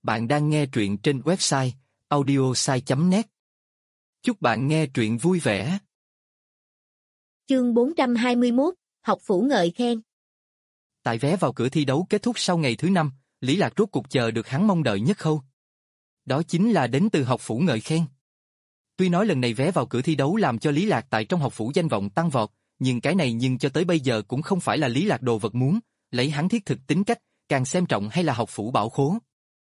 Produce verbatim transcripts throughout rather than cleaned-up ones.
Bạn đang nghe truyện trên website audiosai chấm net. Chúc bạn nghe truyện vui vẻ. Chương bốn trăm hai mươi mốt, học phủ ngợi khen. Tại vé vào cửa thi đấu kết thúc sau ngày thứ năm, Lý Lạc rốt cuộc chờ được hắn mong đợi nhất khâu. Đó chính là đến từ học phủ ngợi khen. Tuy nói lần này vé vào cửa thi đấu làm cho Lý Lạc tại trong học phủ danh vọng tăng vọt, nhưng cái này nhưng cho tới bây giờ cũng không phải là Lý Lạc đồ vật muốn, lấy hắn thiết thực tính cách, càng xem trọng hay là học phủ bảo khố.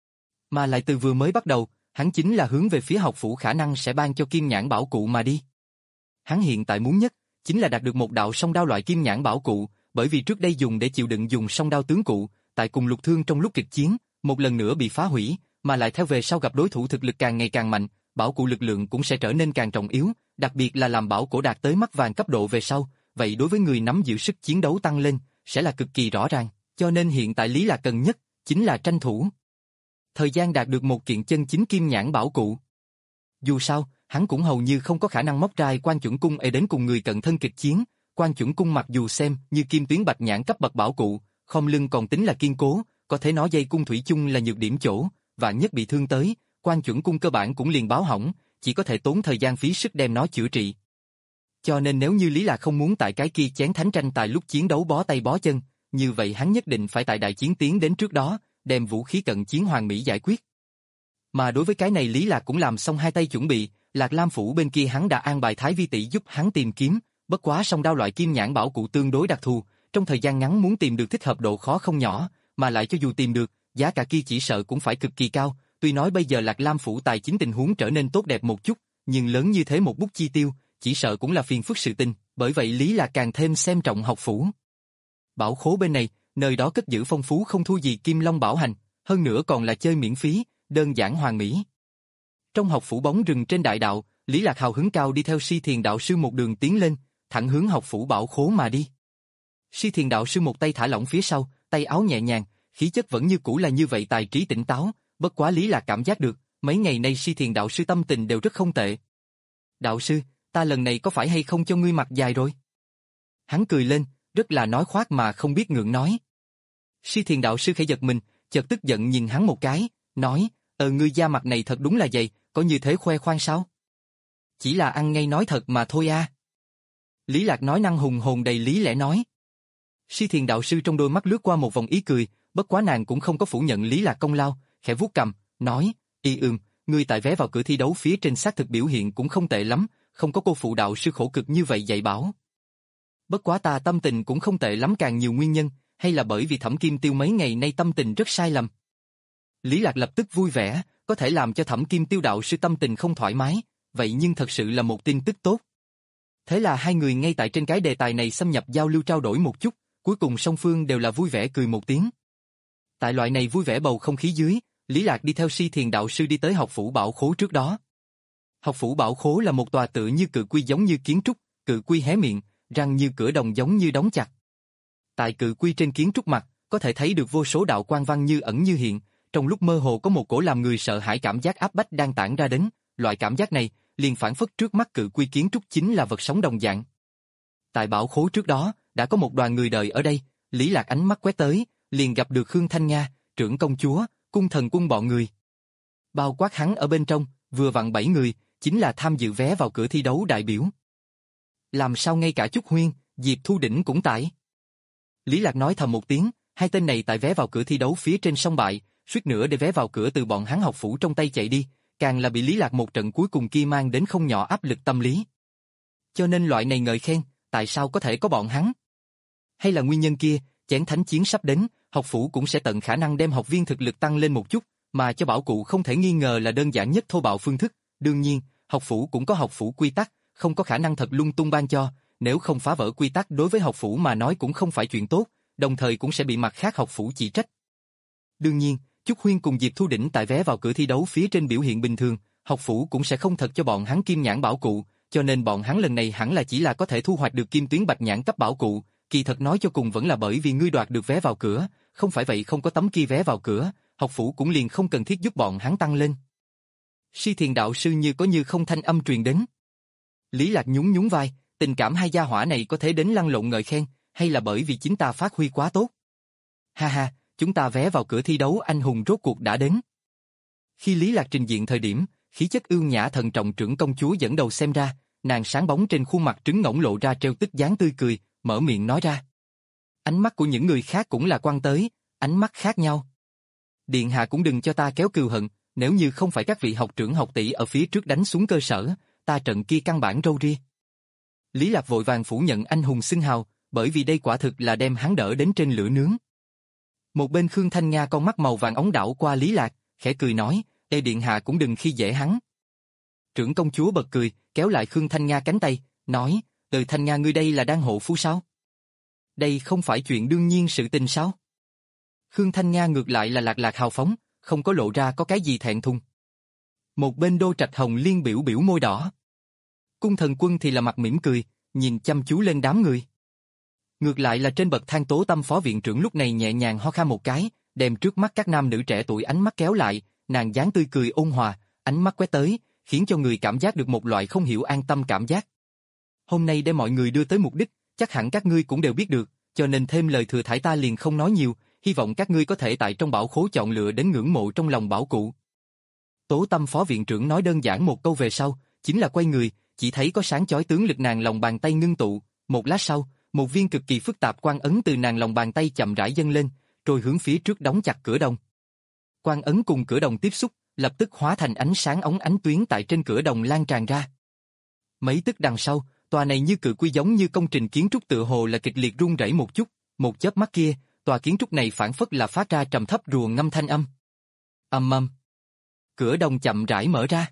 Mà lại từ vừa mới bắt đầu, hắn chính là hướng về phía học phủ khả năng sẽ ban cho kim nhãn bảo cụ mà đi. Hắn hiện tại muốn nhất, chính là đạt được một đạo song đao loại kim nhãn bảo cụ, bởi vì trước đây dùng để chịu đựng dùng song đao tướng cụ, tại cùng Lục Thương trong lúc kịch chiến, một lần nữa bị phá hủy, mà lại theo về sau gặp đối thủ thực lực càng ngày càng mạnh, bảo cụ lực lượng cũng sẽ trở nên càng trọng yếu, đặc biệt là làm bảo cổ đạt tới mắt vàng cấp độ về sau, vậy đối với người nắm giữ sức chiến đấu tăng lên, sẽ là cực kỳ rõ ràng, cho nên hiện tại Lý Lạc cần nhất, chính là tranh thủ thời gian đạt được một kiện chân chính kim nhãn bảo cụ. Dù sao, hắn cũng hầu như không có khả năng móc trai quan chuẩn cung để đến cùng người cận thân kịch chiến, quan chuẩn cung mặc dù xem như kim tuyến bạch nhãn cấp bậc bảo cụ, khom lưng còn tính là kiên cố, có thể nói dây cung thủy chung là nhược điểm chỗ, vạn nhất bị thương tới, quan chuẩn cung cơ bản cũng liền báo hỏng, chỉ có thể tốn thời gian phí sức đem nó chữa trị. Cho nên nếu như Lý Lạc không muốn tại cái kia chén thánh tranh tài lúc chiến đấu bó tay bó chân, như vậy hắn nhất định phải tại đại chiến tiến đến trước đó, đem vũ khí cận chiến hoàn mỹ giải quyết. Mà đối với cái này Lý Lạc cũng làm xong hai tay chuẩn bị, Lạc Lam phủ bên kia hắn đã an bài Thái Vi tỷ giúp hắn tìm kiếm, bất quá song đao loại kim nhãn bảo cụ tương đối đặc thù, trong thời gian ngắn muốn tìm được thích hợp độ khó không nhỏ, mà lại cho dù tìm được, giá cả kia chỉ sợ cũng phải cực kỳ cao, tuy nói bây giờ Lạc Lam phủ tài chính tình huống trở nên tốt đẹp một chút, nhưng lớn như thế một bút chi tiêu, chỉ sợ cũng là phiền phức sự tình, bởi vậy Lý Lạc càng thêm xem trọng học phủ. Bảo khố bên này, nơi đó cất giữ phong phú không thua gì Kim Long bảo hành, hơn nữa còn là chơi miễn phí, đơn giản hoàn mỹ. Trong học phủ bóng rừng trên đại đạo, Lý Lạc hào hứng cao đi theo Si Thiền đạo sư một đường tiến lên, thẳng hướng học phủ bảo khố mà đi. Si Thiền đạo sư một tay thả lỏng phía sau, tay áo nhẹ nhàng, khí chất vẫn như cũ là như vậy tài trí tỉnh táo, bất quá Lý Lạc cảm giác được, mấy ngày nay Si Thiền đạo sư tâm tình đều rất không tệ. Đạo sư, ta lần này có phải hay không cho ngươi mặt dài rồi? Hắn cười lên, rất là nói khoác mà không biết ngượng nói. Si Thiền đạo sư khẽ giật mình, chợt tức giận nhìn hắn một cái, nói, ờ ngươi da mặt này thật đúng là dày, có như thế khoe khoang sao? Chỉ là ăn ngay nói thật mà thôi a. Lý Lạc nói năng hùng hồn đầy lý lẽ nói. Si Thiền đạo sư trong đôi mắt lướt qua một vòng ý cười, bất quá nàng cũng không có phủ nhận Lý Lạc công lao, khẽ vuốt cằm, nói, y ừm, ngươi tại vé vào cửa thi đấu phía trên xác thực biểu hiện cũng không tệ lắm, không có cô phụ đạo sư khổ cực như vậy dạy bảo. Bất quá ta tâm tình cũng không tệ lắm, càng nhiều nguyên nhân, hay là bởi vì Thẩm Kim Tiêu mấy ngày nay tâm tình rất sai lầm. Lý Lạc lập tức vui vẻ, có thể làm cho Thẩm Kim Tiêu đạo sư tâm tình không thoải mái, vậy nhưng thật sự là một tin tức tốt. Thế là hai người ngay tại trên cái đề tài này xâm nhập giao lưu trao đổi một chút, cuối cùng song phương đều là vui vẻ cười một tiếng. Tại loại này vui vẻ bầu không khí dưới, Lý Lạc đi theo Si Thiền đạo sư đi tới học phủ bảo khố trước đó. Học phủ bảo khố là một tòa tự như cự quy giống như kiến trúc, cự quy hé miệng, răng như cửa đồng giống như đóng chặt. Tại cự quy trên kiến trúc mặt, có thể thấy được vô số đạo quang văn như ẩn như hiện, trong lúc mơ hồ có một cổ làm người sợ hãi cảm giác áp bách đang tản ra đến, loại cảm giác này, liền phản phất trước mắt cự quy kiến trúc chính là vật sống đồng dạng. Tại bảo khố trước đó, đã có một đoàn người đợi ở đây, Lý Lạc ánh mắt quét tới, liền gặp được Khương Thanh Nga, trưởng công chúa, cung thần quân bọn người. Bao quát hắn ở bên trong, vừa vặn bảy người, chính là tham dự vé vào cửa thi đấu đại biểu. Làm sao ngay cả Trúc Huyên, Diệp Thu Đỉnh cũng tại? Lý Lạc nói thầm một tiếng, hai tên này tại vé vào cửa thi đấu phía trên song bại, suýt nữa để vé vào cửa từ bọn hắn học phủ trong tay chạy đi, càng là bị Lý Lạc một trận cuối cùng kia mang đến không nhỏ áp lực tâm lý. Cho nên loại này ngợi khen, tại sao có thể có bọn hắn? Hay là nguyên nhân kia, chén thánh chiến sắp đến, học phủ cũng sẽ tận khả năng đem học viên thực lực tăng lên một chút, mà cho bảo cụ không thể nghi ngờ là đơn giản nhất thô bạo phương thức, đương nhiên, học phủ cũng có học phủ quy tắc, không có khả năng thật lung tung ban cho, nếu không phá vỡ quy tắc đối với học phủ mà nói cũng không phải chuyện tốt, đồng thời cũng sẽ bị mặt khác học phủ chỉ trách. Đương nhiên, Trúc Huyên cùng Diệp Thu Đỉnh tại vé vào cửa thi đấu phía trên biểu hiện bình thường, học phủ cũng sẽ không thật cho bọn hắn kim nhãn bảo cụ, cho nên bọn hắn lần này hẳn là chỉ là có thể thu hoạch được kim tuyến bạch nhãn cấp bảo cụ, kỳ thật nói cho cùng vẫn là bởi vì ngươi đoạt được vé vào cửa, không phải vậy không có tấm kia vé vào cửa, học phủ cũng liền không cần thiết giúp bọn hắn tăng lên. Si Thiền đạo sư như có như không thanh âm truyền đến. Lý Lạc nhún nhún vai, tình cảm hai gia hỏa này có thể đến lăn lộn ngợi khen, hay là bởi vì chính ta phát huy quá tốt? Ha ha, chúng ta vé vào cửa thi đấu anh hùng rốt cuộc đã đến. Khi Lý Lạc trình diện thời điểm, khí chất ưu nhã thần trọng trưởng công chúa dẫn đầu xem ra, nàng sáng bóng trên khuôn mặt trứng ngỗng lộ ra treo tức dáng tươi cười, mở miệng nói ra. Ánh mắt của những người khác cũng là quăng tới, ánh mắt khác nhau. Điện hạ cũng đừng cho ta kéo cừu hận, nếu như không phải các vị học trưởng học tỷ ở phía trước đánh xuống cơ sở, ta trận kia căn bản râu ria. Lý Lạc vội vàng phủ nhận anh hùng xưng hào, bởi vì đây quả thực là đem hắn đỡ đến trên lửa nướng. Một bên Khương Thanh Nga con mắt màu vàng óng đảo qua Lý Lạc, khẽ cười nói, Ê điện hạ cũng đừng khi dễ hắn. Trưởng công chúa bật cười, kéo lại Khương Thanh Nga cánh tay, nói, từ Thanh Nga ngươi đây là đang hộ phu sao? Đây không phải chuyện đương nhiên sự tình sao? Khương Thanh Nga ngược lại là lạc lạc hào phóng, không có lộ ra có cái gì thẹn thùng. Một bên Đô Trạch Hồng Liên biểu biểu môi đỏ. Cung Thần Quân thì là mặt mỉm cười, nhìn chăm chú lên đám người. Ngược lại là trên bậc thang Tố Tâm phó viện trưởng lúc này nhẹ nhàng ho khan một cái, đem trước mắt các nam nữ trẻ tuổi ánh mắt kéo lại, nàng dáng tươi cười ôn hòa, ánh mắt quét tới, khiến cho người cảm giác được một loại không hiểu an tâm cảm giác. Hôm nay để mọi người đưa tới mục đích, chắc hẳn các ngươi cũng đều biết được, cho nên thêm lời thừa thải ta liền không nói nhiều, hy vọng các ngươi có thể tại trong bảo khố chọn lựa đến ngưỡng mộ trong lòng bảo cụ. Tố Tâm phó viện trưởng nói đơn giản một câu về sau, chính là quay người, chỉ thấy có sáng chói tướng lực nàng lòng bàn tay ngưng tụ, một lát sau, một viên cực kỳ phức tạp quan ấn từ nàng lòng bàn tay chậm rãi dâng lên, rồi hướng phía trước đóng chặt cửa đồng. Quan ấn cùng cửa đồng tiếp xúc, lập tức hóa thành ánh sáng óng ánh tuyến tại trên cửa đồng lan tràn ra. Mấy tức đằng sau, tòa này như cự quy giống như công trình kiến trúc tựa hồ là kịch liệt rung rẩy một chút, một chớp mắt kia, tòa kiến trúc này phản phất là phát ra trầm thấp rùa ngâm thanh âm. Ầm ầm. Cửa đồng chậm rãi mở ra.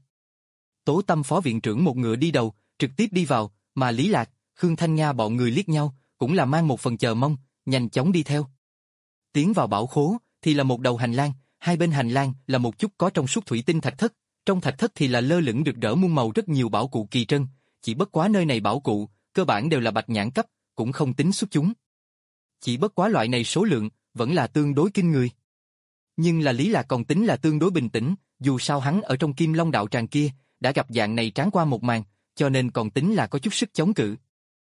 Tố Tâm phó viện trưởng một ngựa đi đầu, trực tiếp đi vào, mà Lý Lạc, Khương Thanh Nga bọn người liếc nhau, cũng là mang một phần chờ mong, nhanh chóng đi theo. Tiến vào bảo khố, thì là một đầu hành lang, hai bên hành lang là một chút có trong suốt thủy tinh thạch thất, trong thạch thất thì là lơ lửng rực rỡ muôn màu rất nhiều bảo cụ kỳ trân, chỉ bất quá nơi này bảo cụ, cơ bản đều là bạch nhãn cấp, cũng không tính xuất chúng. Chỉ bất quá loại này số lượng, vẫn là tương đối kinh người. Nhưng là Lý Lạc còn tính là tương đối bình tĩnh, dù sao hắn ở trong Kim Long đạo tràng kia, đã gặp dạng này tráng qua một màn, cho nên còn tính là có chút sức chống cự.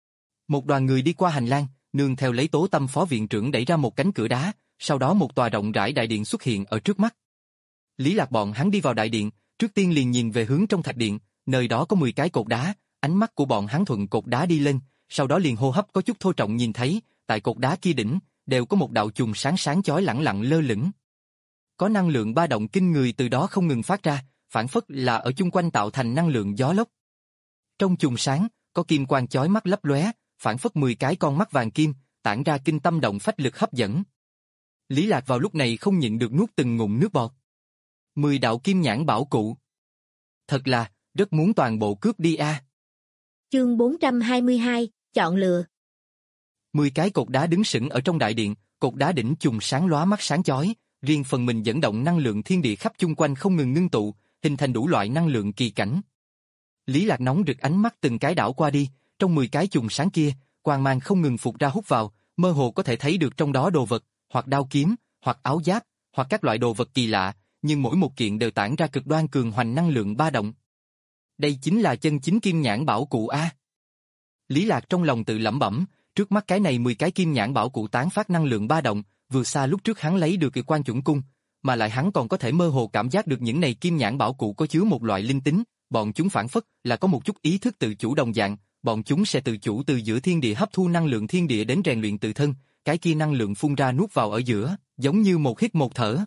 Một đoàn người đi qua hành lang, nương theo lấy Tố Tâm phó viện trưởng đẩy ra một cánh cửa đá, sau đó một tòa rộng rãi đại điện xuất hiện ở trước mắt. Lý Lạc bọn hắn đi vào đại điện, trước tiên liền nhìn về hướng trong thạch điện, nơi đó có mười cái cột đá, ánh mắt của bọn hắn thuận cột đá đi lên, sau đó liền hô hấp có chút thô trọng nhìn thấy, tại cột đá kia đỉnh, đều có một đạo chùm sáng sáng chói lẳng lặng lơ lửng. Có năng lượng ba động kinh người từ đó không ngừng phát ra, phản phất là ở chung quanh tạo thành năng lượng gió lốc. Trong chùm sáng, có kim quang chói mắt lấp lóe, phản phất mười cái con mắt vàng kim, tản ra kinh tâm động phách lực hấp dẫn. Lý Lạc vào lúc này không nhịn được nuốt từng ngụm nước bọt. Mười đạo kim nhãn bảo cụ. Thật là, rất muốn toàn bộ cướp đi a. À. Chương bốn trăm hai mươi hai, chọn lựa. Mười cái cột đá đứng sững ở trong đại điện, cột đá đỉnh chùm sáng lóa mắt sáng chói, riêng phần mình dẫn động năng lượng thiên địa khắp chung quanh không ngừng ngưng tụ, hình thành đủ loại năng lượng kỳ cảnh. Lý Lạc nóng rực ánh mắt từng cái đảo qua đi, trong mười cái chùm sáng kia, quang mang không ngừng phục ra hút vào, mơ hồ có thể thấy được trong đó đồ vật, hoặc đao kiếm, hoặc áo giáp, hoặc các loại đồ vật kỳ lạ, nhưng mỗi một kiện đều tản ra cực đoan cường hoành năng lượng ba động. Đây chính là chân chính kim nhãn bảo cụ a. Lý Lạc trong lòng tự lẩm bẩm, trước mắt cái này mười cái kim nhãn bảo cụ tán phát năng lượng ba động, vừa xa lúc trước hắn lấy được cái quan chuẩn cung, mà lại hắn còn có thể mơ hồ cảm giác được những này kim nhãn bảo cụ có chứa một loại linh tính, bọn chúng phản phất là có một chút ý thức tự chủ đồng dạng, bọn chúng sẽ tự chủ từ giữa thiên địa hấp thu năng lượng thiên địa đến rèn luyện tự thân, cái kia năng lượng phun ra nuốt vào ở giữa, giống như một hít một thở.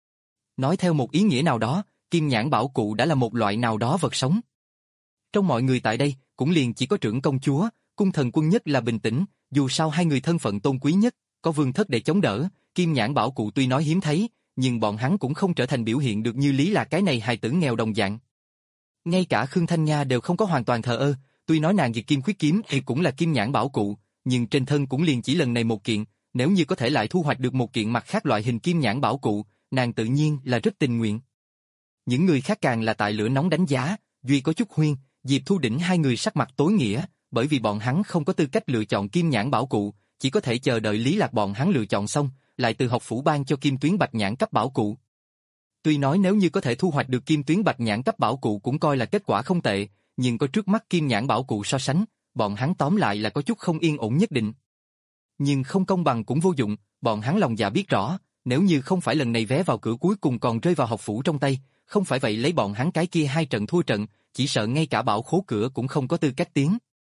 Nói theo một ý nghĩa nào đó, kim nhãn bảo cụ đã là một loại nào đó vật sống. Trong mọi người tại đây, cũng liền chỉ có trưởng công chúa, cung thần quân nhất là bình tĩnh, dù sao hai người thân phận tôn quý nhất, có vương thất để chống đỡ, kim nhãn bảo cụ tuy nói hiếm thấy, nhưng bọn hắn cũng không trở thành biểu hiện được như Lý Lạc cái này hài tử nghèo đồng dạng. Ngay cả Khương Thanh Nga đều không có hoàn toàn thờ ơ, tuy nói nàng diệt kim khuyết kiếm thì cũng là kim nhãn bảo cụ, nhưng trên thân cũng liền chỉ lần này một kiện, nếu như có thể lại thu hoạch được một kiện mặt khác loại hình kim nhãn bảo cụ, nàng tự nhiên là rất tình nguyện. Những người khác càng là tại lửa nóng đánh giá, duy có chút Huyên, Diệp Thu Đỉnh hai người sắc mặt tối nghĩa, bởi vì bọn hắn không có tư cách lựa chọn kim nhãn bảo cụ, chỉ có thể chờ đợi Lý Lạc bọn hắn lựa chọn xong, lại từ học phủ ban cho kim tuyến bạch nhãn cấp bảo cụ. Tuy nói nếu như có thể thu hoạch được kim tuyến bạch nhãn cấp bảo cụ cũng coi là kết quả không tệ, nhưng có trước mắt kim nhãn bảo cụ so sánh, bọn hắn tóm lại là có chút không yên ổn nhất định. Nhưng không công bằng cũng vô dụng, bọn hắn lòng dạ biết rõ, nếu như không phải lần này vé vào cửa cuối cùng còn rơi vào học phủ trong tay, không phải vậy lấy bọn hắn cái kia hai trận thua trận, chỉ sợ ngay cả bảo khố cửa cũng không có tư cách tiến.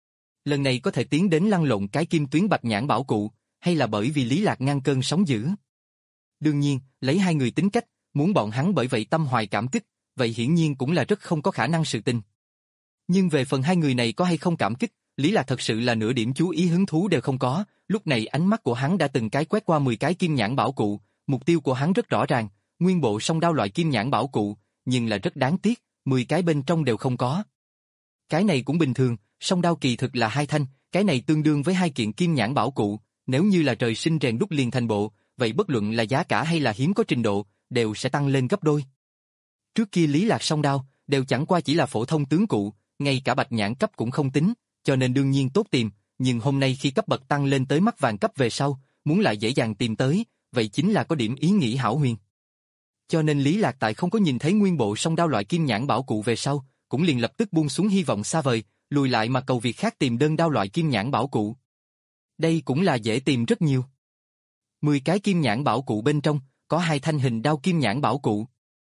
Lần này có thể tiến đến lăn lộn cái kim tuyến bạch nhãn bảo cụ, hay là bởi vì Lý Lạc ngăn cơn sóng dữ. Đương nhiên, lấy hai người tính cách, muốn bọn hắn bởi vậy tâm hoài cảm kích, vậy hiển nhiên cũng là rất không có khả năng sự tình. Nhưng về phần hai người này có hay không cảm kích, Lý Lạc thật sự là nửa điểm chú ý hứng thú đều không có, lúc này ánh mắt của hắn đã từng cái quét qua mười cái kim nhãn bảo cụ, mục tiêu của hắn rất rõ ràng, nguyên bộ song đao loại kim nhãn bảo cụ, nhưng là rất đáng tiếc, mười cái bên trong đều không có. Cái này cũng bình thường, song đao kỳ thực là hai thanh, cái này tương đương với hai kiện kim nhãn bảo cụ, nếu như là trời sinh rèn đúc liền thành bộ, vậy bất luận là giá cả hay là hiếm có trình độ, đều sẽ tăng lên gấp đôi. Trước kia Lý Lạc song đao, đều chẳng qua chỉ là phổ thông tướng cụ, ngay cả bạch nhãn cấp cũng không tính, cho nên đương nhiên tốt tìm, nhưng hôm nay khi cấp bậc tăng lên tới mắt vàng cấp về sau, muốn lại dễ dàng tìm tới, vậy chính là có điểm ý nghĩ hão huyền. Cho nên Lý Lạc tại không có nhìn thấy nguyên bộ song đao loại kim nhãn bảo cụ về sau, cũng liền lập tức buông xuống hy vọng xa vời, lùi lại mà cầu việc khác tìm đơn đao loại kim nhãn bảo cụ. Đây cũng là dễ tìm rất nhiều. Mười cái kim nhãn bảo cụ bên trong, có hai thanh hình đao kim nhãn bảo cụ.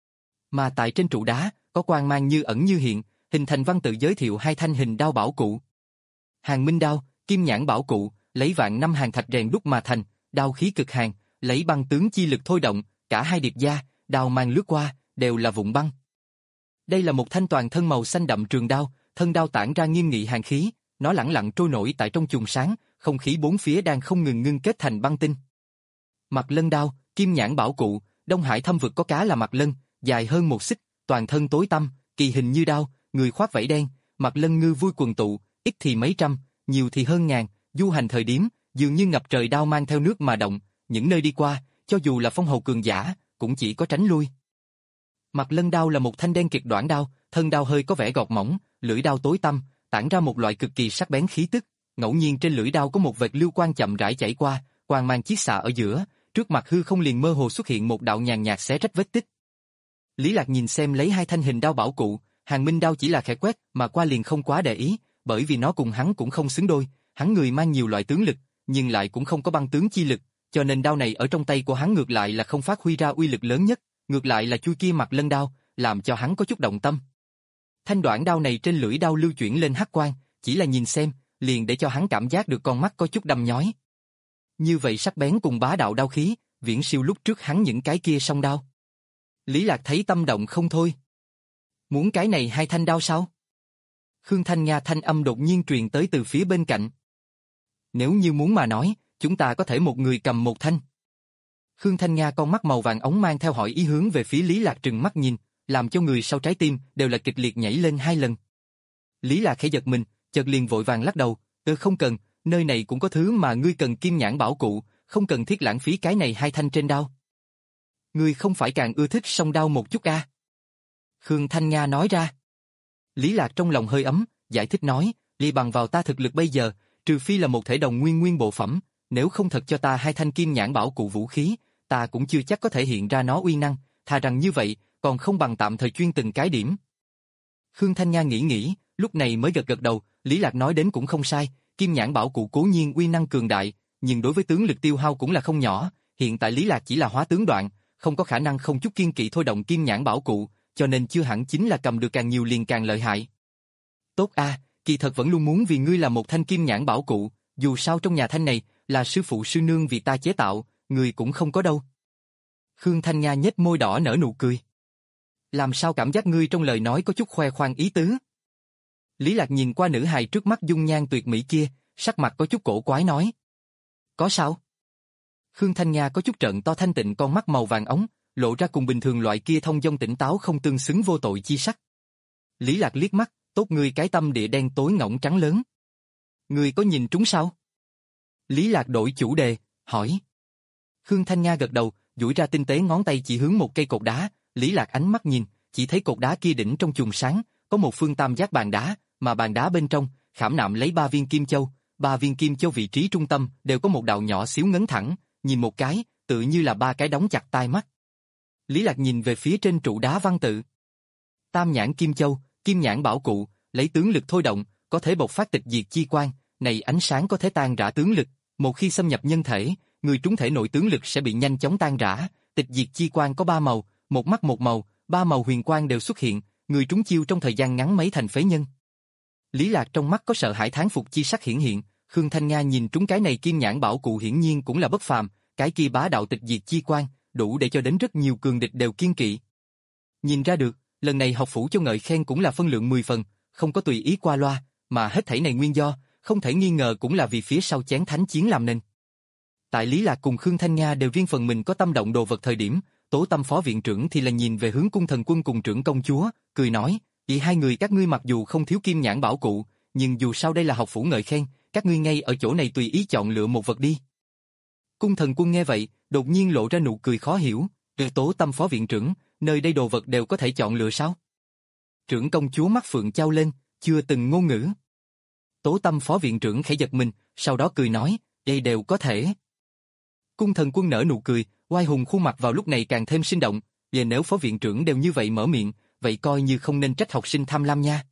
Mà tại trên trụ đá, có quang mang như ẩn như hiện, hình thành văn tự giới thiệu hai thanh hình đao bảo cụ. Hàng minh đao, kim nhãn bảo cụ, lấy vạn năm hàng thạch rèn đúc mà thành, đao khí cực hàn, lấy băng tướng chi lực thôi động, cả hai điệp gia, đao mang lướt qua, đều là vụn băng. Đây là một thanh toàn thân màu xanh đậm trường đao, thân đao tản ra nghiêm nghị hàn khí, nó lẳng lặng trôi nổi tại trong chùm sáng, không khí bốn phía đang không ngừng ngưng kết thành băng tinh. Mặt lân đao, kim nhãn bảo cụ, Đông Hải thâm vực có cá là mặt lân, dài hơn một xích, toàn thân tối tăm, kỳ hình như đao, người khoác vảy đen, mặt lân ngư vui quần tụ, ít thì mấy trăm, nhiều thì hơn ngàn, du hành thời điểm, dường như ngập trời đao mang theo nước mà động, những nơi đi qua, cho dù là phong hầu cường giả, cũng chỉ có tránh lui. Mặt lân đao là một thanh đen kịt đoạn đao, thân đao hơi có vẻ gọt mỏng, lưỡi đao tối tăm, tản ra một loại cực kỳ sắc bén khí tức, ngẫu nhiên trên lưỡi đao có một vệt lưu quang chậm rãi chảy qua, quang mang chiết xạ ở giữa, trước mặt hư không liền mơ hồ xuất hiện một đạo nhàn nhạt xé rách vết tích. Lý Lạc nhìn xem lấy hai thanh hình đao bảo cụ, hàng minh đao chỉ là khẽ quét mà qua liền không quá để ý, bởi vì nó cùng hắn cũng không xứng đôi, hắn người mang nhiều loại tướng lực, nhưng lại cũng không có băng tướng chi lực, cho nên đao này ở trong tay của hắn ngược lại là không phát huy ra uy lực lớn nhất, ngược lại là chui kia mặt lân đao, làm cho hắn có chút động tâm. Thanh đoạn đao này trên lưỡi đao lưu chuyển lên hắc quang, chỉ là nhìn xem, liền để cho hắn cảm giác được con mắt có chút đăm nhói. Như vậy sắc bén cùng bá đạo đao khí, viễn siêu lúc trước hắn những cái kia song đao. Lý Lạc thấy tâm động không thôi. Muốn cái này hai thanh đao sao? Khương Thanh Nga thanh âm đột nhiên truyền tới từ phía bên cạnh. Nếu như muốn mà nói, chúng ta có thể một người cầm một thanh. Khương Thanh Nga con mắt màu vàng ống mang theo hỏi ý hướng về phía Lý Lạc trừng mắt nhìn, làm cho người sau trái tim đều là kịch liệt nhảy lên hai lần. Lý Lạc khẽ giật mình, chợt liền vội vàng lắc đầu, "Ơ không cần, nơi này cũng có thứ mà ngươi cần kim nhãn bảo cụ, không cần thiết lãng phí cái này hai thanh trên đao." "Ngươi không phải càng ưa thích song đao một chút à?" Khương Thanh Nga nói ra. Lý Lạc trong lòng hơi ấm, giải thích nói, "Li bằng vào ta thực lực bây giờ, trừ phi là một thể đồng nguyên nguyên bộ phẩm, nếu không thật cho ta hai thanh kim nhãn bảo cụ vũ khí, ta cũng chưa chắc có thể hiện ra nó uy năng, thà rằng như vậy, còn không bằng tạm thời chuyên từng cái điểm." Khương Thanh Nga nghĩ nghĩ, lúc này mới gật gật đầu, Lý Lạc nói đến cũng không sai, kim nhãn bảo cụ cố nhiên uy năng cường đại, nhưng đối với tướng lực tiêu hao cũng là không nhỏ, hiện tại Lý Lạc chỉ là hóa tướng đoạn, không có khả năng không chút kiên kỵ thôi động kim nhãn bảo cụ, cho nên chưa hẳn chính là cầm được càng nhiều liền càng lợi hại. "Tốt a, kỳ thật vẫn luôn muốn vì ngươi làm một thanh kim nhãn bảo cụ, dù sao trong nhà thanh này là sư phụ sư nương vì ta chế tạo, người cũng không có đâu." Khương Thanh Nga nhếch môi đỏ nở nụ cười. "Làm sao cảm giác ngươi trong lời nói có chút khoe khoang ý tứ?" Lý Lạc nhìn qua nữ hài trước mắt dung nhan tuyệt mỹ kia, sắc mặt có chút cổ quái nói. "Có sao?" Khương Thanh Nga có chút trợn to thanh tịnh con mắt màu vàng ống, lộ ra cùng bình thường loại kia thông dong tỉnh táo không tương xứng vô tội chi sắc. Lý Lạc liếc mắt, "Tốt ngươi cái tâm địa đen tối ngỗng trắng lớn. Ngươi có nhìn trúng sao?" Lý Lạc đổi chủ đề, hỏi. Khương Thanh Nga gật đầu, duỗi ra tinh tế ngón tay chỉ hướng một cây cột đá, Lý Lạc ánh mắt nhìn, chỉ thấy cột đá kia đỉnh trong chùm sáng, có một phương tam giác bàn đá, mà bàn đá bên trong, khảm nạm lấy ba viên kim châu, ba viên kim châu vị trí trung tâm đều có một đạo nhỏ xíu ngấn thẳng, nhìn một cái, tự như là ba cái đóng chặt tai mắt. Lý Lạc nhìn về phía trên trụ đá văn tự. Tam nhãn kim châu, kim nhãn bảo cụ, lấy tướng lực thôi động, có thể bộc phát tịch diệt chi quang, này ánh sáng có thể tan rã tướng lực, một khi xâm nhập nhân thể, người trúng thể nội tướng lực sẽ bị nhanh chóng tan rã, tịch diệt chi quang có ba màu, một mắt một màu, ba màu huyền quang đều xuất hiện, người trúng chiêu trong thời gian ngắn mấy thành phế nhân. Lý Lạc trong mắt có sợ hãi thán phục chi sắc hiển hiện, Khương Thanh Nga nhìn trúng cái này kim nhãn bảo cụ hiển nhiên cũng là bất phàm, cái kia bá đạo tịch diệt chi quang, đủ để cho đến rất nhiều cường địch đều kiên kỵ. Nhìn ra được, lần này học phủ cho ngợi khen cũng là phân lượng mười phần, không có tùy ý qua loa, mà hết thảy này nguyên do, không thể nghi ngờ cũng là vì phía sau chén thánh chiến làm nên. Tại Lý Lạc cùng Khương Thanh Nga đều riêng phần mình có tâm động đồ vật thời điểm, Tố Tâm phó viện trưởng thì là nhìn về hướng Cung Thần Quân cùng trưởng công chúa, cười nói, "Vậy hai người các ngươi mặc dù không thiếu kim nhãn bảo cụ, nhưng dù sao đây là học phủ ngợi khen, các ngươi ngay ở chỗ này tùy ý chọn lựa một vật đi." Cung Thần Quân nghe vậy, đột nhiên lộ ra nụ cười khó hiểu, "Từ Tố Tâm phó viện trưởng, nơi đây đồ vật đều có thể chọn lựa sao?" Trưởng công chúa mắt phượng trao lên, chưa từng ngôn ngữ. Tố Tâm phó viện trưởng khẽ giật mình, sau đó cười nói, "Đây đều có thể." Cung Thần Quân nở nụ cười, oai hùng khuôn mặt vào lúc này càng thêm sinh động, "Và nếu phó viện trưởng đều như vậy mở miệng, vậy coi như không nên trách học sinh tham lam nha."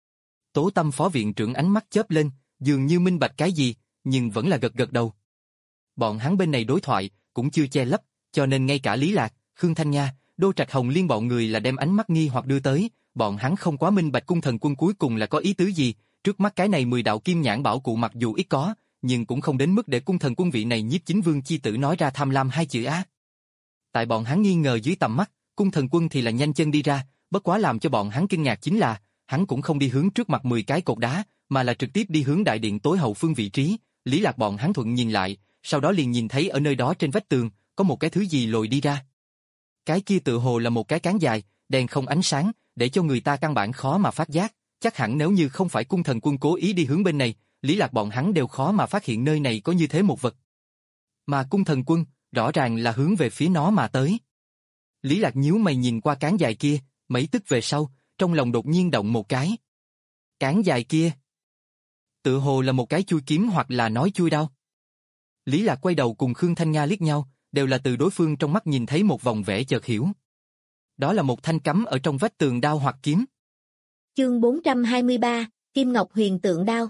Tố Tâm phó viện trưởng ánh mắt chớp lên, dường như minh bạch cái gì, nhưng vẫn là gật gật đầu. Bọn hắn bên này đối thoại cũng chưa che lấp, cho nên ngay cả Lý Lạc, Khương Thanh Nga, Đô Trạch Hồng Liên bọn người là đem ánh mắt nghi hoặc đưa tới, bọn hắn không quá minh bạch Cung Thần Quân cuối cùng là có ý tứ gì, trước mắt cái này mười đạo kim nhãn bảo cụ mặc dù ít có, nhưng cũng không đến mức để Cung Thần Quân vị này nhiếp chính vương chi tử nói ra tham lam hai chữ á. Tại bọn hắn nghi ngờ dưới tầm mắt, Cung Thần Quân thì là nhanh chân đi ra, bất quá làm cho bọn hắn kinh ngạc chính là, hắn cũng không đi hướng trước mặt mười cái cột đá, mà là trực tiếp đi hướng đại điện tối hậu phương vị trí. Lý Lạc bọn hắn thuận nhìn lại, sau đó liền nhìn thấy ở nơi đó trên vách tường, có một cái thứ gì lồi đi ra. Cái kia tự hồ là một cái cán dài, đèn không ánh sáng, để cho người ta căn bản khó mà phát giác, chắc hẳn nếu như không phải Cung Thần Quân cố ý đi hướng bên này, Lý Lạc bọn hắn đều khó mà phát hiện nơi này có như thế một vật. Mà Cung Thần Quân, rõ ràng là hướng về phía nó mà tới. Lý Lạc nhíu mày nhìn qua cán dài kia, mấy tức về sau, trong lòng đột nhiên động một cái. Cán dài kia, tự hồ là một cái chui kiếm hoặc là nói chui đao. Lý Lạc quay đầu cùng Khương Thanh Nga liếc nhau, đều là từ đối phương trong mắt nhìn thấy một vòng vẻ chợt hiểu. Đó là một thanh cắm ở trong vách tường đao hoặc kiếm. Chương bốn trăm hai mươi ba, Kim Ngọc Huyền Tượng Đao.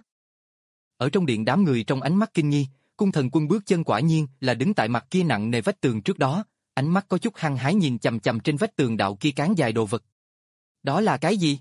Ở trong điện đám người trong ánh mắt kinh nghi, Cung Thần Quân bước chân quả nhiên là đứng tại mặt kia nặng nề vách tường trước đó, ánh mắt có chút hăng hái nhìn chằm chằm trên vách tường đạo kia cán dài đồ vật. Đó là cái gì?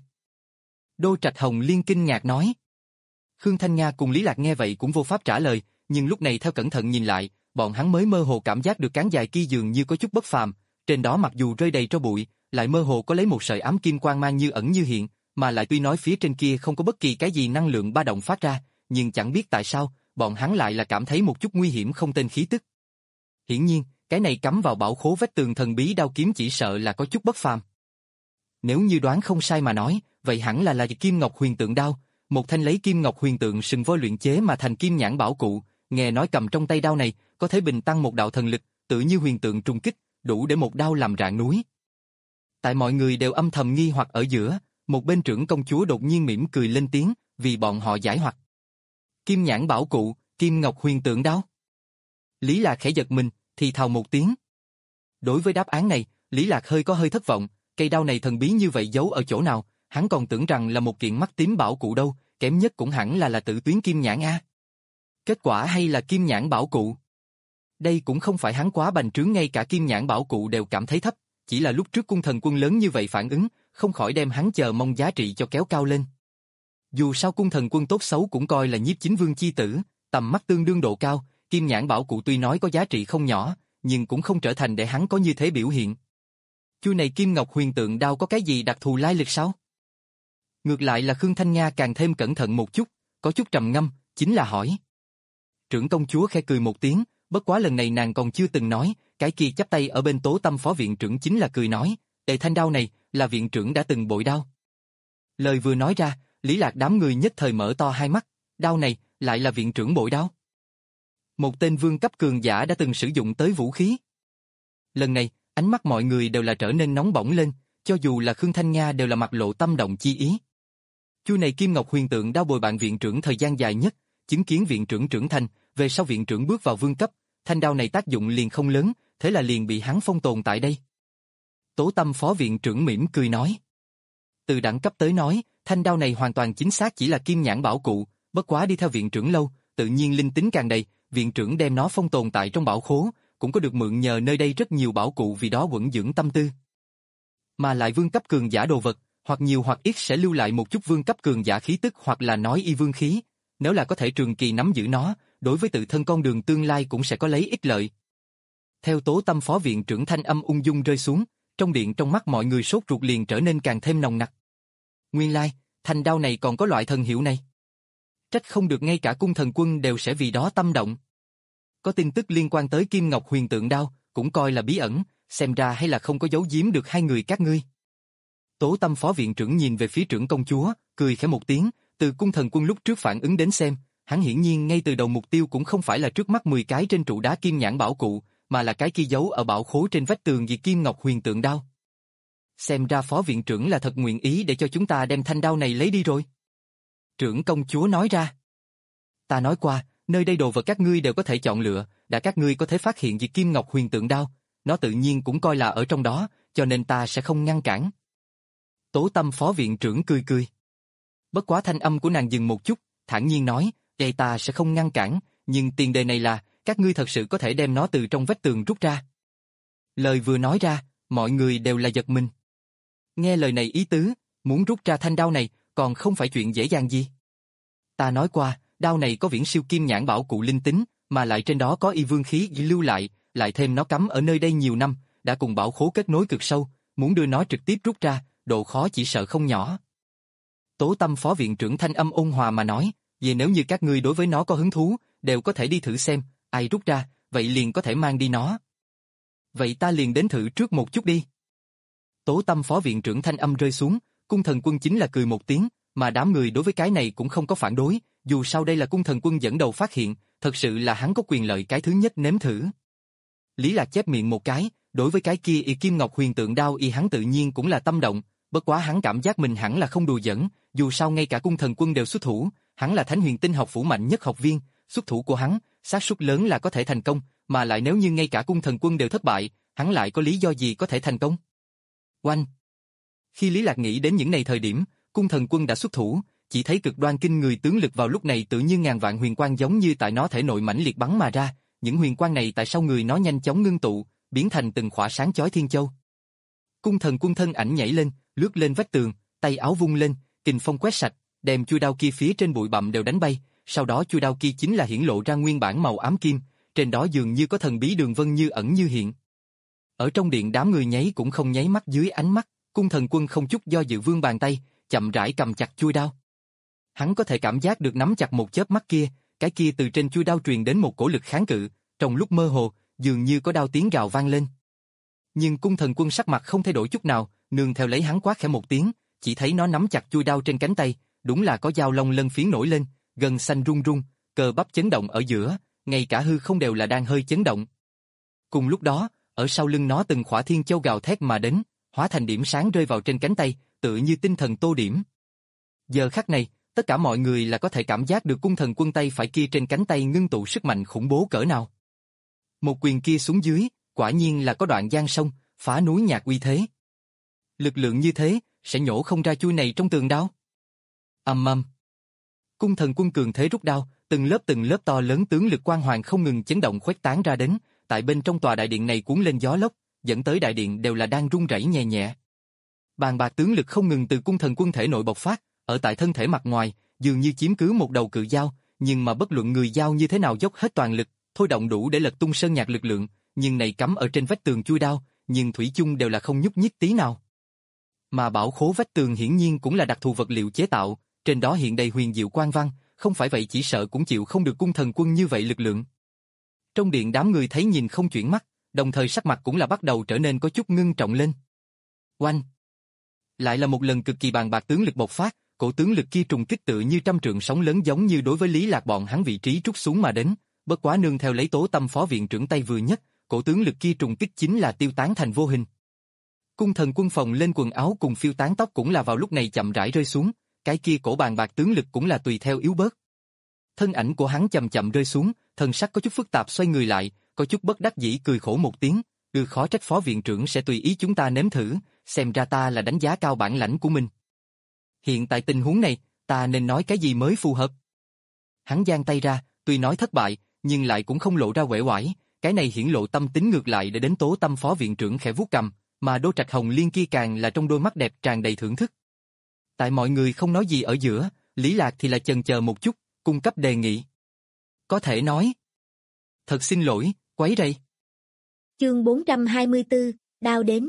Đô Trạch Hồng Liên kinh ngạc nói. Khương Thanh Nga cùng Lý Lạc nghe vậy cũng vô pháp trả lời, nhưng lúc này theo cẩn thận nhìn lại, bọn hắn mới mơ hồ cảm giác được cán dài kia dường như có chút bất phàm, trên đó mặc dù rơi đầy tro bụi, lại mơ hồ có lấy một sợi ám kim quang mang như ẩn như hiện, mà lại tuy nói phía trên kia không có bất kỳ cái gì năng lượng ba động phát ra, nhưng chẳng biết tại sao, bọn hắn lại là cảm thấy một chút nguy hiểm không tên khí tức. Hiển nhiên, cái này cắm vào bảo khố vách tường thần bí đao kiếm chỉ sợ là có chút bất phàm. Nếu như đoán không sai mà nói, vậy hẳn là là Kim Ngọc Huyền Tượng Đao, một thanh lấy Kim Ngọc Huyền Tượng sừng voi luyện chế mà thành kim nhãn bảo cụ, nghe nói cầm trong tay đao này, có thể bình tăng một đạo thần lực, tự như huyền tượng trùng kích, đủ để một đao làm rạn núi. Tại mọi người đều âm thầm nghi hoặc ở giữa, một bên trưởng công chúa đột nhiên mỉm cười lên tiếng, vì bọn họ giải hoặc. Kim nhãn bảo cụ, Kim Ngọc Huyền Tượng Đao. Lý Lạc khẽ giật mình, thì thào một tiếng. Đối với đáp án này, Lý Lạc hơi có hơi thất vọng, cây đao này thần bí như vậy giấu ở chỗ nào, hắn còn tưởng rằng là một kiện mắt tím bảo cụ đâu, kém nhất cũng hẳn là là tử tuyến kim nhãn a. Kết quả hay là kim nhãn bảo cụ. Đây cũng không phải hắn quá bành trướng, ngay cả kim nhãn bảo cụ đều cảm thấy thấp, chỉ là lúc trước Cung Thần Quân lớn như vậy phản ứng, không khỏi đem hắn chờ mong giá trị cho kéo cao lên. Dù sao Cung Thần Quân tốt xấu cũng coi là nhiếp chính vương chi tử, tầm mắt tương đương độ cao, kim nhãn bảo cụ tuy nói có giá trị không nhỏ, nhưng cũng không trở thành để hắn có như thế biểu hiện. Chu này Kim Ngọc Huyền Tượng Đao có cái gì đặc thù lai lịch sao? Ngược lại là Khương Thanh Nga càng thêm cẩn thận một chút, có chút trầm ngâm, chính là hỏi. Trưởng công chúa khẽ cười một tiếng, bất quá lần này nàng còn chưa từng nói, cái kia chắp tay ở bên Tố Tâm phó viện trưởng chính là cười nói, "Đệ thanh đao này là viện trưởng đã từng bội đao." Lời vừa nói ra, Lý Lạc đám người nhất thời mở to hai mắt, đao này lại là viện trưởng bội đao. Một tên vương cấp cường giả đã từng sử dụng tới vũ khí. Lần này, ánh mắt mọi người đều là trở nên nóng bỏng lên, cho dù là Khương Thanh Nga đều là mặt lộ tâm động chi ý. Chu này Kim Ngọc Huyền Tượng Đao bồi bạn viện trưởng thời gian dài nhất, chứng kiến viện trưởng trưởng thành, về sau viện trưởng bước vào vương cấp, thanh đao này tác dụng liền không lớn, thế là liền bị hắn phong tồn tại đây. Tố Tâm phó viện trưởng mỉm cười nói. Từ đẳng cấp tới nói, thanh đao này hoàn toàn chính xác chỉ là kim nhãn bảo cụ, bất quá đi theo viện trưởng lâu, tự nhiên linh tính càng đầy, viện trưởng đem nó phong tồn tại trong bảo khố, cũng có được mượn nhờ nơi đây rất nhiều bảo cụ vì đó quẩn dưỡng tâm tư. Mà lại vương cấp cường giả đồ vật, hoặc nhiều hoặc ít sẽ lưu lại một chút vương cấp cường giả khí tức hoặc là nói y vương khí, nếu là có thể trường kỳ nắm giữ nó, đối với tự thân con đường tương lai cũng sẽ có lấy ích lợi. Theo Tố Tâm phó viện trưởng thanh âm ung dung rơi xuống, trong điện trong mắt mọi người sốt ruột liền trở nên càng thêm nồng nặc. Nguyên lai, thanh đao này còn có loại thần hiệu này. Trách không được ngay cả cung thần quân đều sẽ vì đó tâm động. Có tin tức liên quan tới Kim Ngọc Huyền Tượng Đao, cũng coi là bí ẩn, xem ra hay là không có giấu giếm được hai người các ngươi. Tố Tâm phó viện trưởng nhìn về phía trưởng công chúa, cười khẽ một tiếng, từ cung thần quân lúc trước phản ứng đến xem, hắn hiển nhiên ngay từ đầu mục tiêu cũng không phải là trước mắt mười cái trên trụ đá kim nhãn bảo cụ, mà là cái kia giấu ở bảo khố trên vách tường vì Kim Ngọc Huyền Tượng Đao. Xem ra phó viện trưởng là thật nguyện ý để cho chúng ta đem thanh đao này lấy đi rồi. Trưởng công chúa nói ra. Ta nói qua, nơi đây đồ vật các ngươi đều có thể chọn lựa, đã các ngươi có thể phát hiện việc Kim Ngọc Huyền Tượng Đao, nó tự nhiên cũng coi là ở trong đó, cho nên ta sẽ không ngăn cản. Tố Tâm phó viện trưởng cười cười. Bất quá thanh âm của nàng dừng một chút, thản nhiên nói, vậy ta sẽ không ngăn cản, nhưng tiền đề này là, các ngươi thật sự có thể đem nó từ trong vách tường rút ra. Lời vừa nói ra, mọi người đều là giật mình. Nghe lời này ý tứ, muốn rút ra thanh đao này, còn không phải chuyện dễ dàng gì. Ta nói qua, đao này có viễn siêu kim nhãn bảo cụ linh tính, mà lại trên đó có y vương khí lưu lại, lại thêm nó cắm ở nơi đây nhiều năm, đã cùng bảo khố kết nối cực sâu, muốn đưa nó trực tiếp rút ra, độ khó chỉ sợ không nhỏ. Tố Tâm phó viện trưởng thanh âm ôn hòa mà nói, vì nếu như các ngươi đối với nó có hứng thú, đều có thể đi thử xem, ai rút ra, vậy liền có thể mang đi nó. Vậy ta liền đến thử trước một chút đi. Tố Tâm phó viện trưởng thanh âm rơi xuống, cung thần quân chính là cười một tiếng, mà đám người đối với cái này cũng không có phản đối, dù sao đây là cung thần quân dẫn đầu phát hiện, thật sự là hắn có quyền lợi cái thứ nhất nếm thử. Lý Lạc chép miệng một cái, đối với cái kia y Kim Ngọc Huyền Tượng Đao y hắn tự nhiên cũng là tâm động, bất quá hắn cảm giác mình hẳn là không đùa giỡn, dù sao ngay cả cung thần quân đều xuất thủ, hắn là Thánh Huyền Tinh học phủ mạnh nhất học viên, xuất thủ của hắn, xác suất lớn là có thể thành công, mà lại nếu như ngay cả cung thần quân đều thất bại, hắn lại có lý do gì có thể thành công? Oanh! Khi Lý Lạc nghĩ đến những này thời điểm, cung thần quân đã xuất thủ, chỉ thấy cực đoan kinh người tướng lực vào lúc này tự như ngàn vạn huyền quang giống như tại nó thể nội mãnh liệt bắn mà ra, những huyền quang này tại sau người nó nhanh chóng ngưng tụ, biến thành từng khỏa sáng chói thiên châu. Cung thần quân thân ảnh nhảy lên, lướt lên vách tường, tay áo vung lên, kình phong quét sạch, đem chui đao kia phía trên bụi bặm đều đánh bay, sau đó chui đao kia chính là hiển lộ ra nguyên bản màu ám kim, trên đó dường như có thần bí đường vân như ẩn như hiện. Ở trong điện đám người nháy cũng không nháy mắt dưới ánh mắt, cung thần quân không chút do dự vươn bàn tay, chậm rãi cầm chặt chui đao. Hắn có thể cảm giác được nắm chặt một chớp mắt kia, cái kia từ trên chui đao truyền đến một cổ lực kháng cự, trong lúc mơ hồ, dường như có đao tiếng gào vang lên. Nhưng cung thần quân sắc mặt không thay đổi chút nào, nương theo lấy hắn quát khẽ một tiếng, chỉ thấy nó nắm chặt chui đao trên cánh tay, đúng là có dao long lân phiến nổi lên, gân xanh rung rung, cơ bắp chấn động ở giữa, ngay cả hư không đều là đang hơi chấn động. Cùng lúc đó, ở sau lưng nó từng khỏa thiên châu gào thét mà đến, hóa thành điểm sáng rơi vào trên cánh tay, tựa như tinh thần tô điểm. Giờ khắc này, tất cả mọi người là có thể cảm giác được cung thần quân tay phải kia trên cánh tay ngưng tụ sức mạnh khủng bố cỡ nào. Một quyền kia xuống dưới, quả nhiên là có đoạn giang sông, phá núi nhạc uy thế. Lực lượng như thế, sẽ nhổ không ra chui này trong tường đao. Ầm ầm. Cung thần quân cường thế rút đao, từng lớp từng lớp to lớn tướng lực quang hoàng không ngừng chấn động khuếch tán ra đến, tại bên trong tòa đại điện này cuốn lên gió lốc, dẫn tới đại điện đều là đang rung rẩy nhẹ nhẹ. Bàn bạc tướng lực không ngừng từ cung thần quân thể nội bộc phát, ở tại thân thể mặt ngoài, dường như chiếm cứ một đầu cự dao, nhưng mà bất luận người dao như thế nào dốc hết toàn lực, thôi động đủ để lật tung sơn nhạc lực lượng, nhưng này cắm ở trên vách tường chui đao, nhưng thủy chung đều là không nhúc nhích tí nào. Mà bảo khố vách tường hiển nhiên cũng là đặc thù vật liệu chế tạo, trên đó hiện đầy huyền diệu quang văn, không phải vậy chỉ sợ cũng chịu không được cung thần quân như vậy lực lượng. Trong điện đám người thấy nhìn không chuyển mắt, đồng thời sắc mặt cũng là bắt đầu trở nên có chút ngưng trọng lên. Oanh! Lại là một lần cực kỳ bàn bạc tướng lực bộc phát, cổ tướng lực kia trùng kích tự như trăm trượng sóng lớn giống như đối với Lý Lạc bọn hắn vị trí trút xuống mà đến, bất quá nương theo lấy Tố Tâm phó viện trưởng tay vừa nhất, cổ tướng lực kia trùng kích chính là tiêu tán thành vô hình. Cung thần quân phòng lên quần áo cùng phiêu tán tóc cũng là vào lúc này chậm rãi rơi xuống, cái kia cổ bàn bạc tướng lực cũng là tùy theo yếu bớt. Thân ảnh của hắn chậm chậm rơi xuống, thần sắc có chút phức tạp xoay người lại, có chút bất đắc dĩ cười khổ một tiếng, ừ khó trách phó viện trưởng sẽ tùy ý chúng ta nếm thử, xem ra ta là đánh giá cao bản lãnh của mình. Hiện tại tình huống này, ta nên nói cái gì mới phù hợp? Hắn giang tay ra, tuy nói thất bại, nhưng lại cũng không lộ ra uể oải, cái này hiển lộ tâm tính ngược lại để đến Tố Tâm phó viện trưởng khẽ vuốt cầm, mà Đô Trạch Hồng Liên kia càng là trong đôi mắt đẹp tràn đầy thưởng thức. Tại mọi người không nói gì ở giữa, Lý Lạc thì là chần chờ một chút, cung cấp đề nghị. Có thể nói. Thật xin lỗi, quấy rầy. Chương bốn trăm hai mươi tư, đao đến.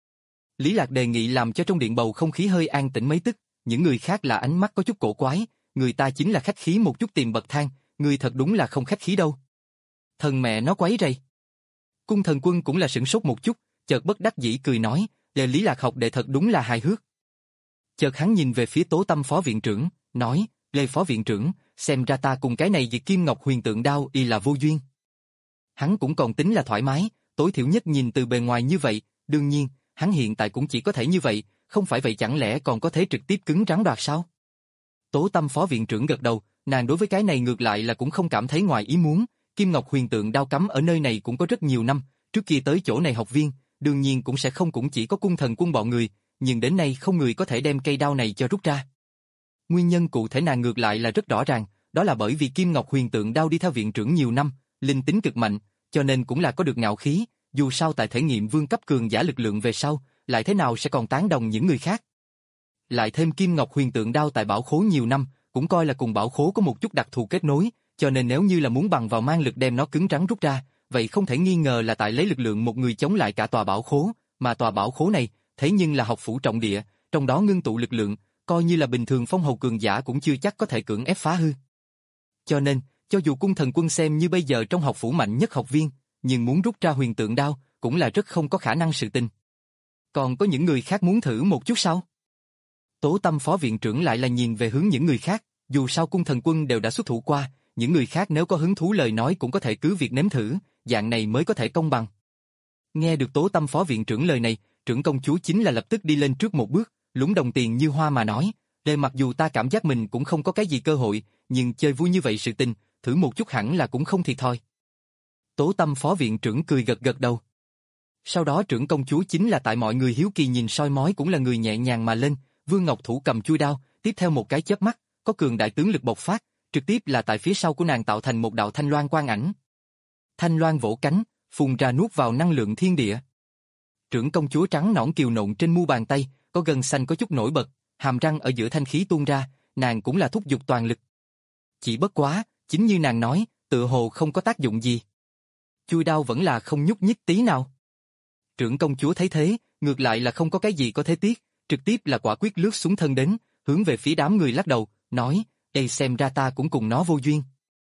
Lý Lạc đề nghị làm cho trong điện bầu không khí hơi an tĩnh mấy tức, những người khác là ánh mắt có chút cổ quái, người ta chính là khách khí một chút tìm bậc thang, người thật đúng là không khách khí đâu. Thần mẹ nó quấy rầy. Cung Thần Quân cũng là sửng sốt một chút, chợt bất đắc dĩ cười nói, "Đề Lý Lạc học đệ thật đúng là hài hước." Chợt hắn nhìn về phía Tố Tâm phó viện trưởng, nói, "Lê phó viện trưởng, xem ra ta cùng cái này Diệt Kim Ngọc Huyền Tượng Đao y là vô duyên." Hắn cũng còn tính là thoải mái, tối thiểu nhất nhìn từ bề ngoài như vậy, đương nhiên, hắn hiện tại cũng chỉ có thể như vậy, không phải vậy chẳng lẽ còn có thể trực tiếp cứng rắn đoạt sao? Tố Tâm phó viện trưởng gật đầu, nàng đối với cái này ngược lại là cũng không cảm thấy ngoài ý muốn, Kim Ngọc Huyền Tượng Đao cắm ở nơi này cũng có rất nhiều năm, trước kia tới chỗ này học viên, đương nhiên cũng sẽ không cũng chỉ có Cung Thần Quân bọn người, nhưng đến nay không người có thể đem cây đao này cho rút ra. Nguyên nhân cụ thể nàng ngược lại là rất rõ ràng, đó là bởi vì Kim Ngọc Huyền Tượng Đao đi theo viện trưởng nhiều năm, linh tính cực mạnh, cho nên cũng là có được ngạo khí, dù sao tại thể nghiệm vương cấp cường giả lực lượng về sau, lại thế nào sẽ còn tán đồng những người khác. Lại thêm Kim Ngọc Huyền Tượng Đao tại bảo khố nhiều năm, cũng coi là cùng bảo khố có một chút đặc thù kết nối, cho nên nếu như là muốn bằng vào mang lực đem nó cứng rắn rút ra, vậy không thể nghi ngờ là tại lấy lực lượng một người chống lại cả tòa bảo khố, mà tòa bảo khố này, thế nhưng là học phủ trọng địa, trong đó ngưng tụ lực lượng, coi như là bình thường phong hầu cường giả cũng chưa chắc có thể cưỡng ép phá hư. Cho nên, cho dù Cung Thần Quân xem như bây giờ trong học phủ mạnh nhất học viên, nhưng muốn rút ra Huyền Tượng Đao, cũng là rất không có khả năng sự tình. Còn có những người khác muốn thử một chút sao? Tố Tâm phó viện trưởng lại là nhìn về hướng những người khác, dù sao Cung Thần Quân đều đã xuất thủ qua, những người khác nếu có hứng thú lời nói cũng có thể cứ việc nếm thử, dạng này mới có thể công bằng. Nghe được Tố Tâm phó viện trưởng lời này, trưởng công chúa chính là lập tức đi lên trước một bước, lúng đồng tiền như hoa mà nói, "Để mặc dù ta cảm giác mình cũng không có cái gì cơ hội, nhưng chơi vui như vậy sự tình, thử một chút hẳn là cũng không thiệt thòi." Tố Tâm phó viện trưởng cười gật gật đầu. Sau đó trưởng công chúa chính là tại mọi người hiếu kỳ nhìn soi mói cũng là người nhẹ nhàng mà lên, Vương Ngọc Thủ cầm chui đao, tiếp theo một cái chớp mắt, có cường đại tướng lực bộc phát, trực tiếp là tại phía sau của nàng tạo thành một đạo thanh loan quang ảnh. Thanh loan vỗ cánh, phun ra nuốt vào năng lượng thiên địa. Trưởng công chúa trắng nõn kiều nộn trên mu bàn tay, có gân xanh có chút nổi bật, hàm răng ở giữa thanh khí tuôn ra, nàng cũng là thúc giục toàn lực. Chỉ bất quá, chính như nàng nói, tựa hồ không có tác dụng gì. Chui đao vẫn là không nhúc nhích tí nào. Trưởng công chúa thấy thế, ngược lại là không có cái gì có thế tiếc, trực tiếp là quả quyết lướt xuống thân đến, hướng về phía đám người lắc đầu, nói, "Đây xem ra ta cũng cùng nó vô duyên."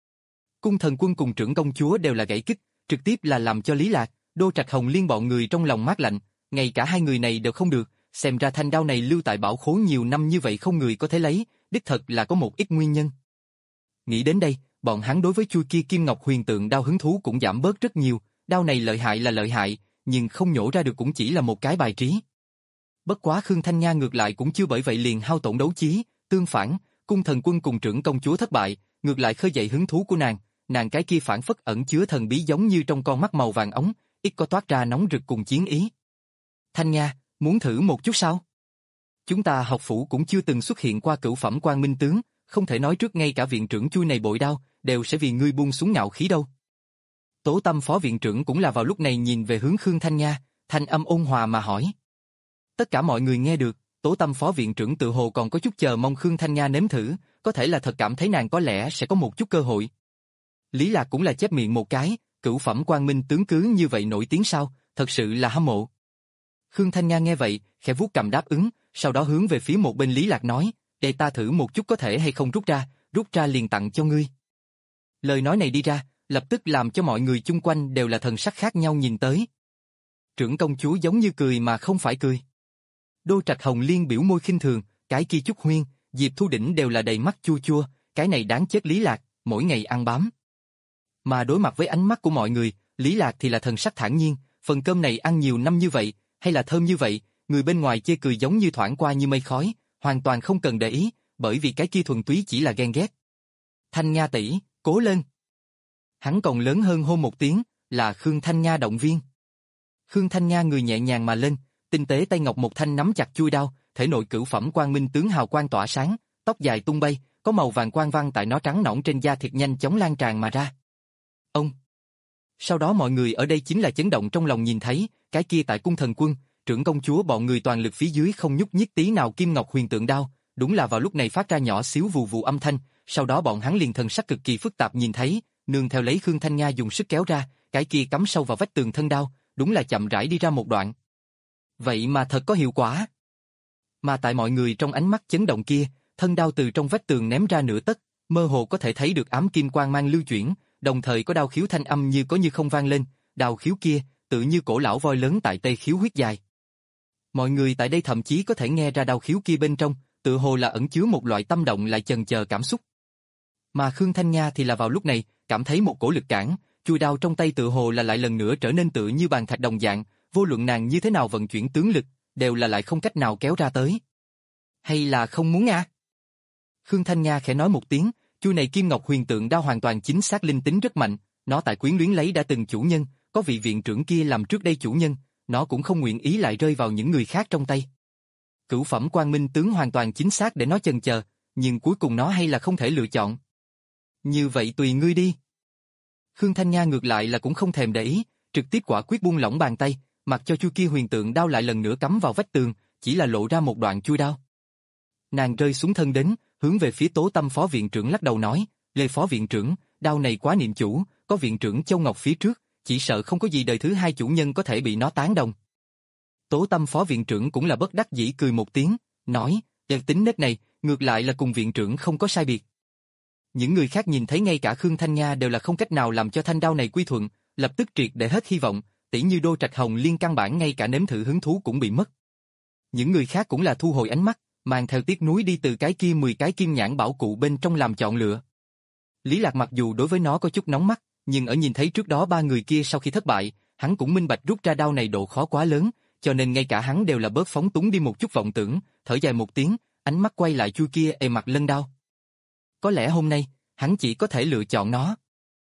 Cung Thần Quân cùng trưởng công chúa đều là gãy kích, trực tiếp là làm cho Lý Lạc, Đô Trạch Hồng Liên bọn người trong lòng mát lạnh, ngay cả hai người này đều không được, xem ra thanh đao này lưu tại bảo khố nhiều năm như vậy không người có thể lấy, đích thật là có một ít nguyên nhân. Nghĩ đến đây, bọn hắn đối với chui kia Kim Ngọc Huyền Tượng Đao hứng thú cũng giảm bớt rất nhiều, đao này lợi hại là lợi hại, nhưng không nhổ ra được cũng chỉ là một cái bài trí. Bất quá Khương Thanh Nha ngược lại cũng chưa bởi vậy liền hao tổn đấu chí, tương phản, Cung Thần Quân cùng trưởng công chúa thất bại, ngược lại khơi dậy hứng thú của nàng, nàng cái kia phản phất ẩn chứa thần bí giống như trong con mắt màu vàng ống, ít có toát ra nóng rực cùng chiến ý. "Thanh Nha, muốn thử một chút sao? Chúng ta học phủ cũng chưa từng xuất hiện qua cửu phẩm Quang Minh tướng, không thể nói trước ngay cả viện trưởng chui này bội đao, đều sẽ vì ngươi buông xuống ngạo khí đâu." Tố Tâm phó viện trưởng cũng là vào lúc này nhìn về hướng Khương Thanh Nha, thanh âm ôn hòa mà hỏi. Tất cả mọi người nghe được, Tố Tâm phó viện trưởng tự hồ còn có chút chờ mong Khương Thanh Nha nếm thử, có thể là thật cảm thấy nàng có lẽ sẽ có một chút cơ hội. Lý Lạc cũng là chép miệng một cái, cửu phẩm Quang Minh tướng cứ như vậy nổi tiếng sao, thật sự là hâm mộ. Khương Thanh Nha nghe vậy, khẽ vuốt cầm đáp ứng, sau đó hướng về phía một bên Lý Lạc nói, "Để ta thử một chút có thể hay không rút ra, rút ra liền tặng cho ngươi." Lời nói này đi ra, lập tức làm cho mọi người chung quanh đều là thần sắc khác nhau nhìn tới. Trưởng công chúa giống như cười mà không phải cười. Đô Trạch Hồng Liên biểu môi khinh thường, cái kia Trúc Huyên, Diệp Thu Đỉnh đều là đầy mắt chua chua, cái này đáng chết Lý Lạc, mỗi ngày ăn bám. Mà đối mặt với ánh mắt của mọi người, Lý Lạc thì là thần sắc thản nhiên, phần cơm này ăn nhiều năm như vậy, hay là thơm như vậy, người bên ngoài chê cười giống như thoảng qua như mây khói, hoàn toàn không cần để ý, bởi vì cái kia thuần túy chỉ là ghen ghét. "Thanh Nha tỷ, cố lên." Hắn còn lớn hơn hôn một tiếng, là Khương Thanh Nha động viên. Khương Thanh Nha người nhẹ nhàng mà lên, tinh tế tay ngọc một thanh nắm chặt chui đao, thể nội cửu phẩm Quang Minh tướng hào quang tỏa sáng, tóc dài tung bay, có màu vàng quang văn tại nó trắng nõn trên da thịt nhanh chóng lan tràn mà ra. Ông. Sau đó mọi người ở đây chính là chấn động trong lòng nhìn thấy, cái kia tại cung thần quân, trưởng công chúa bọn người toàn lực phía dưới không nhúc nhích tí nào kim ngọc huyền tượng đao, đúng là vào lúc này phát ra nhỏ xíu vù vù âm thanh, sau đó bọn hắn liền thần sắc cực kỳ phức tạp nhìn thấy, nương theo lấy Khương Thanh Nga dùng sức kéo ra, cái kia cắm sâu vào vách tường thân đao, đúng là chậm rãi đi ra một đoạn. Vậy mà thật có hiệu quả. Mà tại mọi người trong ánh mắt chấn động kia, thân đao từ trong vách tường ném ra nửa tấc, mơ hồ có thể thấy được ám kim quang mang lưu chuyển, đồng thời có đao khiếu thanh âm như có như không vang lên, đao khiếu kia tự như cổ lão voi lớn tại tây khiếu huyết dài. Mọi người tại đây thậm chí có thể nghe ra đao khiếu kia bên trong, tự hồ là ẩn chứa một loại tâm động lại chần chờ cảm xúc. Mà Khương Thanh Nga thì là vào lúc này, cảm thấy một cổ lực cản, chuôi đao trong tay tự hồ là lại lần nữa trở nên tự như bàn thạch đồng dạng, vô luận nàng như thế nào vận chuyển tướng lực, đều là lại không cách nào kéo ra tới. Hay là không muốn à? Khương Thanh Nga khẽ nói một tiếng, chuôi này kim ngọc huyền tượng đao hoàn toàn chính xác linh tính rất mạnh, nó tại quyến luyến lấy đã từng chủ nhân, có vị viện trưởng kia làm trước đây chủ nhân, nó cũng không nguyện ý lại rơi vào những người khác trong tay. Cửu phẩm quang minh tướng hoàn toàn chính xác để nó chần chờ, nhưng cuối cùng nó hay là không thể lựa chọn. Như vậy tùy ngươi đi. Khương Thanh Nga ngược lại là cũng không thèm để ý, trực tiếp quả quyết buông lỏng bàn tay, mặc cho chuôi kia huyền tượng đao lại lần nữa cắm vào vách tường, chỉ là lộ ra một đoạn chuôi đao. Nàng rơi xuống thân đến, hướng về phía Tố Tâm phó viện trưởng lắc đầu nói, Lê phó viện trưởng, đao này quá niệm chủ, có viện trưởng Châu Ngọc phía trước, chỉ sợ không có gì đời thứ hai chủ nhân có thể bị nó tán đồng. Tố Tâm phó viện trưởng cũng là bất đắc dĩ cười một tiếng, nói, "Đợt tính nết này, ngược lại là cùng viện trưởng không có sai biệt." Những người khác nhìn thấy ngay cả Khương Thanh Nga đều là không cách nào làm cho thanh đao này quy thuận, lập tức triệt để hết hy vọng, tỉ như Đô Trạch Hồng Liên căn bản ngay cả nếm thử hứng thú cũng bị mất. Những người khác cũng là thu hồi ánh mắt, mang theo tiếc nuối đi từ cái kia mười cái kim nhãn bảo cụ bên trong làm chọn lựa. Lý Lạc mặc dù đối với nó có chút nóng mắt, nhưng ở nhìn thấy trước đó ba người kia sau khi thất bại, hắn cũng minh bạch rút ra đao này độ khó quá lớn, cho nên ngay cả hắn đều là bớt phóng túng đi một chút vọng tưởng, thở dài một tiếng, ánh mắt quay lại chuôi kia ề mặt lân đao. Có lẽ hôm nay, hắn chỉ có thể lựa chọn nó.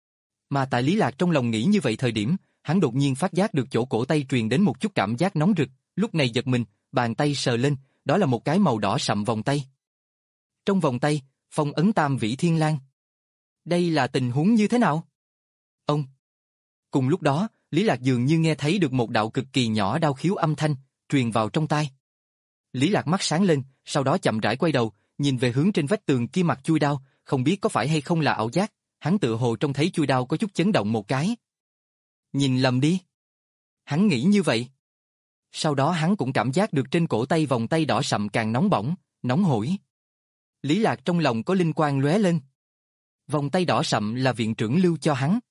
Mà tại Lý Lạc trong lòng nghĩ như vậy thời điểm, hắn đột nhiên phát giác được chỗ cổ tay truyền đến một chút cảm giác nóng rực, lúc này giật mình, bàn tay sờ lên, đó là một cái màu đỏ sậm vòng tay. Trong vòng tay, phong ấn tam vĩ thiên lang. Đây là tình huống như thế nào? Ông. Cùng lúc đó, Lý Lạc dường như nghe thấy được một đạo cực kỳ nhỏ đao khiếu âm thanh, truyền vào trong tai. Lý Lạc mắt sáng lên, sau đó chậm rãi quay đầu, nhìn về hướng trên vách tường kia mặt chuôi đao, không biết có phải hay không là ảo giác, hắn tự hồ trông thấy chuôi đao có chút chấn động một cái. Nhìn lầm đi. Hắn nghĩ như vậy. Sau đó hắn cũng cảm giác được trên cổ tay vòng tay đỏ sậm càng nóng bỏng, nóng hổi. Lý Lạc trong lòng có linh quang lóe lên. Vòng tay đỏ sậm là viện trưởng lưu cho hắn.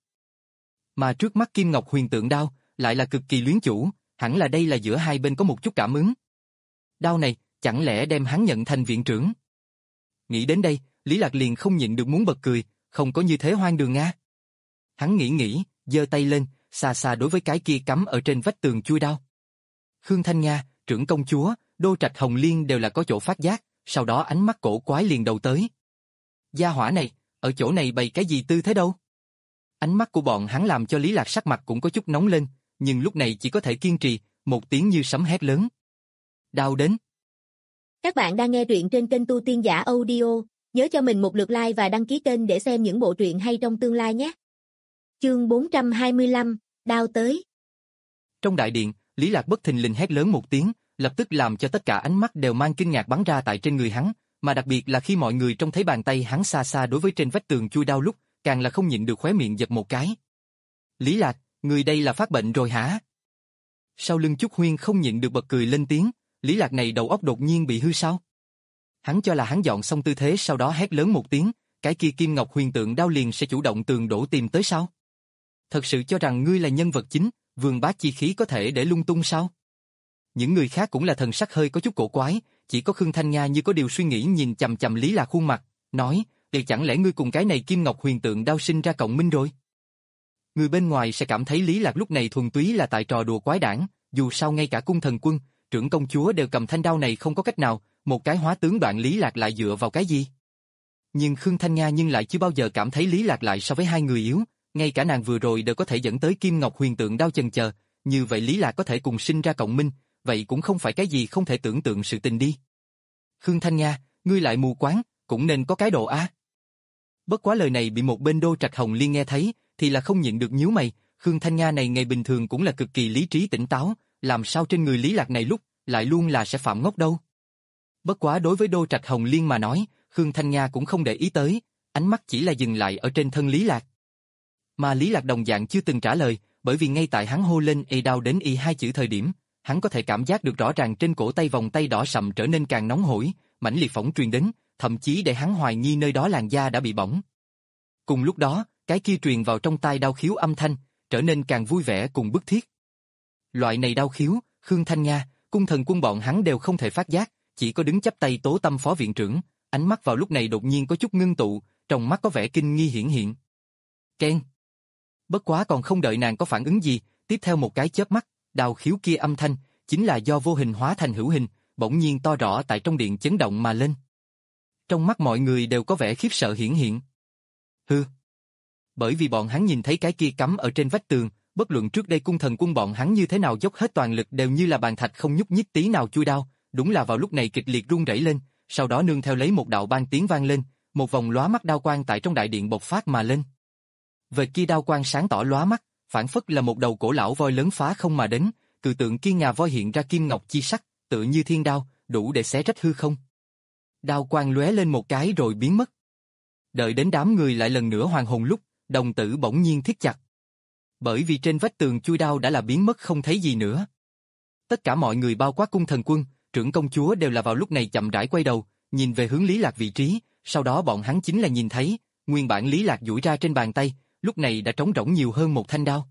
Mà trước mắt kim ngọc huyền tượng đao, lại là cực kỳ luyến chủ, hẳn là đây là giữa hai bên có một chút cảm ứng. Đao này, chẳng lẽ đem hắn nhận thành viện trưởng? Nghĩ đến đây, Lý Lạc liền không nhịn được muốn bật cười, không có như thế hoang đường nga. Hắn nghĩ nghĩ, giơ tay lên, xa xa đối với cái kia cắm ở trên vách tường chuôi đao. Khương Thanh Nga, trưởng công chúa, Đô Trạch Hồng Liên đều là có chỗ phát giác, sau đó ánh mắt cổ quái liền đầu tới. Gia hỏa này, ở chỗ này bày cái gì tư thế đâu? Ánh mắt của bọn hắn làm cho Lý Lạc sắc mặt cũng có chút nóng lên, nhưng lúc này chỉ có thể kiên trì, một tiếng như sấm hét lớn. Đao đến. Các bạn đang nghe truyện trên kênh Tu Tiên Giả Audio, nhớ cho mình một lượt like và đăng ký kênh để xem những bộ truyện hay trong tương lai nhé. Chương bốn trăm hai mươi lăm, đao tới. Trong đại điện, Lý Lạc bất thình lình hét lớn một tiếng, lập tức làm cho tất cả ánh mắt đều mang kinh ngạc bắn ra tại trên người hắn, mà đặc biệt là khi mọi người trông thấy bàn tay hắn xa xa đối với trên vách tường chui đao lúc, càng là không nhịn được khóe miệng giật một cái. Lý Lạc, người đây là phát bệnh rồi hả? Sau lưng Chúc Huyên không nhịn được bật cười lên tiếng, Lý Lạc này đầu óc đột nhiên bị hư sao? Hắn cho là hắn dọn xong tư thế sau đó hét lớn một tiếng, cái kia kim ngọc huyền tượng đao liền sẽ chủ động tường đổ tìm tới sao? Thật sự cho rằng ngươi là nhân vật chính, vương bá chi khí có thể để lung tung sao? Những người khác cũng là thần sắc hơi có chút cổ quái, chỉ có Khương Thanh Nga như có điều suy nghĩ nhìn chằm chằm Lý Lạc khuôn mặt, nói, để chẳng lẽ ngươi cùng cái này kim ngọc huyền tượng đao sinh ra cộng minh rồi? Người bên ngoài sẽ cảm thấy Lý Lạc lúc này thuần túy là tại trò đùa quái đản, dù sao ngay cả cung thần quân, trưởng công chúa đều cầm thanh đao này không có cách nào, một cái hóa tướng đoạn Lý Lạc lại dựa vào cái gì? Nhưng Khương Thanh Nga nhưng lại chưa bao giờ cảm thấy Lý Lạc lại so với hai người yếu, ngay cả nàng vừa rồi đều có thể dẫn tới kim ngọc huyền tượng đao chần chờ, như vậy Lý Lạc có thể cùng sinh ra cộng minh, vậy cũng không phải cái gì không thể tưởng tượng sự tình đi. Khương Thanh Nga, ngươi lại mù quáng, cũng nên có cái độ a. Bất quá lời này bị một bên Đô Trạch Hồng Liên nghe thấy, thì là không nhịn được nhíu mày, Khương Thanh Nga này ngày bình thường cũng là cực kỳ lý trí tỉnh táo, làm sao trên người Lý Lạc này lúc lại luôn là sẽ phạm ngốc đâu. Bất quá đối với Đô Trạch Hồng Liên mà nói, Khương Thanh Nga cũng không để ý tới, ánh mắt chỉ là dừng lại ở trên thân Lý Lạc. Mà Lý Lạc đồng dạng chưa từng trả lời, bởi vì ngay tại hắn hô lên y đau đến y hai chữ thời điểm, hắn có thể cảm giác được rõ ràng trên cổ tay vòng tay đỏ sậm trở nên càng nóng hổi, mãnh liệt phỏng truyền đến, thậm chí để hắn hoài nghi nơi đó làn da đã bị bỏng. Cùng lúc đó, cái kia truyền vào trong tai đau khiếu âm thanh, trở nên càng vui vẻ cùng bức thiết. Loại này đau khiếu, Khương Thanh Nga, Cung Thần Quân bọn hắn đều không thể phát giác, chỉ có đứng chắp tay tố tâm phó viện trưởng, ánh mắt vào lúc này đột nhiên có chút ngưng tụ, trong mắt có vẻ kinh nghi hiển hiện. Ken. Bất quá còn không đợi nàng có phản ứng gì, tiếp theo một cái chớp mắt, đau khiếu kia âm thanh, chính là do vô hình hóa thành hữu hình, bỗng nhiên to rõ tại trong điện chấn động mà lên. Trong mắt mọi người đều có vẻ khiếp sợ hiển hiện. Hừ. Bởi vì bọn hắn nhìn thấy cái kia cắm ở trên vách tường, bất luận trước đây Cung Thần Quân bọn hắn như thế nào dốc hết toàn lực đều như là bàn thạch không nhúc nhích tí nào chui đao, đúng là vào lúc này kịch liệt rung rẩy lên, sau đó nương theo lấy một đạo ban tiếng vang lên, một vòng lóa mắt đao quang tại trong đại điện bộc phát mà lên. Về kia đao quang sáng tỏ lóa mắt, phản phất là một đầu cổ lão voi lớn phá không mà đến, cự tượng kia ngà voi hiện ra kim ngọc chi sắc, tựa như thiên đao, đủ để xé rách hư không. Đao quang lóe lên một cái rồi biến mất. Đợi đến đám người lại lần nữa hoàn hồn lúc, đồng tử bỗng nhiên thiết chặt. Bởi vì trên vách tường chui đao đã là biến mất không thấy gì nữa. Tất cả mọi người bao quát Cung Thần Quân, trưởng công chúa đều là vào lúc này chậm rãi quay đầu, nhìn về hướng Lý Lạc vị trí, sau đó bọn hắn chính là nhìn thấy, nguyên bản Lý Lạc duỗi ra trên bàn tay, lúc này đã trống rỗng nhiều hơn một thanh đao.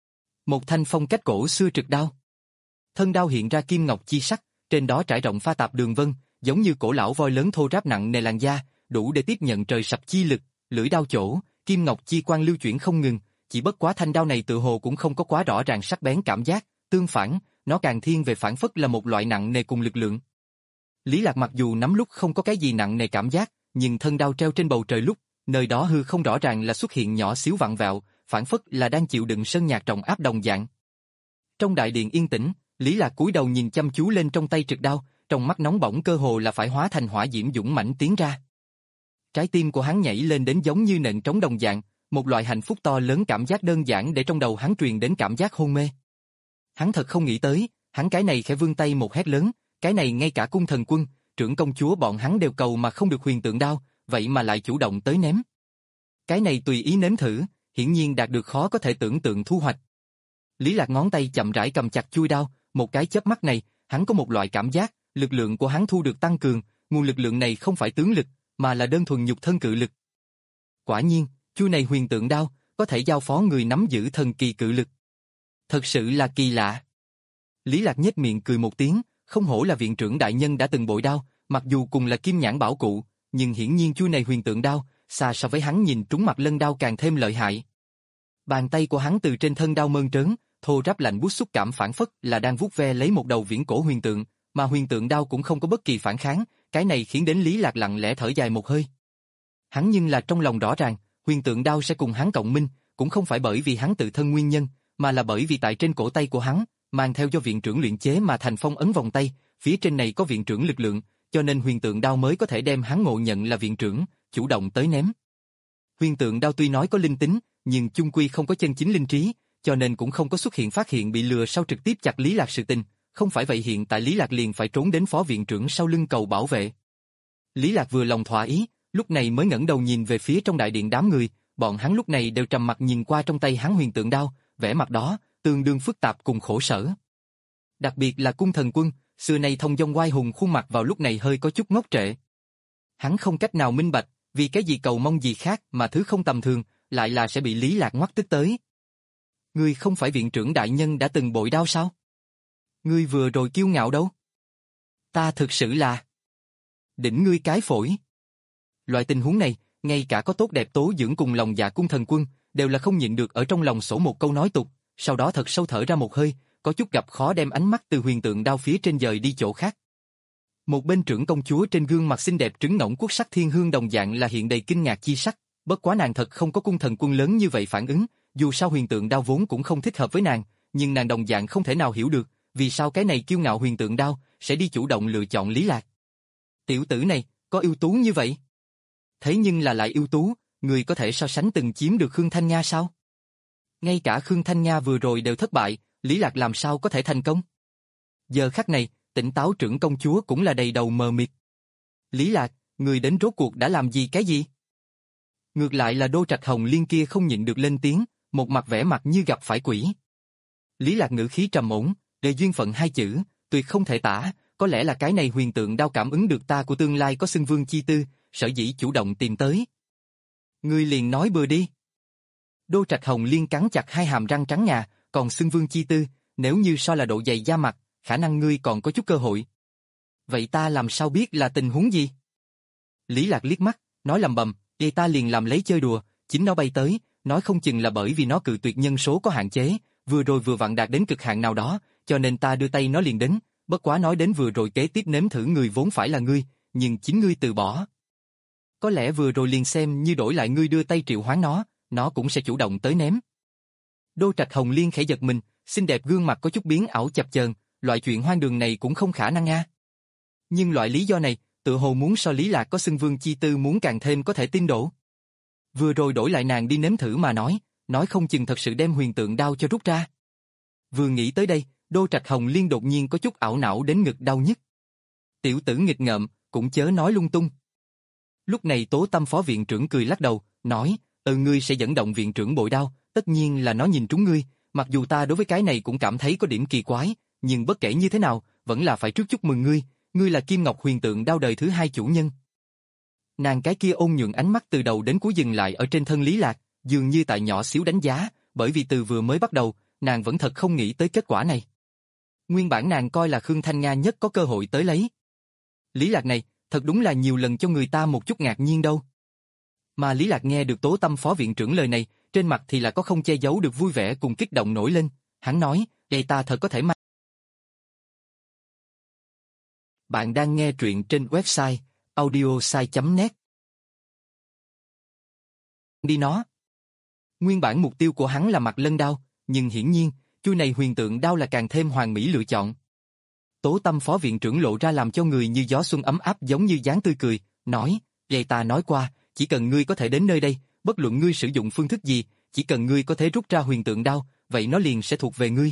Một thanh phong cách cổ xưa trực đao. Thân đao hiện ra kim ngọc chi sắc, trên đó trải rộng pha tạp đường vân, giống như cổ lão voi lớn thô ráp nặng nề làn da, đủ để tiếp nhận trời sập chi lực, lưỡi đao chỗ, kim ngọc chi quang lưu chuyển không ngừng, chỉ bất quá thanh đao này tự hồ cũng không có quá rõ ràng sắc bén cảm giác, tương phản, nó càng thiên về phản phất là một loại nặng nề cùng lực lượng. Lý Lạc mặc dù nắm lúc không có cái gì nặng nề cảm giác, nhưng thân đao treo trên bầu trời lúc, nơi đó hư không rõ ràng là xuất hiện nhỏ xíu vặn vẹo, phản phất là đang chịu đựng sơn nhạc trọng áp đồng dạng. Trong đại điện yên tĩnh, Lý Lạc cúi đầu nhìn chăm chú lên trong tay trực đao, trong mắt nóng bỏng cơ hồ là phải hóa thành hỏa diễm dũng mãnh tiến ra. Trái tim của hắn nhảy lên đến giống như nện trống đồng dạng, một loại hạnh phúc to lớn cảm giác đơn giản để trong đầu hắn truyền đến cảm giác hôn mê. Hắn thật không nghĩ tới, hắn cái này khẽ vươn tay một hét lớn, cái này ngay cả Cung Thần Quân, trưởng công chúa bọn hắn đều cầu mà không được huyền tượng đao, vậy mà lại chủ động tới ném. Cái này tùy ý nếm thử, hiển nhiên đạt được khó có thể tưởng tượng thu hoạch. Lý Lạc ngón tay chậm rãi cầm chặt chuôi đao, một cái chớp mắt này, hắn có một loại cảm giác, lực lượng của hắn thu được tăng cường, nguồn lực lượng này không phải tướng lực, mà là đơn thuần nhục thân cự lực. Quả nhiên, chuôi này huyền tượng đao, có thể giao phó người nắm giữ thần kỳ cự lực. Thật sự là kỳ lạ. Lý Lạc nhếch miệng cười một tiếng, không hổ là viện trưởng đại nhân đã từng bội đao, mặc dù cùng là kim nhãn bảo cụ, nhưng hiển nhiên chuôi này huyền tượng đao, xa so với hắn nhìn trúng mặt lân đao càng thêm lợi hại. Bàn tay của hắn từ trên thân đao mơn trớn, thô ráp lạnh buốt xúc cảm phản phất là đang vuốt ve lấy một đầu viễn cổ huyền tượng, mà huyền tượng đao cũng không có bất kỳ phản kháng, cái này khiến đến Lý Lạc lặng lẽ thở dài một hơi. Hắn nhưng là trong lòng rõ ràng, huyền tượng đao sẽ cùng hắn cộng minh, cũng không phải bởi vì hắn tự thân nguyên nhân, mà là bởi vì tại trên cổ tay của hắn, mang theo do viện trưởng luyện chế mà thành phong ấn vòng tay, phía trên này có viện trưởng lực lượng, cho nên huyền tượng đao mới có thể đem hắn ngộ nhận là viện trưởng, chủ động tới ném. Huyền tượng đao tuy nói có linh tính, nhưng chung quy không có chân chính linh trí, cho nên cũng không có xuất hiện phát hiện bị lừa sau trực tiếp chặt Lý Lạc sự tình, không phải vậy hiện tại Lý Lạc liền phải trốn đến phó viện trưởng sau lưng cầu bảo vệ. Lý Lạc vừa lòng thỏa ý, lúc này mới ngẩng đầu nhìn về phía trong đại điện đám người, bọn hắn lúc này đều trầm mặt nhìn qua trong tay hắn huyền tượng đao, vẻ mặt đó tương đương phức tạp cùng khổ sở. Đặc biệt là Cung Thần Quân, xưa nay thông dong oai hùng khuôn mặt vào lúc này hơi có chút ngốc trệ. Hắn không cách nào minh bạch, vì cái gì cầu mong gì khác mà thứ không tầm thường, lại là sẽ bị Lý Lạc ngoắc tức tới. Ngươi không phải viện trưởng đại nhân đã từng bội đao sao? Ngươi vừa rồi kiêu ngạo đâu? Ta thực sự là đỉnh ngươi cái phổi. Loại tình huống này, ngay cả có tốt đẹp tố dưỡng cùng lòng dạ Cung Thần Quân, đều là không nhịn được ở trong lòng sổ một câu nói tục, sau đó thật sâu thở ra một hơi, có chút gặp khó đem ánh mắt từ huyền tượng đao phía trên dời đi chỗ khác. Một bên trưởng công chúa trên gương mặt xinh đẹp trứng ngỗng quốc sắc thiên hương đồng dạng là hiện đầy kinh ngạc chi sắc, bất quá nàng thật không có Cung Thần Quân lớn như vậy phản ứng, dù sao huyền tượng đao vốn cũng không thích hợp với nàng, nhưng nàng đồng dạng không thể nào hiểu được, vì sao cái này kiêu ngạo huyền tượng đao sẽ đi chủ động lựa chọn Lý Lạc. Tiểu tử này, có ưu tú như vậy? Thế nhưng là lại ưu tú, người có thể so sánh từng chiếm được Khương Thanh Nga sao? Ngay cả Khương Thanh Nga vừa rồi đều thất bại, Lý Lạc làm sao có thể thành công? Giờ khắc này, tỉnh táo trưởng công chúa cũng là đầy đầu mờ mịt. Lý Lạc, người đến rốt cuộc đã làm gì cái gì? Ngược lại là Đô Trạch Hồng Liên kia không nhịn được lên tiếng, một mặt vẻ mặt như gặp phải quỷ. Lý Lạc ngữ khí trầm ổn, đề duyên phận hai chữ, tuyệt không thể tả, có lẽ là cái này huyền tượng đao cảm ứng được ta của tương lai có xưng vương chi tư, sở dĩ chủ động tìm tới. Ngươi liền nói bừa đi. Đô Trạch Hồng Liên cắn chặt hai hàm răng trắng ngà, còn xưng vương chi tư, nếu như so là độ dày da mặt, khả năng ngươi còn có chút cơ hội. Vậy ta làm sao biết là tình huống gì? Lý Lạc liếc mắt, nói lầm bầm, vậy ta liền làm lấy chơi đùa, chính nó bay tới, nói không chừng là bởi vì nó cự tuyệt nhân số có hạn chế, vừa rồi vừa vặn đạt đến cực hạn nào đó, cho nên ta đưa tay nó liền đến, bất quá nói đến vừa rồi kế tiếp nếm thử người vốn phải là ngươi, nhưng chính ngươi từ bỏ. Có lẽ vừa rồi liền xem như đổi lại ngươi đưa tay triệu hoán nó, nó cũng sẽ chủ động tới ném. Đô Trạch Hồng Liên khẽ giật mình, xinh đẹp gương mặt có chút biến ảo chập chờn, loại chuyện hoang đường này cũng không khả năng a. Nhưng loại lý do này, tự hồ muốn so Lý Lạc có xưng vương chi tư muốn càng thêm có thể tin đổ. Vừa rồi đổi lại nàng đi nếm thử mà nói, nói không chừng thật sự đem huyền tượng đao cho rút ra. Vừa nghĩ tới đây, Đô Trạch Hồng Liên đột nhiên có chút ảo não đến ngực đau nhức. Tiểu tử nghịch ngợm, cũng chớ nói lung tung. Lúc này Tố Tâm phó viện trưởng cười lắc đầu, nói, ừ ngươi sẽ dẫn động viện trưởng bội đao, tất nhiên là nó nhìn trúng ngươi, mặc dù ta đối với cái này cũng cảm thấy có điểm kỳ quái, nhưng bất kể như thế nào, vẫn là phải trước chúc mừng ngươi, ngươi là Kim Ngọc huyền tượng đao đời thứ hai chủ nhân. Nàng cái kia ôn nhuận ánh mắt từ đầu đến cuối dừng lại ở trên thân Lý Lạc, dường như tại nhỏ xíu đánh giá, bởi vì từ vừa mới bắt đầu, nàng vẫn thật không nghĩ tới kết quả này. Nguyên bản nàng coi là Khương Thanh Nga nhất có cơ hội tới lấy. Lý Lạc này, thật đúng là nhiều lần cho người ta một chút ngạc nhiên đâu. Mà Lý Lạc nghe được Tố Tâm phó viện trưởng lời này, trên mặt thì là có không che giấu được vui vẻ cùng kích động nổi lên, hắn nói, đây ta thật có thể mà. Bạn đang nghe truyện trên website audiosai chấm net. Đi nó. Nguyên bản mục tiêu của hắn là Mặc Lân đao, nhưng hiển nhiên, chuôi này huyền tượng đao là càng thêm hoàn mỹ lựa chọn. Tố Tâm phó viện trưởng lộ ra làm cho người như gió xuân ấm áp giống như dáng tươi cười, nói, vậy ta nói qua, chỉ cần ngươi có thể đến nơi đây, bất luận ngươi sử dụng phương thức gì, chỉ cần ngươi có thể rút ra huyền tượng đao, vậy nó liền sẽ thuộc về ngươi.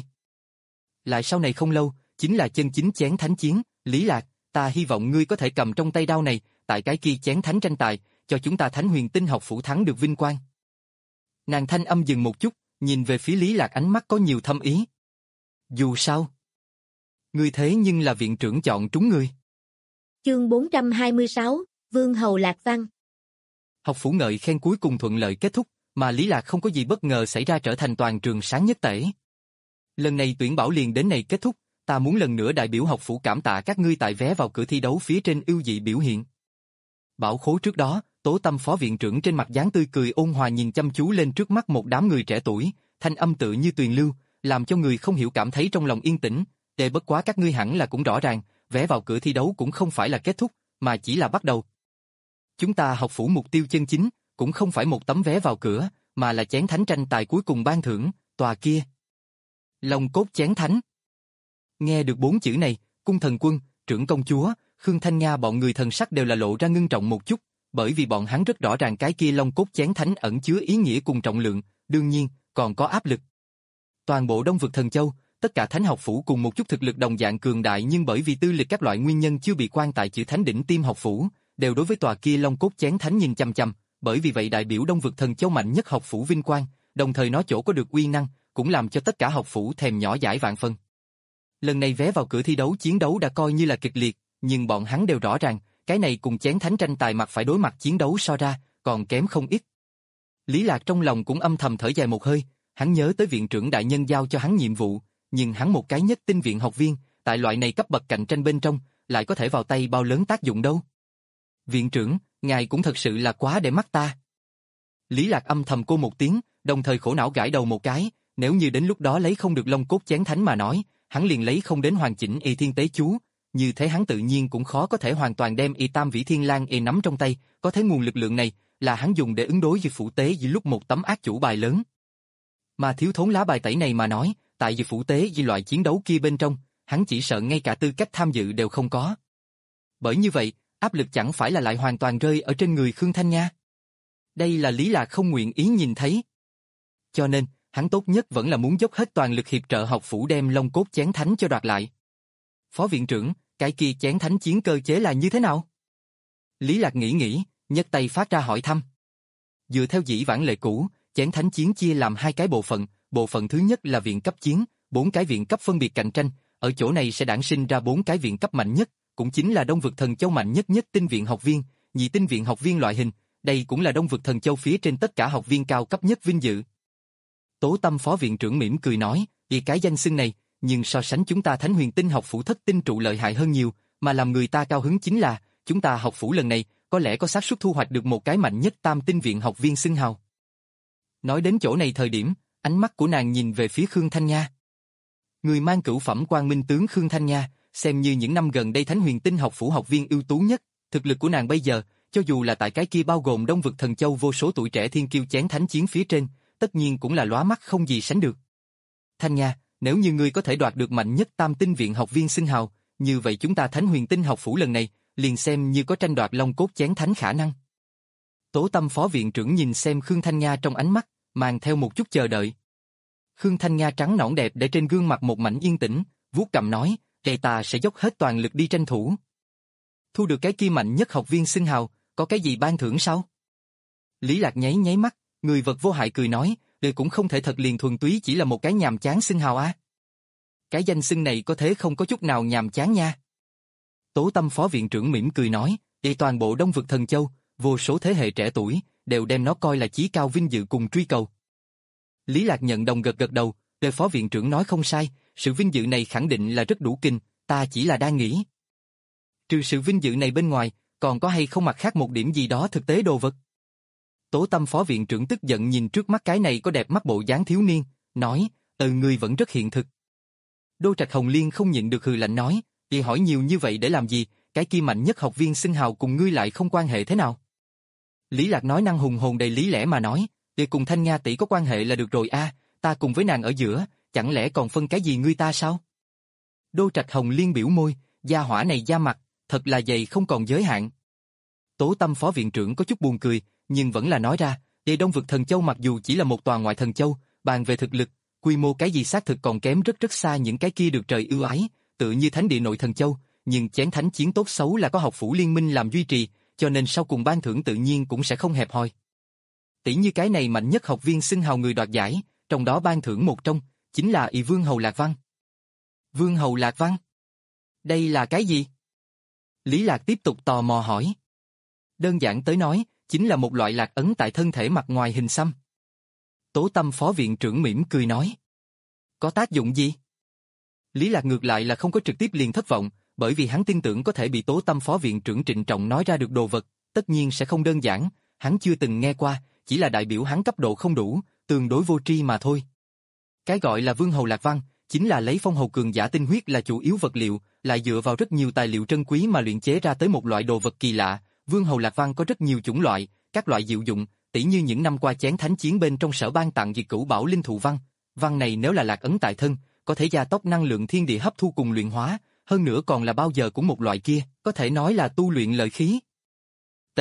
Lại sau này không lâu, chính là chân chính chén thánh chiến, Lý Lạc, ta hy vọng ngươi có thể cầm trong tay đao này, tại cái kia chén thánh tranh tài, cho chúng ta Thánh Huyền Tinh học phủ thắng được vinh quang. Nàng thanh âm dừng một chút, nhìn về phía Lý Lạc ánh mắt có nhiều thâm ý. Dù sao, ngươi thế nhưng là viện trưởng chọn trúng ngươi. Chương bốn trăm hai mươi sáu, Vương Hầu Lạc Văn. Học phủ ngợi khen cuối cùng thuận lợi kết thúc, mà Lý Lạc không có gì bất ngờ xảy ra trở thành toàn trường sáng nhất tể. Lần này tuyển bảo liền đến này kết thúc, ta muốn lần nữa đại biểu học phủ cảm tạ các ngươi tại vé vào cửa thi đấu phía trên ưu dị biểu hiện. Bảo khố trước đó, Tố Tâm phó viện trưởng trên mặt dáng tươi cười ôn hòa nhìn chăm chú lên trước mắt một đám người trẻ tuổi, thanh âm tự như tuyền lưu, làm cho người không hiểu cảm thấy trong lòng yên tĩnh. Tề bất quá các ngươi hẳn là cũng rõ ràng, vé vào cửa thi đấu cũng không phải là kết thúc, mà chỉ là bắt đầu. Chúng ta học phủ mục tiêu chân chính, cũng không phải một tấm vé vào cửa, mà là chén thánh tranh tài cuối cùng ban thưởng, tòa kia. Long cốt chén thánh. Nghe được bốn chữ này, Cung Thần Quân, trưởng công chúa, Khương Thanh Nga bọn người thần sắc đều là lộ ra ngưng trọng một chút, bởi vì bọn hắn rất rõ ràng cái kia Long cốt chén thánh ẩn chứa ý nghĩa cùng trọng lượng, đương nhiên, còn có áp lực. Toàn bộ Đông vực Thần Châu, tất cả thánh học phủ cùng một chút thực lực đồng dạng cường đại nhưng bởi vì tư lịch các loại nguyên nhân chưa bị quan tại chữ thánh đỉnh tim học phủ, đều đối với tòa kia Long cốt chén thánh nhìn chăm chăm, bởi vì vậy đại biểu Đông vực Thần Châu mạnh nhất học phủ vinh quang, đồng thời nó chỗ có được uy năng, cũng làm cho tất cả học phủ thèm nhỏ dãi vạn phân. Lần này vé vào cửa thi đấu chiến đấu đã coi như là kịch liệt, nhưng bọn hắn đều rõ ràng, cái này cùng chén thánh tranh tài mặt phải đối mặt chiến đấu so ra, còn kém không ít. Lý Lạc trong lòng cũng âm thầm thở dài một hơi, hắn nhớ tới viện trưởng đại nhân giao cho hắn nhiệm vụ, nhưng hắn một cái nhất tinh viện học viên, tại loại này cấp bậc cạnh tranh bên trong, lại có thể vào tay bao lớn tác dụng đâu. Viện trưởng, ngài cũng thật sự là quá để mắt ta. Lý Lạc âm thầm cô một tiếng, đồng thời khổ não gãi đầu một cái, nếu như đến lúc đó lấy không được Long cốt chén thánh mà nói, hắn liền lấy không đến hoàn chỉnh Y Thiên Tế Chú, như thế hắn tự nhiên cũng khó có thể hoàn toàn đem Y Tam Vĩ Thiên Lang Y nắm trong tay, có thể nguồn lực lượng này là hắn dùng để ứng đối với phủ tế vì lúc một tấm ác chủ bài lớn. Mà thiếu thốn lá bài tẩy này mà nói, tại vì phủ tế vì loại chiến đấu kia bên trong, hắn chỉ sợ ngay cả tư cách tham dự đều không có. Bởi như vậy, áp lực chẳng phải là lại hoàn toàn rơi ở trên người Khương Thanh Nga. Đây là Lý Lạc không nguyện ý nhìn thấy. Cho nên, hắn tốt nhất vẫn là muốn dốc hết toàn lực hiệp trợ học phủ đem Long Cốt Chén Thánh cho đoạt lại. Phó viện trưởng, cái kia Chén Thánh chiến cơ chế là như thế nào? Lý Lạc nghĩ nghĩ, nhấc tay phát ra hỏi thăm. Dựa theo dĩ vãng lệ cũ, Chén Thánh chiến chia làm hai cái bộ phận, bộ phận thứ nhất là viện cấp chiến, bốn cái viện cấp phân biệt cạnh tranh, ở chỗ này sẽ đản sinh ra bốn cái viện cấp mạnh nhất, cũng chính là Đông Vực Thần Châu mạnh nhất nhất tinh viện học viên, nhị tinh viện học viên loại hình, đây cũng là Đông Vực Thần Châu phía trên tất cả học viên cao cấp nhất vinh dự. Tố Tâm phó viện trưởng mỉm cười nói, vì cái danh xưng này, nhưng so sánh chúng ta Thánh Huyền Tinh học phủ thất tinh trụ lợi hại hơn nhiều, mà làm người ta cao hứng chính là, chúng ta học phủ lần này, có lẽ có xác suất thu hoạch được một cái mạnh nhất tam tinh viện học viên xưng hào. Nói đến chỗ này thời điểm, ánh mắt của nàng nhìn về phía Khương Thanh Nha. Người mang cửu phẩm Quang Minh tướng Khương Thanh Nha, xem như những năm gần đây Thánh Huyền Tinh học phủ học viên ưu tú nhất, thực lực của nàng bây giờ, cho dù là tại cái kia bao gồm Đông Vực Thần Châu vô số tuổi trẻ thiên kiêu Chén Thánh chiến phía trên, tất nhiên cũng là lóa mắt không gì sánh được. Thanh Nha, nếu như ngươi có thể đoạt được mạnh nhất tam tinh viện học viên xưng hào, như vậy chúng ta Thánh Huyền Tinh học phủ lần này, liền xem như có tranh đoạt Long Cốt Chén Thánh khả năng. Tố Tâm phó viện trưởng nhìn xem Khương Thanh Nha trong ánh mắt, mang theo một chút chờ đợi. Khương Thanh Nha trắng nõn đẹp để trên gương mặt một mảnh yên tĩnh, vuốt cằm nói, "Vậy ta sẽ dốc hết toàn lực đi tranh thủ." Thu được cái kia mạnh nhất học viên xưng hào, có cái gì ban thưởng sao? Lý Lạc nháy nháy mắt, người vật vô hại cười nói, "Đây cũng không thể thật liền thuần túy chỉ là một cái nhàm chán xưng hào á." Cái danh xưng này có thế không có chút nào nhàm chán nha. Tố Tâm phó viện trưởng mỉm cười nói, "Để toàn bộ Đông Vực Thần Châu, vô số thế hệ trẻ tuổi đều đem nó coi là chí cao vinh dự cùng truy cầu." Lý Lạc nhận đồng gật gật đầu, "Để phó viện trưởng nói không sai, sự vinh dự này khẳng định là rất đủ kinh, ta chỉ là đang nghĩ. Trừ sự vinh dự này bên ngoài, còn có hay không mặt khác một điểm gì đó thực tế đồ vật?" Tố Tâm phó viện trưởng tức giận nhìn trước mắt cái này có đẹp mắt bộ dáng thiếu niên, nói, "Ừ, ngươi vẫn rất hiện thực." Đô Trạch Hồng Liên không nhịn được hừ lạnh nói, "Thì hỏi nhiều như vậy để làm gì, cái kia mạnh nhất học viên xưng hào cùng ngươi lại không quan hệ thế nào?" Lý Lạc nói năng hùng hồn đầy lý lẽ mà nói, "Thì cùng Thanh Nha tỷ có quan hệ là được rồi a, ta cùng với nàng ở giữa, chẳng lẽ còn phân cái gì ngươi ta sao?" Đô Trạch Hồng Liên biểu môi, gia hỏa này da mặt, thật là dày không còn giới hạn. Tố Tâm phó viện trưởng có chút buồn cười, nhưng vẫn là nói ra, "Để Đông Vực Thần Châu mặc dù chỉ là một tòa ngoại thần châu, bàn về thực lực, quy mô cái gì xác thực còn kém rất rất xa những cái kia được trời ưu ái, tự như Thánh Địa Nội Thần Châu, nhưng Chén Thánh chiến tốt xấu là có học phủ liên minh làm duy trì, cho nên sau cùng ban thưởng tự nhiên cũng sẽ không hẹp hòi. Tỷ như cái này mạnh nhất học viên xưng hào người đoạt giải, trong đó ban thưởng một trong, chính là ỷ Vương Hầu Lạc Văn." Vương Hầu Lạc Văn? Đây là cái gì? Lý Lạc tiếp tục tò mò hỏi. Đơn giản tới nói, chính là một loại lạc ấn tại thân thể mặt ngoài hình xăm. Tố Tâm phó viện trưởng mỉm cười nói. Có tác dụng gì? Lý Lạc ngược lại là không có trực tiếp liền thất vọng, bởi vì hắn tin tưởng có thể bị Tố Tâm phó viện trưởng trịnh trọng nói ra được đồ vật, tất nhiên sẽ không đơn giản, hắn chưa từng nghe qua, chỉ là đại biểu hắn cấp độ không đủ, tương đối vô tri mà thôi. Cái gọi là Vương Hầu Lạc Văn, chính là lấy phong hầu cường giả tinh huyết là chủ yếu vật liệu, lại dựa vào rất nhiều tài liệu trân quý mà luyện chế ra tới một loại đồ vật kỳ lạ. Vương Hầu Lạc Văn có rất nhiều chủng loại, các loại diệu dụng, tỉ như những năm qua Chén Thánh chiến bên trong sở ban tặng diệt cửu bảo linh thụ văn. Văn này nếu là lạc ấn tại thân, có thể gia tốc năng lượng thiên địa hấp thu cùng luyện hóa, hơn nữa còn là bao giờ cũng một loại kia, có thể nói là tu luyện lợi khí. T.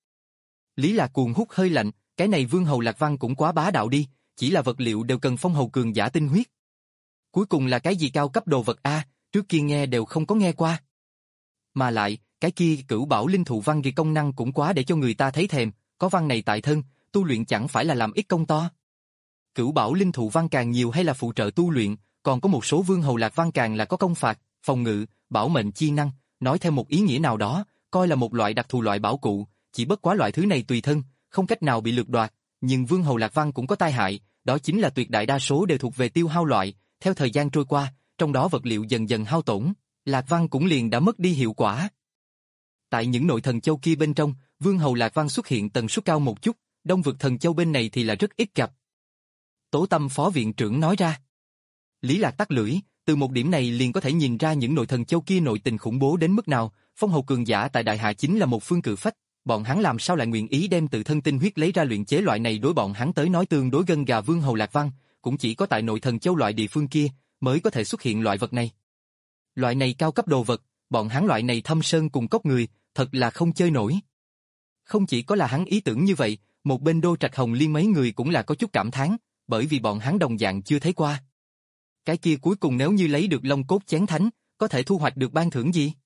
Lý Lạc cuồng hút hơi lạnh, cái này Vương Hầu Lạc Văn cũng quá bá đạo đi, chỉ là vật liệu đều cần phong hầu cường giả tinh huyết. Cuối cùng là cái gì cao cấp đồ vật a, trước kia nghe đều không có nghe qua. Mà lại, cái kia cửu bảo linh thụ văn ghi công năng cũng quá để cho người ta thấy thèm, có văn này tại thân, tu luyện chẳng phải là làm ít công to. Cửu bảo linh thụ văn càng nhiều hay là phụ trợ tu luyện, còn có một số Vương Hầu Lạc Văn càng là có công phạt, phòng ngự, bảo mệnh chi năng, nói theo một ý nghĩa nào đó, coi là một loại đặc thù loại bảo cụ, chỉ bất quá loại thứ này tùy thân, không cách nào bị lược đoạt, nhưng Vương Hầu Lạc Văn cũng có tai hại, đó chính là tuyệt đại đa số đều thuộc về tiêu hao loại, theo thời gian trôi qua, trong đó vật liệu dần dần hao tổn, Lạc Văn cũng liền đã mất đi hiệu quả. Tại những nội thần châu kia bên trong, Vương Hầu Lạc Văn xuất hiện tần suất cao một chút, Đông Vực Thần Châu bên này thì là rất ít gặp. Tố Tâm phó viện trưởng nói ra. Lý Lạc tắt lưỡi, từ một điểm này liền có thể nhìn ra những nội thần châu kia nội tình khủng bố đến mức nào, phong hầu cường giả tại đại hạ chính là một phương cự phách, bọn hắn làm sao lại nguyện ý đem tự thân tinh huyết lấy ra luyện chế loại này đối bọn hắn tới nói tương đối gân gà. Vương Hầu Lạc Văn, cũng chỉ có tại nội thần châu loại địa phương kia mới có thể xuất hiện loại vật này. Loại này cao cấp đồ vật, bọn hắn loại này thâm sơn cùng cốc người, thật là không chơi nổi. Không chỉ có là hắn ý tưởng như vậy, một bên Đô Trạch Hồng Liên mấy người cũng là có chút cảm thán, bởi vì bọn hắn đồng dạng chưa thấy qua. Cái kia cuối cùng nếu như lấy được Long cốt chén thánh, có thể thu hoạch được ban thưởng gì?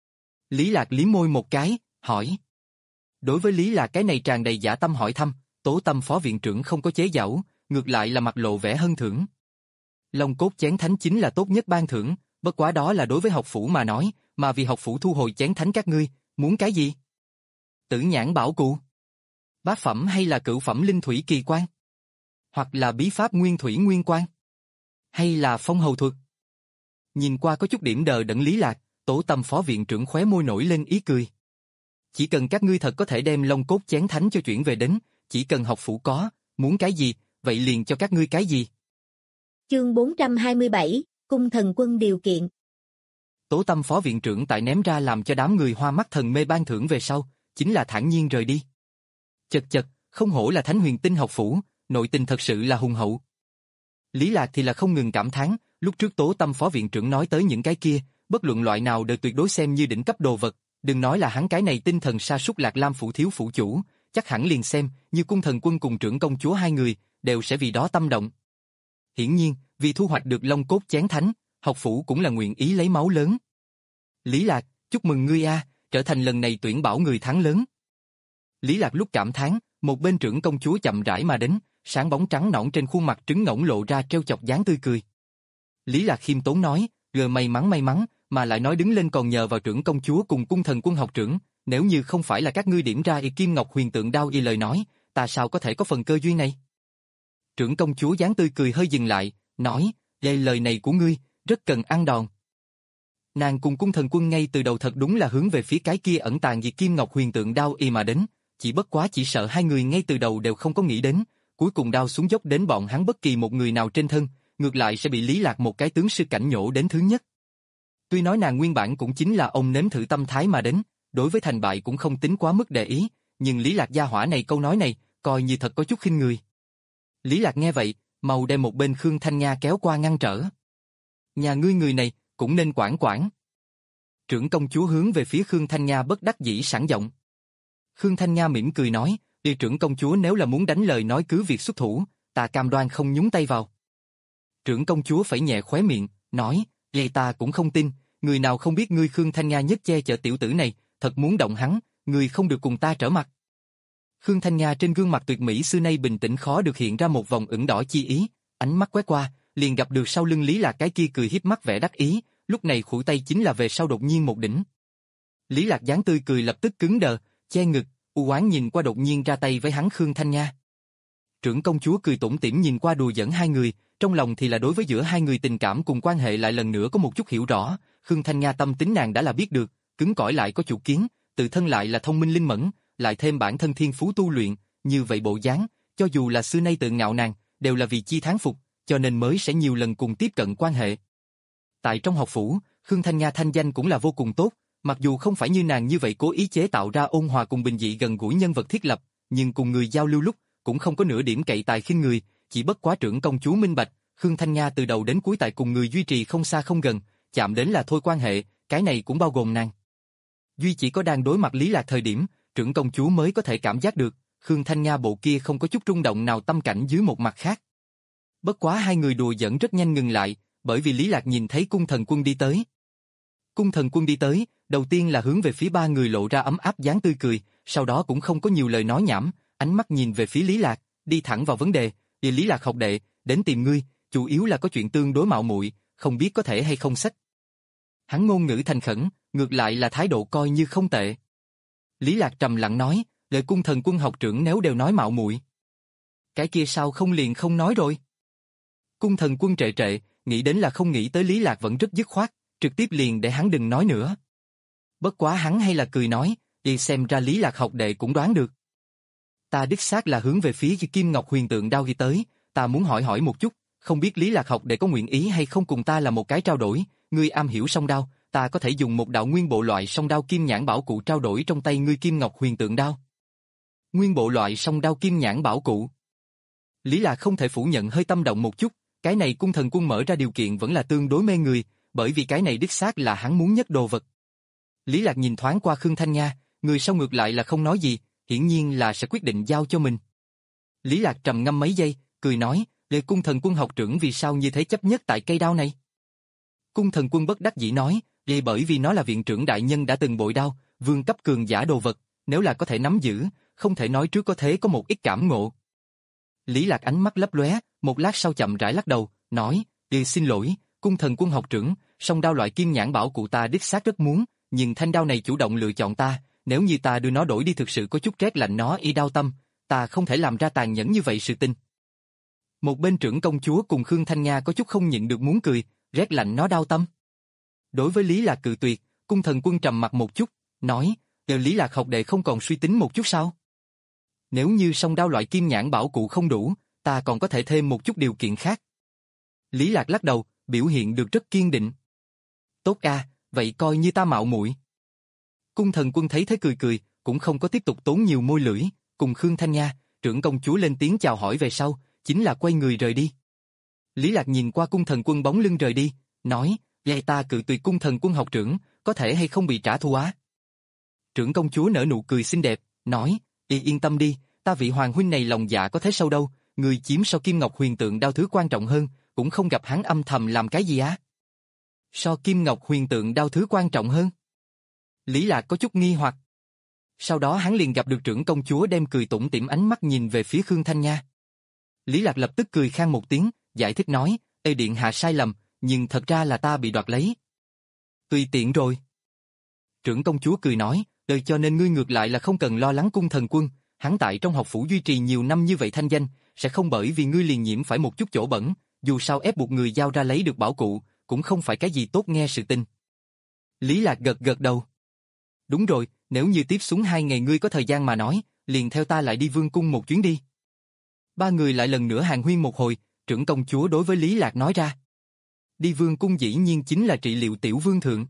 Lý Lạc liếm môi một cái, hỏi. Đối với Lý Lạc cái này tràn đầy dã tâm hỏi thăm, Tố Tâm phó viện trưởng không có chế giễu, ngược lại là mặt lộ vẻ hân thưởng. Long cốt chén thánh chính là tốt nhất ban thưởng, bất quá đó là đối với học phủ mà nói, mà vì học phủ thu hồi chén thánh các ngươi, muốn cái gì? Tử nhãn bảo cụ, bát phẩm hay là cửu phẩm linh thủy kỳ quan? Hoặc là bí pháp nguyên thủy nguyên quan? Hay là phong hầu thuật? Nhìn qua có chút điểm đờ đẫn Lý Lạc, Tố Tâm phó viện trưởng khóe môi nổi lên ý cười. Chỉ cần các ngươi thật có thể đem Long cốt chén thánh cho chuyển về đến, chỉ cần học phủ có, muốn cái gì, vậy liền cho các ngươi cái gì. Chương bốn trăm hai mươi bảy, Cung thần quân điều kiện. Tố Tâm phó viện trưởng tại ném ra làm cho đám người hoa mắt thần mê ban thưởng về sau, chính là thản nhiên rời đi. Chật chật, không hổ là Thánh Huyền Tinh học phủ, nội tình thật sự là hùng hậu. Lý Lạc thì là không ngừng cảm thán, lúc trước Tố Tâm phó viện trưởng nói tới những cái kia, bất luận loại nào đều tuyệt đối xem như đỉnh cấp đồ vật, đừng nói là hắn cái này tinh thần sa sút Lạc Lam phủ thiếu phủ chủ, chắc hẳn liền xem, như cung thần quân cùng trưởng công chúa hai người, đều sẽ vì đó tâm động. Hiển nhiên, vì thu hoạch được Long cốt chén thánh, học phủ cũng là nguyện ý lấy máu lớn. Lý Lạc, chúc mừng ngươi a, trở thành lần này tuyển bảo người thắng lớn. Lý Lạc lúc cảm thán, một bên trưởng công chúa chậm rãi mà đến, sáng bóng trắng nõn trên khuôn mặt trứng ngỗng lộ ra trêu chọc dáng tươi cười. Lý Lạc khiêm tốn nói, gờ may mắn may mắn, mà lại nói đứng lên còn nhờ vào trưởng công chúa cùng cung thần quân học trưởng, nếu như không phải là các ngươi điểm ra y kim ngọc huyền tượng đao y lời nói, ta sao có thể có phần cơ duyên này? Trưởng công chúa dáng tươi cười hơi dừng lại, nói, đây lời này của ngươi, rất cần ăn đòn. Nàng cùng cung thần quân ngay từ đầu thật đúng là hướng về phía cái kia ẩn tàng diệt kim ngọc huyền tượng đao y mà đến, chỉ bất quá chỉ sợ hai người ngay từ đầu đều không có nghĩ đến, cuối cùng đao xuống dốc đến bọn hắn bất kỳ một người nào trên thân, ngược lại sẽ bị Lý Lạc một cái tướng sư cảnh nhổ đến thứ nhất. Tuy nói nàng nguyên bản cũng chính là ông nếm thử tâm thái mà đến, đối với thành bại cũng không tính quá mức để ý, nhưng Lý Lạc gia hỏa này câu nói này, coi như thật có chút khinh người. Lý Lạc nghe vậy, mau đem một bên Khương Thanh Nha kéo qua ngăn trở. Nhà ngươi người này, cũng nên quản quản. Trưởng công chúa hướng về phía Khương Thanh Nha bất đắc dĩ sẵn giọng. Khương Thanh Nha mỉm cười nói, đi trưởng công chúa nếu là muốn đánh lời nói cứ việc xuất thủ, ta cam đoan không nhúng tay vào. Trưởng công chúa phẩy nhẹ khóe miệng, nói, vậy ta cũng không tin, người nào không biết ngươi Khương Thanh Nha nhất che chở tiểu tử này, thật muốn động hắn, ngươi không được cùng ta trở mặt. Khương Thanh Nha trên gương mặt tuyệt mỹ xưa nay bình tĩnh khó được hiện ra một vòng ửng đỏ chi ý, ánh mắt quét qua, liền gặp được sau lưng Lý Lạc cái kia cười hiếp mắt vẻ đắc ý, lúc này khuỷu tay chính là về sau đột nhiên một đỉnh. Lý Lạc dáng tươi cười lập tức cứng đờ, che ngực, u oán nhìn qua đột nhiên ra tay với hắn Khương Thanh Nha. Trưởng công chúa cười tủm tỉm nhìn qua đùa giỡn hai người, trong lòng thì là đối với giữa hai người tình cảm cùng quan hệ lại lần nữa có một chút hiểu rõ, Khương Thanh Nha tâm tính nàng đã là biết được, cứng cỏi lại có chủ kiến, tự thân lại là thông minh linh mẫn, lại thêm bản thân thiên phú tu luyện, như vậy bộ dáng, cho dù là xưa nay tự ngạo nàng, đều là vì chi thán phục, cho nên mới sẽ nhiều lần cùng tiếp cận quan hệ. Tại trong học phủ, Khương Thanh Nha thanh danh cũng là vô cùng tốt, mặc dù không phải như nàng như vậy cố ý chế tạo ra ôn hòa cùng bình dị gần gũi nhân vật thiết lập, nhưng cùng người giao lưu lúc, cũng không có nửa điểm cậy tài khinh người, chỉ bất quá trưởng công chúa minh bạch, Khương Thanh Nha từ đầu đến cuối tại cùng người duy trì không xa không gần, chạm đến là thôi quan hệ, cái này cũng bao gồm nàng. Duy chỉ có đang đối mặt Lý Lạc thời điểm, trưởng công chúa mới có thể cảm giác được, Khương Thanh Nha bộ kia không có chút rung động nào tâm cảnh dưới một mặt khác. Bất quá hai người đùa giỡn rất nhanh ngừng lại, bởi vì Lý Lạc nhìn thấy cung thần quân đi tới. Cung thần quân đi tới, đầu tiên là hướng về phía ba người lộ ra ấm áp dáng tươi cười, sau đó cũng không có nhiều lời nói nhảm, ánh mắt nhìn về phía Lý Lạc, đi thẳng vào vấn đề, "Vì Lý Lạc học đệ, đến tìm ngươi, chủ yếu là có chuyện tương đối mạo muội, không biết có thể hay không sách." Hắn ngôn ngữ thành khẩn, ngược lại là thái độ coi như không tệ. Lý Lạc trầm lặng nói, "Lời cung thần quân học trưởng nếu đều nói mạo muội, cái kia sao không liền không nói rồi?" Cung thần quân trệ trệ, nghĩ đến là không nghĩ tới Lý Lạc vẫn rất dứt khoát, trực tiếp liền để hắn đừng nói nữa. Bất quá hắn hay là cười nói, "Đi xem ra Lý Lạc học đệ cũng đoán được. Ta đích xác là hướng về phía Kim Ngọc Huyền Tượng Đao ghi tới, ta muốn hỏi hỏi một chút, không biết Lý Lạc học đệ có nguyện ý hay không cùng ta là một cái trao đổi, ngươi am hiểu song đao, ta có thể dùng một đạo nguyên bộ loại song đao kim nhãn bảo cụ trao đổi trong tay ngươi Kim Ngọc Huyền Tượng Đao." Nguyên bộ loại song đao kim nhãn bảo cụ. Lý Lạc không thể phủ nhận hơi tâm động một chút, cái này cung thần quân mở ra điều kiện vẫn là tương đối mê người, bởi vì cái này đích xác là hắn muốn nhất đồ vật. Lý Lạc nhìn thoáng qua Khương Thanh Nha, người sau ngược lại là không nói gì, hiển nhiên là sẽ quyết định giao cho mình. Lý Lạc trầm ngâm mấy giây, cười nói, Để cung thần quân học trưởng vì sao như thế chấp nhất tại cây đao này? Cung thần quân bất đắc dĩ nói, vì bởi vì nó là viện trưởng đại nhân đã từng bội đao, vương cấp cường giả đồ vật, nếu là có thể nắm giữ, không thể nói trước có thể có một ít cảm ngộ. Lý Lạc ánh mắt lấp lóe, một lát sau chậm rãi lắc đầu, nói, "Ừ, xin lỗi, cung thần quân học trưởng, song đao loại kim nhãn bảo cụ ta đích xác rất muốn, nhưng thanh đao này chủ động lựa chọn ta, nếu như ta đưa nó đổi đi thực sự có chút rét lạnh nó y đao tâm, ta không thể làm ra tàn nhẫn như vậy sự tình." Một bên trưởng công chúa cùng Khương Thanh Nga có chút không nhịn được muốn cười, rét lạnh nó đau tâm. Đối với Lý Lạc cự tuyệt, cung thần quân trầm mặt một chút, nói, "Giờ Lý Lạc học đệ không còn suy tính một chút sao? Nếu như song đao loại kim nhãn bảo cụ không đủ, ta còn có thể thêm một chút điều kiện khác." Lý Lạc lắc đầu, biểu hiện được rất kiên định. "Tốt a, vậy coi như ta mạo muội." Cung thần quân thấy thế cười cười, cũng không có tiếp tục tốn nhiều môi lưỡi, cùng Khương Thanh Nga, trưởng công chúa lên tiếng chào hỏi về sau, chính là quay người rời đi. Lý Lạc nhìn qua cung thần quân bóng lưng rời đi, nói, "Vậy ta cự tuyệt cung thần quân học trưởng, có thể hay không bị trả thù á?" Trưởng công chúa nở nụ cười xinh đẹp, nói, "Y yên tâm đi, ta vị hoàng huynh này lòng dạ có thế sâu đâu, người chiếm so Kim Ngọc Huyền Tượng đao thứ quan trọng hơn, cũng không gặp hắn âm thầm làm cái gì á." So Kim Ngọc Huyền Tượng đao thứ quan trọng hơn? Lý Lạc có chút nghi hoặc. Sau đó hắn liền gặp được trưởng công chúa đem cười tủm tỉm ánh mắt nhìn về phía Khương Thanh Nga. Lý Lạc lập tức cười khan một tiếng, giải thích nói, "Ê điện hạ sai lầm, nhưng thật ra là ta bị đoạt lấy." "Tùy tiện rồi." Trưởng công chúa cười nói, "Đời cho nên ngươi ngược lại là không cần lo lắng cung thần quân, hắn tại trong học phủ duy trì nhiều năm như vậy thanh danh, sẽ không bởi vì ngươi liền nhiễm phải một chút chỗ bẩn, dù sao ép buộc người giao ra lấy được bảo cụ, cũng không phải cái gì tốt nghe sự tình." Lý Lạc gật gật đầu. "Đúng rồi, nếu như tiếp xuống hai ngày ngươi có thời gian mà nói, liền theo ta lại đi vương cung một chuyến đi." Ba người lại lần nữa hàn huyên một hồi, trưởng công chúa đối với Lý Lạc nói ra. Đi vương cung dĩ nhiên chính là trị liệu tiểu vương thượng.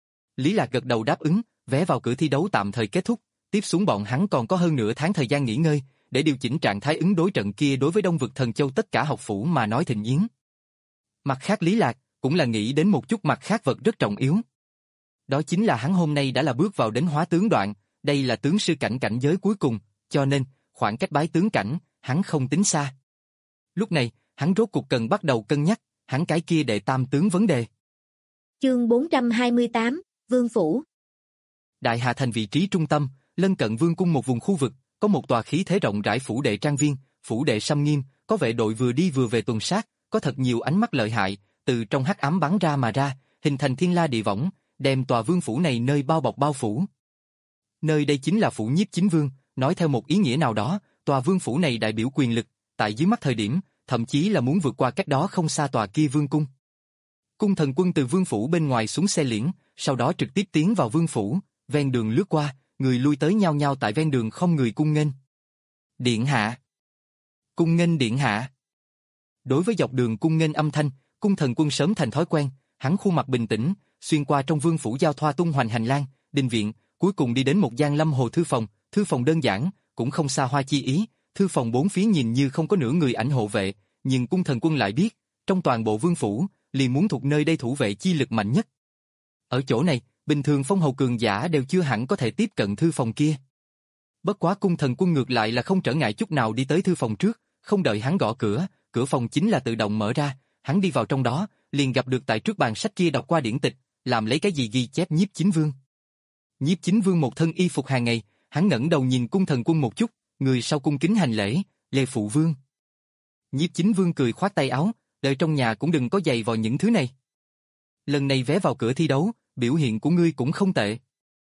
Lý Lạc gật đầu đáp ứng, vé vào cửa thi đấu tạm thời kết thúc, tiếp xuống bọn hắn còn có hơn nửa tháng thời gian nghỉ ngơi, để điều chỉnh trạng thái ứng đối trận kia đối với Đông Vực Thần Châu tất cả học phủ mà nói thịnh yến. Mặt khác Lý Lạc cũng là nghĩ đến một chút mặt khác vật rất trọng yếu. Đó chính là hắn hôm nay đã là bước vào đến hóa tướng đoạn, đây là tướng sư cảnh cảnh giới cuối cùng, cho nên, khoảng cách bái tướng cảnh, hắn không tính xa. Lúc này, hắn rốt cuộc cần bắt đầu cân nhắc, hắn cái kia đệ tam tướng vấn đề. Chương bốn trăm hai mươi tám, Vương Phủ. Đại Hà Thành vị trí trung tâm, lân cận vương cung một vùng khu vực, có một tòa khí thế rộng rãi phủ đệ trang viên, phủ đệ xăm nghiêm, có vệ đội vừa đi vừa về tuần sát, có thật nhiều ánh mắt lợi hại, từ trong hắc ám bắn ra mà ra, hình thành thiên la địa võng, đem tòa vương phủ này nơi bao bọc bao phủ. Nơi đây chính là phủ Nhiếp Chính Vương, nói theo một ý nghĩa nào đó, tòa vương phủ này đại biểu quyền lực, tại dưới mắt thời điểm, thậm chí là muốn vượt qua cách đó không xa tòa kia vương cung. Cung thần quân từ vương phủ bên ngoài xuống xe liễn, sau đó trực tiếp tiến vào vương phủ, ven đường lướt qua, người lui tới nhao nhao tại ven đường không người cung nghênh. "Điện hạ." "Cung nghênh điện hạ." Đối với dọc đường cung nghênh âm thanh, cung thần quân sớm thành thói quen, hắn khuôn mặt bình tĩnh, xuyên qua trong vương phủ giao thoa tung hoành hành lang, đình viện, cuối cùng đi đến một gian lâm hồ thư phòng, thư phòng đơn giản, cũng không xa hoa chi ý, thư phòng bốn phía nhìn như không có nửa người ảnh hộ vệ, nhưng cung thần quân lại biết, trong toàn bộ vương phủ, liền muốn thuộc nơi đây thủ vệ chi lực mạnh nhất. Ở chỗ này, bình thường phong hầu cường giả đều chưa hẳn có thể tiếp cận thư phòng kia. Bất quá cung thần quân ngược lại là không trở ngại chút nào đi tới thư phòng trước, không đợi hắn gõ cửa, cửa phòng chính là tự động mở ra, hắn đi vào trong đó, liền gặp được tại trước bàn sách kia đọc qua điển tịch, làm lấy cái gì ghi chép Nhiếp Chính Vương. Nhiếp Chính Vương một thân y phục hàng ngày, hắn ngẩng đầu nhìn cung thần quân một chút, người sau cung kính hành lễ, "Lê phụ vương." Nhiếp Chính Vương cười khoát tay áo, "Đợi trong nhà cũng đừng có giày vào những thứ này. Lần này vé vào cửa thi đấu, biểu hiện của ngươi cũng không tệ."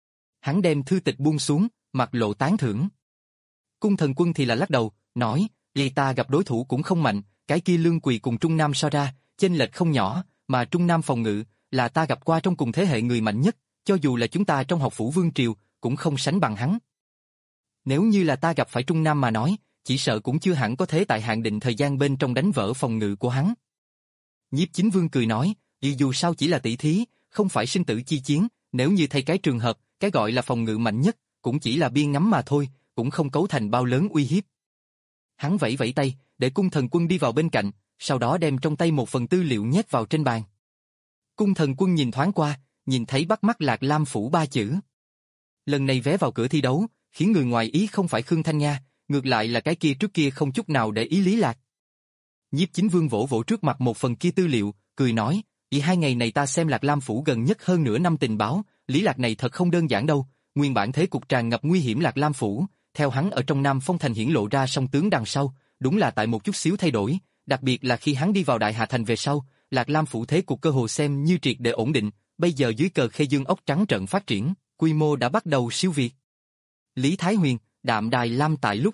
Hắn đem thư tịch buông xuống, mặt lộ tán thưởng. Cung thần quân thì là lắc đầu, nói, "Vậy ta gặp đối thủ cũng không mạnh, cái kia Lương Quỳ cùng Trung Nam so ra, chênh lệch không nhỏ, mà Trung Nam phòng ngự là ta gặp qua trong cùng thế hệ người mạnh nhất, cho dù là chúng ta trong học phủ vương triều, cũng không sánh bằng hắn. Nếu như là ta gặp phải Trung Nam mà nói, chỉ sợ cũng chưa hẳn có thế tại hạn định thời gian bên trong đánh vỡ phòng ngự của hắn." Nhiếp Chính Vương cười nói, "Vì dù sao chỉ là tỷ thí, không phải sinh tử chi chiến, nếu như thay cái trường hợp, cái gọi là phòng ngự mạnh nhất, cũng chỉ là biên ngắm mà thôi, cũng không cấu thành bao lớn uy hiếp." Hắn vẫy vẫy tay, để cung thần quân đi vào bên cạnh, sau đó đem trong tay một phần tư liệu nhét vào trên bàn. Cung thần quân nhìn thoáng qua, nhìn thấy bắt mắt Lạc Lam phủ ba chữ. Lần này vé vào cửa thi đấu, khiến người ngoài ý không phải Khương Thanh Nga, ngược lại là cái kia trước kia không chút nào để ý Lý Lạc. Nhiếp Chính Vương vỗ vỗ trước mặt một phần kia tư liệu, cười nói, vì hai ngày này ta xem Lạc Lam Phủ gần nhất hơn nửa năm tình báo, Lý Lạc này thật không đơn giản đâu, nguyên bản thế cục tràn ngập nguy hiểm Lạc Lam Phủ, theo hắn ở trong Nam Phong Thành hiển lộ ra song tướng đằng sau, đúng là tại một chút xíu thay đổi, đặc biệt là khi hắn đi vào Đại Hà Thành về sau, Lạc Lam Phủ thế cục cơ hồ xem như triệt để ổn định, bây giờ dưới cờ Khê Dương ốc trắng trận phát triển, quy mô đã bắt đầu siêu việt. Lý Thái Huyền, Đạm Đài Lam tại lúc.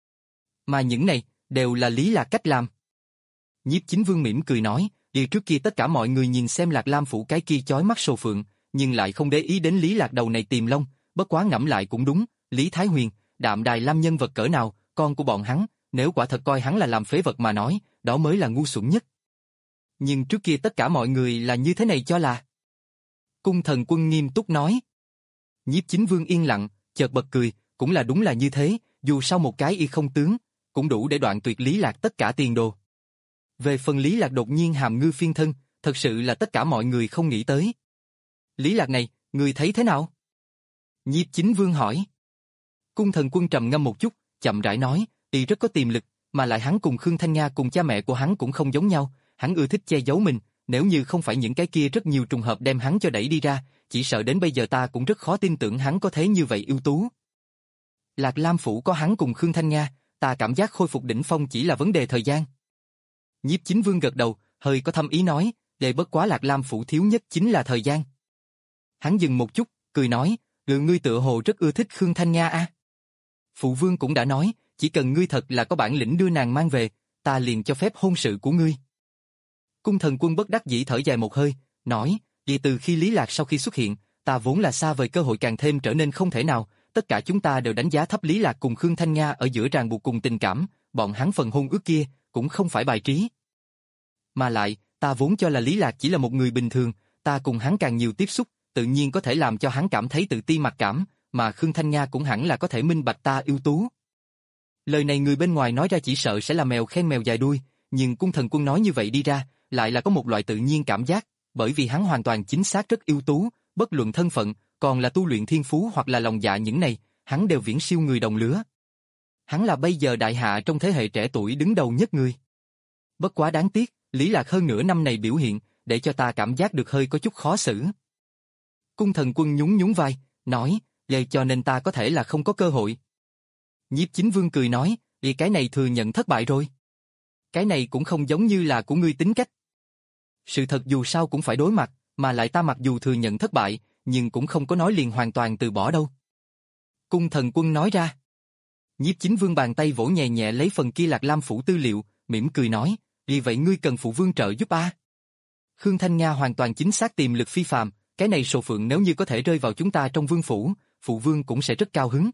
Mà những này, đều là Lý Lạc cách làm. Nhiếp Chính Vương mỉm cười nói, đi trước kia tất cả mọi người nhìn xem Lạc Lam Phủ cái kia chói mắt sồ phượng, nhưng lại không để ý đến Lý Lạc đầu này tìm lông, bất quá ngẫm lại cũng đúng, Lý Thái Huyền, Đạm Đài Lam nhân vật cỡ nào, con của bọn hắn, nếu quả thật coi hắn là làm phế vật mà nói, đó mới là ngu xuẩn nhất. Nhưng trước kia tất cả mọi người là như thế này cho là. Cung Thần Quân nghiêm túc nói. Nhiếp Chính Vương yên lặng, chợt bật cười, cũng là đúng là như thế, dù sao một cái y không tướng, cũng đủ để đoạn tuyệt Lý Lạc tất cả tiền đồ. Về phần Lý Lạc đột nhiên hàm ngư phiên thân, thật sự là tất cả mọi người không nghĩ tới. Lý Lạc này, người thấy thế nào? Nhiếp Chính Vương hỏi. Cung Thần Quân trầm ngâm một chút, chậm rãi nói, y rất có tiềm lực, mà lại hắn cùng Khương Thanh Nga cùng cha mẹ của hắn cũng không giống nhau, hắn ưa thích che giấu mình, nếu như không phải những cái kia rất nhiều trùng hợp đem hắn cho đẩy đi ra, chỉ sợ đến bây giờ ta cũng rất khó tin tưởng hắn có thế như vậy ưu tú. Lạc Lam Phủ có hắn cùng Khương Thanh Nga, ta cảm giác khôi phục đỉnh phong chỉ là vấn đề thời gian. Nhiếp Chính Vương gật đầu, hơi có thâm ý nói, để bất quá Lạc Lam Phủ thiếu nhất chính là thời gian. Hắn dừng một chút, cười nói, ừ, ngươi tựa hồ rất ưa thích Khương Thanh Nga a. Phụ Vương cũng đã nói, chỉ cần ngươi thật là có bản lĩnh đưa nàng mang về, ta liền cho phép hôn sự của ngươi. Cung Thần Quân bất đắc dĩ thở dài một hơi, nói, vì từ khi Lý Lạc sau khi xuất hiện, ta vốn là xa vời cơ hội càng thêm trở nên không thể nào, tất cả chúng ta đều đánh giá thấp Lý Lạc cùng Khương Thanh Nga ở giữa ràng buộc cùng tình cảm, bọn hắn phần hôn ước kia, cũng không phải bài trí. Mà lại, ta vốn cho là Lý Lạc chỉ là một người bình thường, ta cùng hắn càng nhiều tiếp xúc, tự nhiên có thể làm cho hắn cảm thấy tự ti mặc cảm, mà Khương Thanh Nga cũng hẳn là có thể minh bạch ta ưu tú. Lời này người bên ngoài nói ra chỉ sợ sẽ là mèo khen mèo dài đuôi, nhưng Cung Thần Quân nói như vậy đi ra, lại là có một loại tự nhiên cảm giác, bởi vì hắn hoàn toàn chính xác rất ưu tú, bất luận thân phận, còn là tu luyện thiên phú hoặc là lòng dạ những này, hắn đều viễn siêu người đồng lứa. Hắn là bây giờ đại hạ trong thế hệ trẻ tuổi đứng đầu nhất người. Bất quá đáng tiếc, Lý Lạc hơn nửa năm này biểu hiện, để cho ta cảm giác được hơi có chút khó xử. Cung Thần Quân nhún nhún vai, nói, vậy cho nên ta có thể là không có cơ hội. Nhiếp Chính Vương cười nói, vì cái này thừa nhận thất bại rồi. Cái này cũng không giống như là của ngươi tính cách. Sự thật dù sao cũng phải đối mặt, mà lại ta mặc dù thừa nhận thất bại, nhưng cũng không có nói liền hoàn toàn từ bỏ đâu. Cung Thần Quân nói ra. Nhiếp Chính Vương bàn tay vỗ nhẹ nhẹ lấy phần kia Lạc Lam Phủ tư liệu, mỉm cười nói, vì vậy ngươi cần phụ vương trợ giúp a. Khương Thanh Nga hoàn toàn chính xác tiềm lực phi phàm, cái này sồ phượng nếu như có thể rơi vào chúng ta trong vương phủ, phụ vương cũng sẽ rất cao hứng.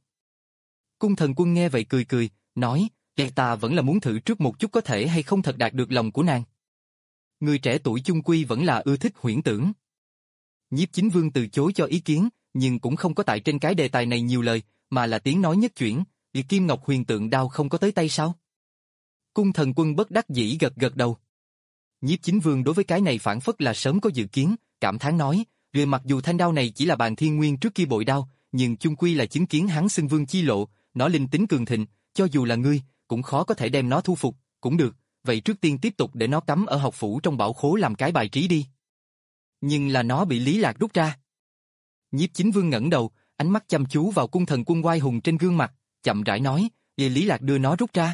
Cung Thần Quân nghe vậy cười cười, nói, vậy ta vẫn là muốn thử trước một chút có thể hay không thật đạt được lòng của nàng. Người trẻ tuổi chung quy vẫn là ưa thích huyễn tưởng. Nhiếp Chính Vương từ chối cho ý kiến, nhưng cũng không có tại trên cái đề tài này nhiều lời, mà là tiếng nói nhất chuyển, vì Kim Ngọc Huyền tượng đao không có tới tay sao? Cung Thần Quân bất đắc dĩ gật gật đầu. Nhiếp Chính Vương đối với cái này phản phất là sớm có dự kiến, cảm thán nói, rồi mặc dù thanh đao này chỉ là bàn thiên nguyên trước kia bội đao, nhưng chung quy là chứng kiến hắn xưng vương chi lộ, nó linh tính cường thịnh, cho dù là ngươi, cũng khó có thể đem nó thu phục, cũng được, vậy trước tiên tiếp tục để nó cắm ở học phủ trong bảo khố làm cái bài trí đi. Nhưng là nó bị Lý Lạc rút ra. Nhiếp Chính Vương ngẩng đầu, ánh mắt chăm chú vào Cung Thần Quân oai hùng trên gương mặt, chậm rãi nói, vì Lý Lạc đưa nó rút ra.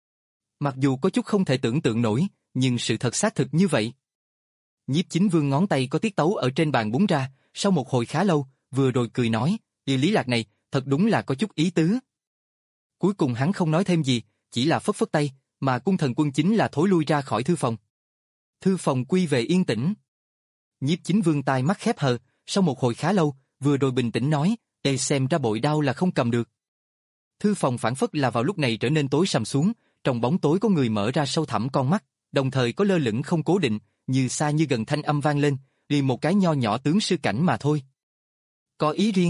Mặc dù có chút không thể tưởng tượng nổi, nhưng sự thật xác thực như vậy. Nhiếp Chính Vương ngón tay có tiết tấu ở trên bàn búng ra, sau một hồi khá lâu, vừa rồi cười nói, vì Lý Lạc này, thật đúng là có chút ý tứ. Cuối cùng hắn không nói thêm gì, chỉ là phất phất tay, mà Cung Thần Quân chính là thối lui ra khỏi thư phòng. Thư phòng quy về yên tĩnh. Nhiếp Chính Vương tai mắt khép hờ, sau một hồi khá lâu, vừa rồi bình tĩnh nói, "Ê, xem ra bội đao là không cầm được." Thư phòng phản phất là vào lúc này trở nên tối sầm xuống, trong bóng tối có người mở ra sâu thẳm con mắt, đồng thời có lơ lửng không cố định, như xa như gần thanh âm vang lên, liền một cái nho nhỏ tướng sư cảnh mà thôi. Có ý riêng.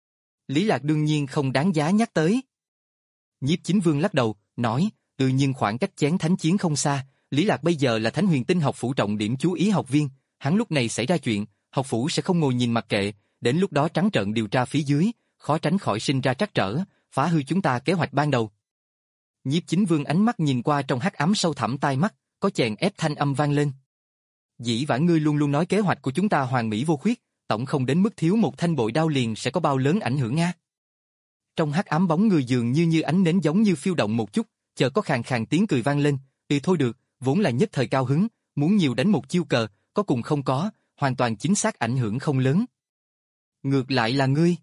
Lý Lạc đương nhiên không đáng giá nhắc tới. Nhiếp Chính Vương lắc đầu, nói, tự nhiên khoảng cách chén thánh chiến không xa, Lý Lạc bây giờ là Thánh Huyền Tinh học phủ trọng điểm chú ý học viên, hắn lúc này xảy ra chuyện, học phủ sẽ không ngồi nhìn mặc kệ, đến lúc đó trắng trợn điều tra phía dưới, khó tránh khỏi sinh ra trắc trở, phá hư chúng ta kế hoạch ban đầu. Nhiếp Chính Vương ánh mắt nhìn qua trong hắc ám sâu thẳm tai mắt, có chèn ép thanh âm vang lên. Dĩ vãng ngươi luôn luôn nói kế hoạch của chúng ta hoàn mỹ vô khuyết, tổng không đến mức thiếu một thanh bội đao liền sẽ có bao lớn ảnh hưởng nga. Trong hắc ám bóng người dường như như ánh nến giống như phiêu động một chút, chợt có khàn khàn tiếng cười vang lên, "Ừ thôi được, vốn là nhất thời cao hứng, muốn nhiều đánh một chiêu cờ, có cùng không có, hoàn toàn chính xác ảnh hưởng không lớn." Ngược lại là ngươi.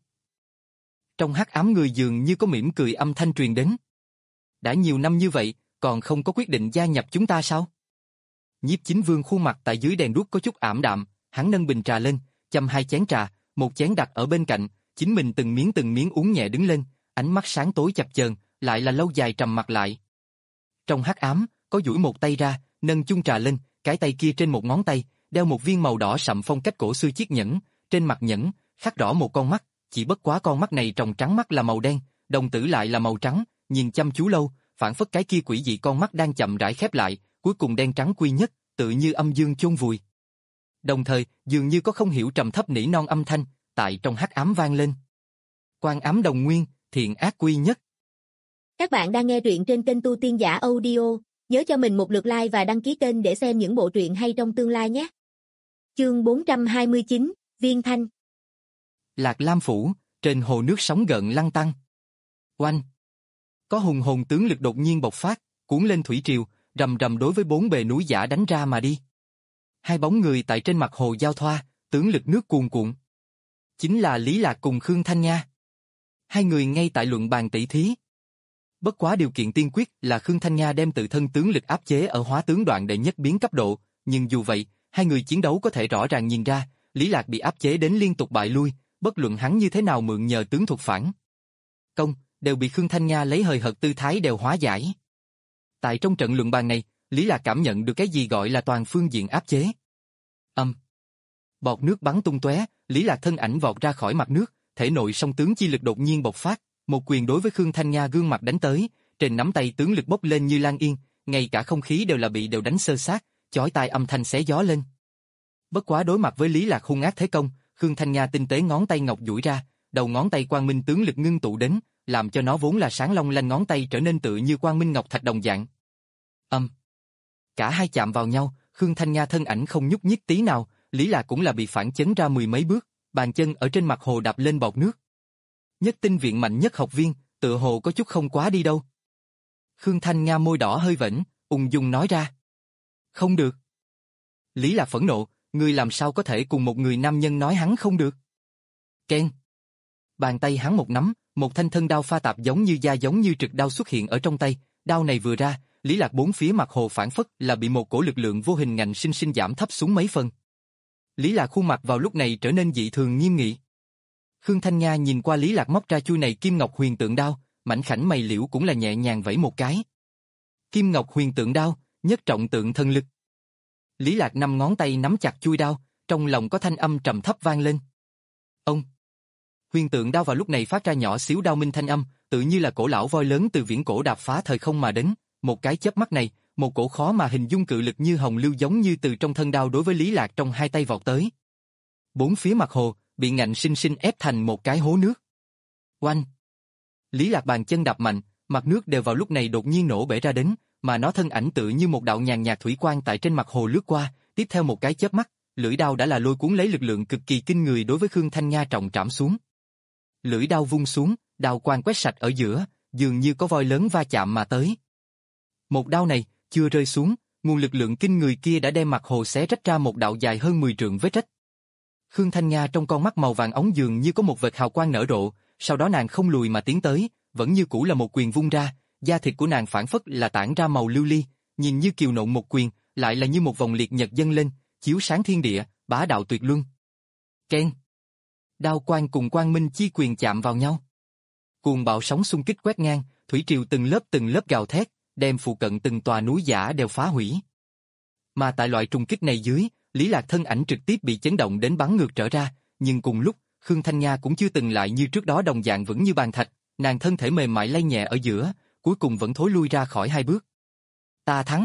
Trong hắc ám người dường như có mỉm cười âm thanh truyền đến. Đã nhiều năm như vậy, còn không có quyết định gia nhập chúng ta sao? Nhiếp Chính Vương khuôn mặt tại dưới đèn đuốc có chút ảm đạm, hắn nâng bình trà lên, châm hai chén trà, một chén đặt ở bên cạnh, chính mình từng miếng từng miếng uống nhẹ đứng lên, ánh mắt sáng tối chập chờn, lại là lâu dài trầm mặt lại. Trong hắc ám, có duỗi một tay ra, nâng chung trà lên, cái tay kia trên một ngón tay, đeo một viên màu đỏ sậm phong cách cổ xưa chiếc nhẫn, trên mặt nhẫn, khắc rõ một con mắt, chỉ bất quá con mắt này tròng trắng mắt là màu đen, đồng tử lại là màu trắng, nhìn chăm chú lâu, phản phất cái kia quỷ dị con mắt đang chậm rãi khép lại, cuối cùng đen trắng quy nhất, tự như âm dương chôn vùi. Đồng thời, dường như có không hiểu trầm thấp nỉ non âm thanh, tại trong hắc ám vang lên. Quan ám đồng nguyên, thiện ác quy nhất. Các bạn đang nghe truyện trên kênh Tu Tiên Giả Audio, nhớ cho mình một lượt like và đăng ký kênh để xem những bộ truyện hay trong tương lai nhé. Chương bốn trăm hai mươi chín, Viên Thanh. Lạc Lam Phủ, trên hồ nước sóng gợn lăn tăn. Oanh! Có hùng hồn tướng lực đột nhiên bộc phát, cuốn lên thủy triều, rầm rầm đối với bốn bề núi giả đánh ra mà đi. Hai bóng người tại trên mặt hồ giao thoa, tướng lực nước cuồn cuộn. Chính là Lý Lạc cùng Khương Thanh Nha. Hai người ngay tại luận bàn tỷ thí. Bất quá điều kiện tiên quyết là Khương Thanh Nha đem tự thân tướng lực áp chế ở hóa tướng đoạn đệ nhất biến cấp độ, nhưng dù vậy, hai người chiến đấu có thể rõ ràng nhìn ra, Lý Lạc bị áp chế đến liên tục bại lui, bất luận hắn như thế nào mượn nhờ tướng thuật phản công, đều bị Khương Thanh Nha lấy hời hợt tư thái đều hóa giải. Tại trong trận luận bàn này, Lý Lạc cảm nhận được cái gì gọi là toàn phương diện áp chế. Âm. Bọt nước bắn tung tóe, Lý Lạc thân ảnh vọt ra khỏi mặt nước, thể nội song tướng chi lực đột nhiên bộc phát, một quyền đối với Khương Thanh Nha gương mặt đánh tới, trên nắm tay tướng lực bốc lên như lan yên, ngay cả không khí đều là bị đều đánh xơ xác, chói tai âm thanh xé gió lên. Bất quá đối mặt với Lý Lạc hung ác thế công, Khương Thanh Nha tinh tế ngón tay ngọc duỗi ra, đầu ngón tay quang minh tướng lực ngưng tụ đến, làm cho nó vốn là sáng long lanh ngón tay trở nên tự như quang minh ngọc thạch đồng dạng. Âm. Cả hai chạm vào nhau, Khương Thanh Nha thân ảnh không nhúc nhích tí nào, Lý Lạc cũng là bị phản chấn ra mười mấy bước, bàn chân ở trên mặt hồ đạp lên bọt nước. Nhất tinh viện mạnh nhất học viên, tựa hồ có chút không quá đi đâu. Khương Thanh Nha môi đỏ hơi vẫy, ung dung nói ra. Không được. Lý Lạc phẫn nộ, ngươi làm sao có thể cùng một người nam nhân nói hắn không được? Ken. Bàn tay hắn một nắm, một thanh thân đao pha tạp giống như da giống như trực đao xuất hiện ở trong tay, đao này vừa ra, Lý Lạc bốn phía mặt hồ phản phất là bị một cổ lực lượng vô hình ngạnh sinh sinh giảm thấp xuống mấy phần. Lý Lạc khuôn mặt vào lúc này trở nên dị thường nghiêm nghị. Khương Thanh Nha nhìn qua Lý Lạc móc ra chuôi này Kim Ngọc Huyền Tượng Đao, mảnh khảnh mày liễu cũng là nhẹ nhàng vẫy một cái. Kim Ngọc Huyền Tượng Đao, nhất trọng tượng thân lực. Lý Lạc năm ngón tay nắm chặt chuôi đao, trong lòng có thanh âm trầm thấp vang lên. Ông. Huyền Tượng Đao vào lúc này phát ra nhỏ xíu đao minh thanh âm, tự như là cổ lão voi lớn từ viễn cổ đạp phá thời không mà đến. Một cái chớp mắt này, một cổ khó mà hình dung cự lực như hồng lưu giống như từ trong thân đao đối với Lý Lạc trong hai tay vọt tới. Bốn phía mặt hồ bị ngạnh sinh sinh ép thành một cái hố nước. Oanh! Lý Lạc bàn chân đạp mạnh, mặt nước đều vào lúc này đột nhiên nổ bể ra đến, mà nó thân ảnh tự như một đạo nhàn nhạt thủy quang tại trên mặt hồ lướt qua, tiếp theo một cái chớp mắt, lưỡi đao đã là lôi cuốn lấy lực lượng cực kỳ kinh người đối với Khương Thanh Nha trọng trảm xuống. Lưỡi đao vung xuống, đao quang quét sạch ở giữa, dường như có voi lớn va chạm mà tới. Một đao này, chưa rơi xuống, nguồn lực lượng kinh người kia đã đem mặt hồ xé rách ra một đạo dài hơn mười trượng vết rách. Khương Thanh Nha trong con mắt màu vàng óng dường như có một vệt hào quang nở rộ, sau đó nàng không lùi mà tiến tới, vẫn như cũ là một quyền vung ra, da thịt của nàng phản phất là tản ra màu lưu ly, nhìn như kiều nộn một quyền, lại là như một vòng liệt nhật dâng lên, chiếu sáng thiên địa, bá đạo tuyệt luân. Ken. Đao quang cùng quang minh chi quyền chạm vào nhau. Cuồng bạo sóng xung kích quét ngang, thủy triều từng lớp từng lớp gào thét, đem phụ cận từng tòa núi giả đều phá hủy. Mà tại loại trùng kích này dưới, Lý Lạc thân ảnh trực tiếp bị chấn động đến bắn ngược trở ra, nhưng cùng lúc, Khương Thanh Nha cũng chưa từng lại như trước đó đồng dạng vững như bàn thạch, nàng thân thể mềm mại lay nhẹ ở giữa, cuối cùng vẫn thối lui ra khỏi hai bước. Ta thắng.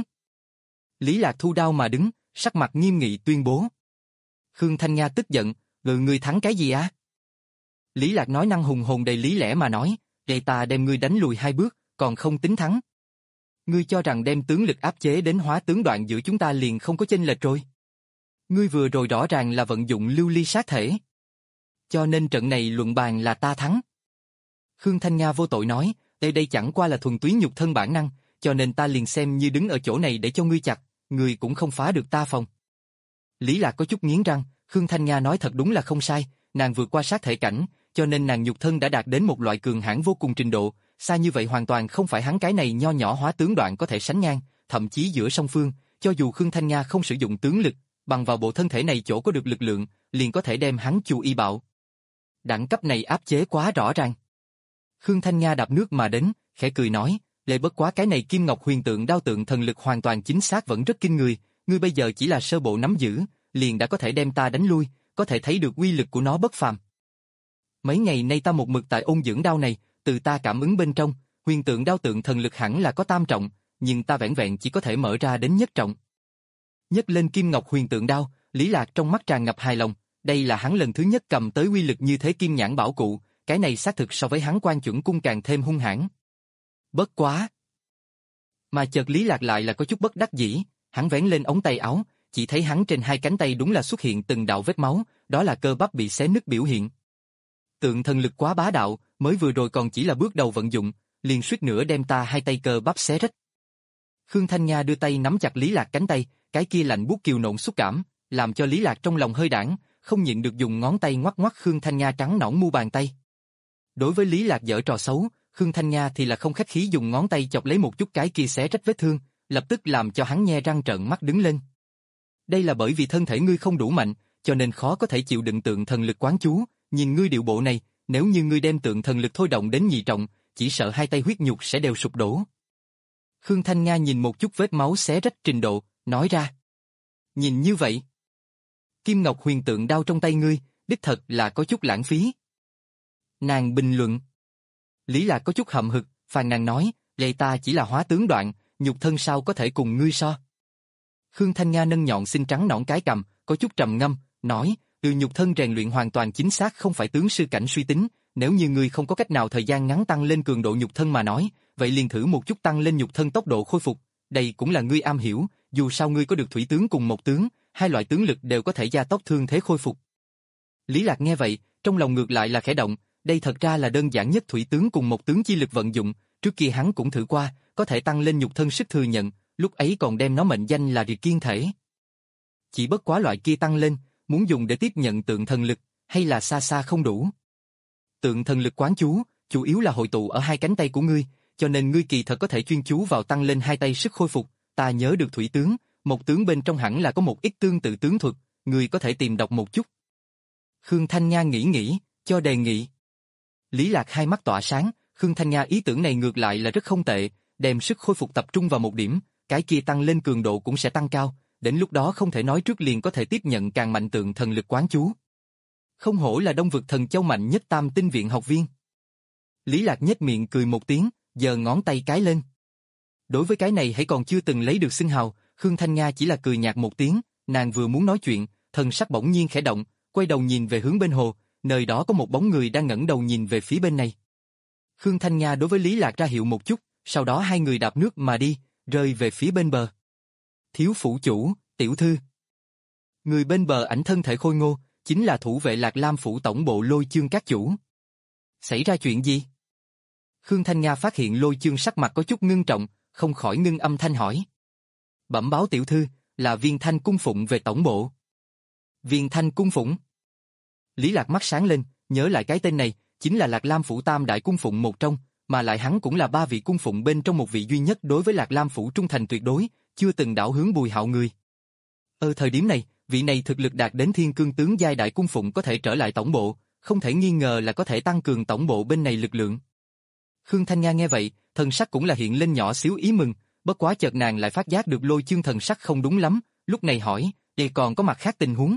Lý Lạc thu đao mà đứng, sắc mặt nghiêm nghị tuyên bố. Khương Thanh Nha tức giận, ngừ ngươi thắng cái gì á? Lý Lạc nói năng hùng hồn đầy lý lẽ mà nói, vậy ta đem ngươi đánh lùi hai bước, còn không tính thắng. Ngươi cho rằng đem tướng lực áp chế đến hóa tướng đoạn giữa chúng ta liền không có chênh lệch rồi. Ngươi vừa rồi rõ ràng là vận dụng lưu ly sát thể. Cho nên trận này luận bàn là ta thắng. Khương Thanh Nga vô tội nói, đây đây chẳng qua là thuần túy nhục thân bản năng, cho nên ta liền xem như đứng ở chỗ này để cho ngươi chặt, ngươi cũng không phá được ta phòng. Lý Lạc có chút nghiến răng, Khương Thanh Nga nói thật đúng là không sai, nàng vượt qua sát thể cảnh, cho nên nàng nhục thân đã đạt đến một loại cường hãn vô cùng trình độ, xa như vậy hoàn toàn không phải hắn cái này nho nhỏ hóa tướng đoạn có thể sánh ngang, thậm chí giữa song phương, cho dù Khương Thanh Nga không sử dụng tướng lực, bằng vào bộ thân thể này chỗ có được lực lượng, liền có thể đem hắn chu y bạo. Đẳng cấp này áp chế quá rõ ràng. Khương Thanh Nga đạp nước mà đến, khẽ cười nói, lệ bất quá cái này Kim Ngọc Huyền Tượng Đao Tượng thần lực hoàn toàn chính xác vẫn rất kinh người, ngươi bây giờ chỉ là sơ bộ nắm giữ, liền đã có thể đem ta đánh lui, có thể thấy được uy lực của nó bất phàm. Mấy ngày nay ta một mực tại ôn dưỡng đao này, từ ta cảm ứng bên trong, Huyền Tượng Đao Tượng thần lực hẳn là có tam trọng, nhưng ta vẻn vẹn chỉ có thể mở ra đến nhất trọng. Nhấc lên Kim Ngọc Huyền Tượng Đao, Lý Lạc trong mắt tràn ngập hài lòng, đây là hắn lần thứ nhất cầm tới uy lực như thế kim nhãn bảo cụ, cái này xác thực so với hắn quan chuẩn cung càng thêm hung hãn. Bất quá. Mà chợt Lý Lạc lại là có chút bất đắc dĩ, hắn vén lên ống tay áo, chỉ thấy hắn trên hai cánh tay đúng là xuất hiện từng đạo vết máu, đó là cơ bắp bị xé nứt biểu hiện. Tượng thần lực quá bá đạo, mới vừa rồi còn chỉ là bước đầu vận dụng, liền suýt nữa đem ta hai tay cơ bắp xé rách. Khương Thanh Nga đưa tay nắm chặt Lý Lạc cánh tay, cái kia lạnh buốt kiều nộn xúc cảm, làm cho Lý Lạc trong lòng hơi đãng, không nhịn được dùng ngón tay ngoắc ngoắc Khương Thanh Nga trắng nõn mu bàn tay. Đối với Lý Lạc giở trò xấu, Khương Thanh Nga thì là không khách khí dùng ngón tay chọc lấy một chút cái kia xé rách vết thương, lập tức làm cho hắn nhe răng trợn mắt đứng lên. Đây là bởi vì thân thể ngươi không đủ mạnh, cho nên khó có thể chịu đựng tượng thần lực quán chú, nhìn ngươi điệu bộ này, nếu như ngươi đem tượng thần lực thôi động đến nhị trọng, chỉ sợ hai tay huyết nhục sẽ đều sụp đổ. Khương Thanh Nga nhìn một chút vết máu xé rách trình độ, nói ra. Nhìn như vậy, Kim Ngọc Huyền Tượng Đao trong tay ngươi, đích thật là có chút lãng phí. Nàng bình luận. Lý Lạc có chút hậm hực, phàn nàn nói, vậy ta chỉ là hóa tướng đoạn, nhục thân sao có thể cùng ngươi so. Khương Thanh Nga nâng nhọn xinh trắng nõn cái cằm, có chút trầm ngâm, nói, từ nhục thân rèn luyện hoàn toàn chính xác không phải tướng sư cảnh suy tính, nếu như ngươi không có cách nào thời gian ngắn tăng lên cường độ nhục thân mà nói, vậy liền thử một chút tăng lên nhục thân tốc độ khôi phục, đây cũng là ngươi am hiểu, dù sao ngươi có được thủy tướng cùng một tướng, hai loại tướng lực đều có thể gia tốc thương thế khôi phục. Lý Lạc nghe vậy, trong lòng ngược lại là khẽ động, đây thật ra là đơn giản nhất thủy tướng cùng một tướng chi lực vận dụng, trước kia hắn cũng thử qua, có thể tăng lên nhục thân sức thừa nhận, lúc ấy còn đem nó mệnh danh là Rìa Kiên Thể. Chỉ bất quá loại kia tăng lên, muốn dùng để tiếp nhận tượng thần lực, hay là xa xa không đủ. Tượng thần lực quán chú, chủ yếu là hội tụ ở hai cánh tay của ngươi, cho nên ngươi kỳ thật có thể chuyên chú vào tăng lên hai tay sức khôi phục, ta nhớ được thủy tướng, một tướng bên trong hẳn là có một ít tương tự tướng thuật, ngươi có thể tìm đọc một chút. Khương Thanh Nga nghĩ nghĩ, cho đề nghị. Lý Lạc hai mắt tỏa sáng, Khương Thanh Nga ý tưởng này ngược lại là rất không tệ, đem sức khôi phục tập trung vào một điểm, cái kia tăng lên cường độ cũng sẽ tăng cao, đến lúc đó không thể nói trước liền có thể tiếp nhận càng mạnh tượng thần lực quán chú. Không hổ là Đông Vực Thần Châu mạnh nhất Tam Tinh Viện học viên. Lý Lạc nhếch miệng cười một tiếng, giơ ngón tay cái lên. Đối với cái này hãy còn chưa từng lấy được xưng hào, Khương Thanh Nga chỉ là cười nhạt một tiếng, nàng vừa muốn nói chuyện, thần sắc bỗng nhiên khẽ động, quay đầu nhìn về hướng bên hồ, nơi đó có một bóng người đang ngẩng đầu nhìn về phía bên này. Khương Thanh Nga đối với Lý Lạc ra hiệu một chút, sau đó hai người đạp nước mà đi, rơi về phía bên bờ. Thiếu phủ chủ, tiểu thư. Người bên bờ ảnh thân thể khôi ngô, chính là thủ vệ Lạc Lam phủ tổng bộ Lôi Chương các chủ. Xảy ra chuyện gì? Khương Thanh Nga phát hiện Lôi Chương sắc mặt có chút ngưng trọng, không khỏi ngưng âm thanh hỏi. Bẩm báo tiểu thư, là Viên Thanh cung phụng về tổng bộ. Viên Thanh cung phụng? Lý Lạc mắt sáng lên, nhớ lại cái tên này, chính là Lạc Lam phủ tam đại cung phụng một trong, mà lại hắn cũng là ba vị cung phụng bên trong một vị duy nhất đối với Lạc Lam phủ trung thành tuyệt đối, chưa từng đảo hướng Bùi Hạo người. Ở thời điểm này, vị này thực lực đạt đến thiên cương tướng giai đại cung phụng có thể trở lại tổng bộ, không thể nghi ngờ là có thể tăng cường tổng bộ bên này lực lượng. Khương Thanh Nga nghe vậy, thần sắc cũng là hiện lên nhỏ xíu ý mừng, bất quá chợt nàng lại phát giác được Lôi Chương thần sắc không đúng lắm, lúc này hỏi, "Đây còn có mặt khác tình huống?"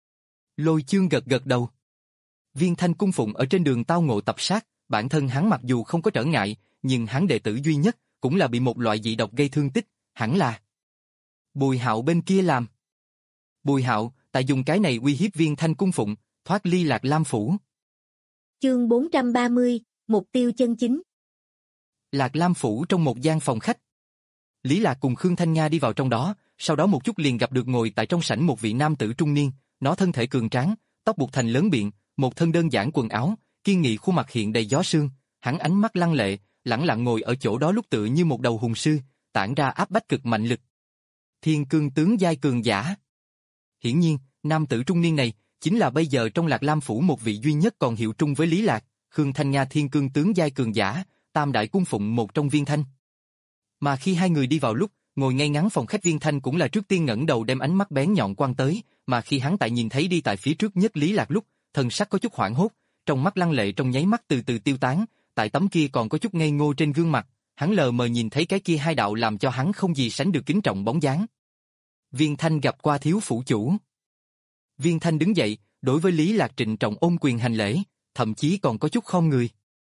Lôi Chương gật gật đầu. Viên Thanh cung phụng ở trên đường tao ngộ tập sát, bản thân hắn mặc dù không có trở ngại, nhưng hắn đệ tử duy nhất cũng là bị một loại dị độc gây thương tích, hẳn là Bùi Hạo bên kia làm. Bùi Hạo, tại dùng cái này uy hiếp Viên Thanh cung phụng, thoát ly Lạc Lam phủ. Chương bốn trăm ba mươi, mục tiêu chân chính. Lạc Lam phủ trong một gian phòng khách. Lý Lạc cùng Khương Thanh Nga đi vào trong đó, sau đó một chút liền gặp được ngồi tại trong sảnh một vị nam tử trung niên, nó thân thể cường tráng, tóc buộc thành lớn biện, một thân đơn giản quần áo, kiên nghị khuôn mặt hiện đầy gió sương, hắn ánh mắt lăng lệ, lẳng lặng ngồi ở chỗ đó lúc tựa như một đầu hùng sư, tản ra áp bách cực mạnh lực. Thiên cương tướng giai cường giả. Hiển nhiên, nam tử trung niên này chính là bây giờ trong Lạc Lam phủ một vị duy nhất còn hiệu trung với Lý Lạc, Khương Thanh Nga thiên cương tướng giai cường giả, tam đại cung phụng một trong Viên Thanh. Mà khi hai người đi vào lúc, ngồi ngay ngắn phòng khách Viên Thanh cũng là trước tiên ngẩng đầu đem ánh mắt bén nhọn quan tới, mà khi hắn tại nhìn thấy đi tại phía trước nhất Lý Lạc lúc, thần sắc có chút hoảng hốt, trong mắt lăng lệ trong nháy mắt từ từ tiêu tán, tại tấm kia còn có chút ngây ngô trên gương mặt, hắn lờ mờ nhìn thấy cái kia hai đạo làm cho hắn không gì sánh được kính trọng bóng dáng. Viên Thanh gặp qua thiếu phủ chủ. Viên Thanh đứng dậy, đối với Lý Lạc trịnh trọng ôm quyền hành lễ, thậm chí còn có chút khom người.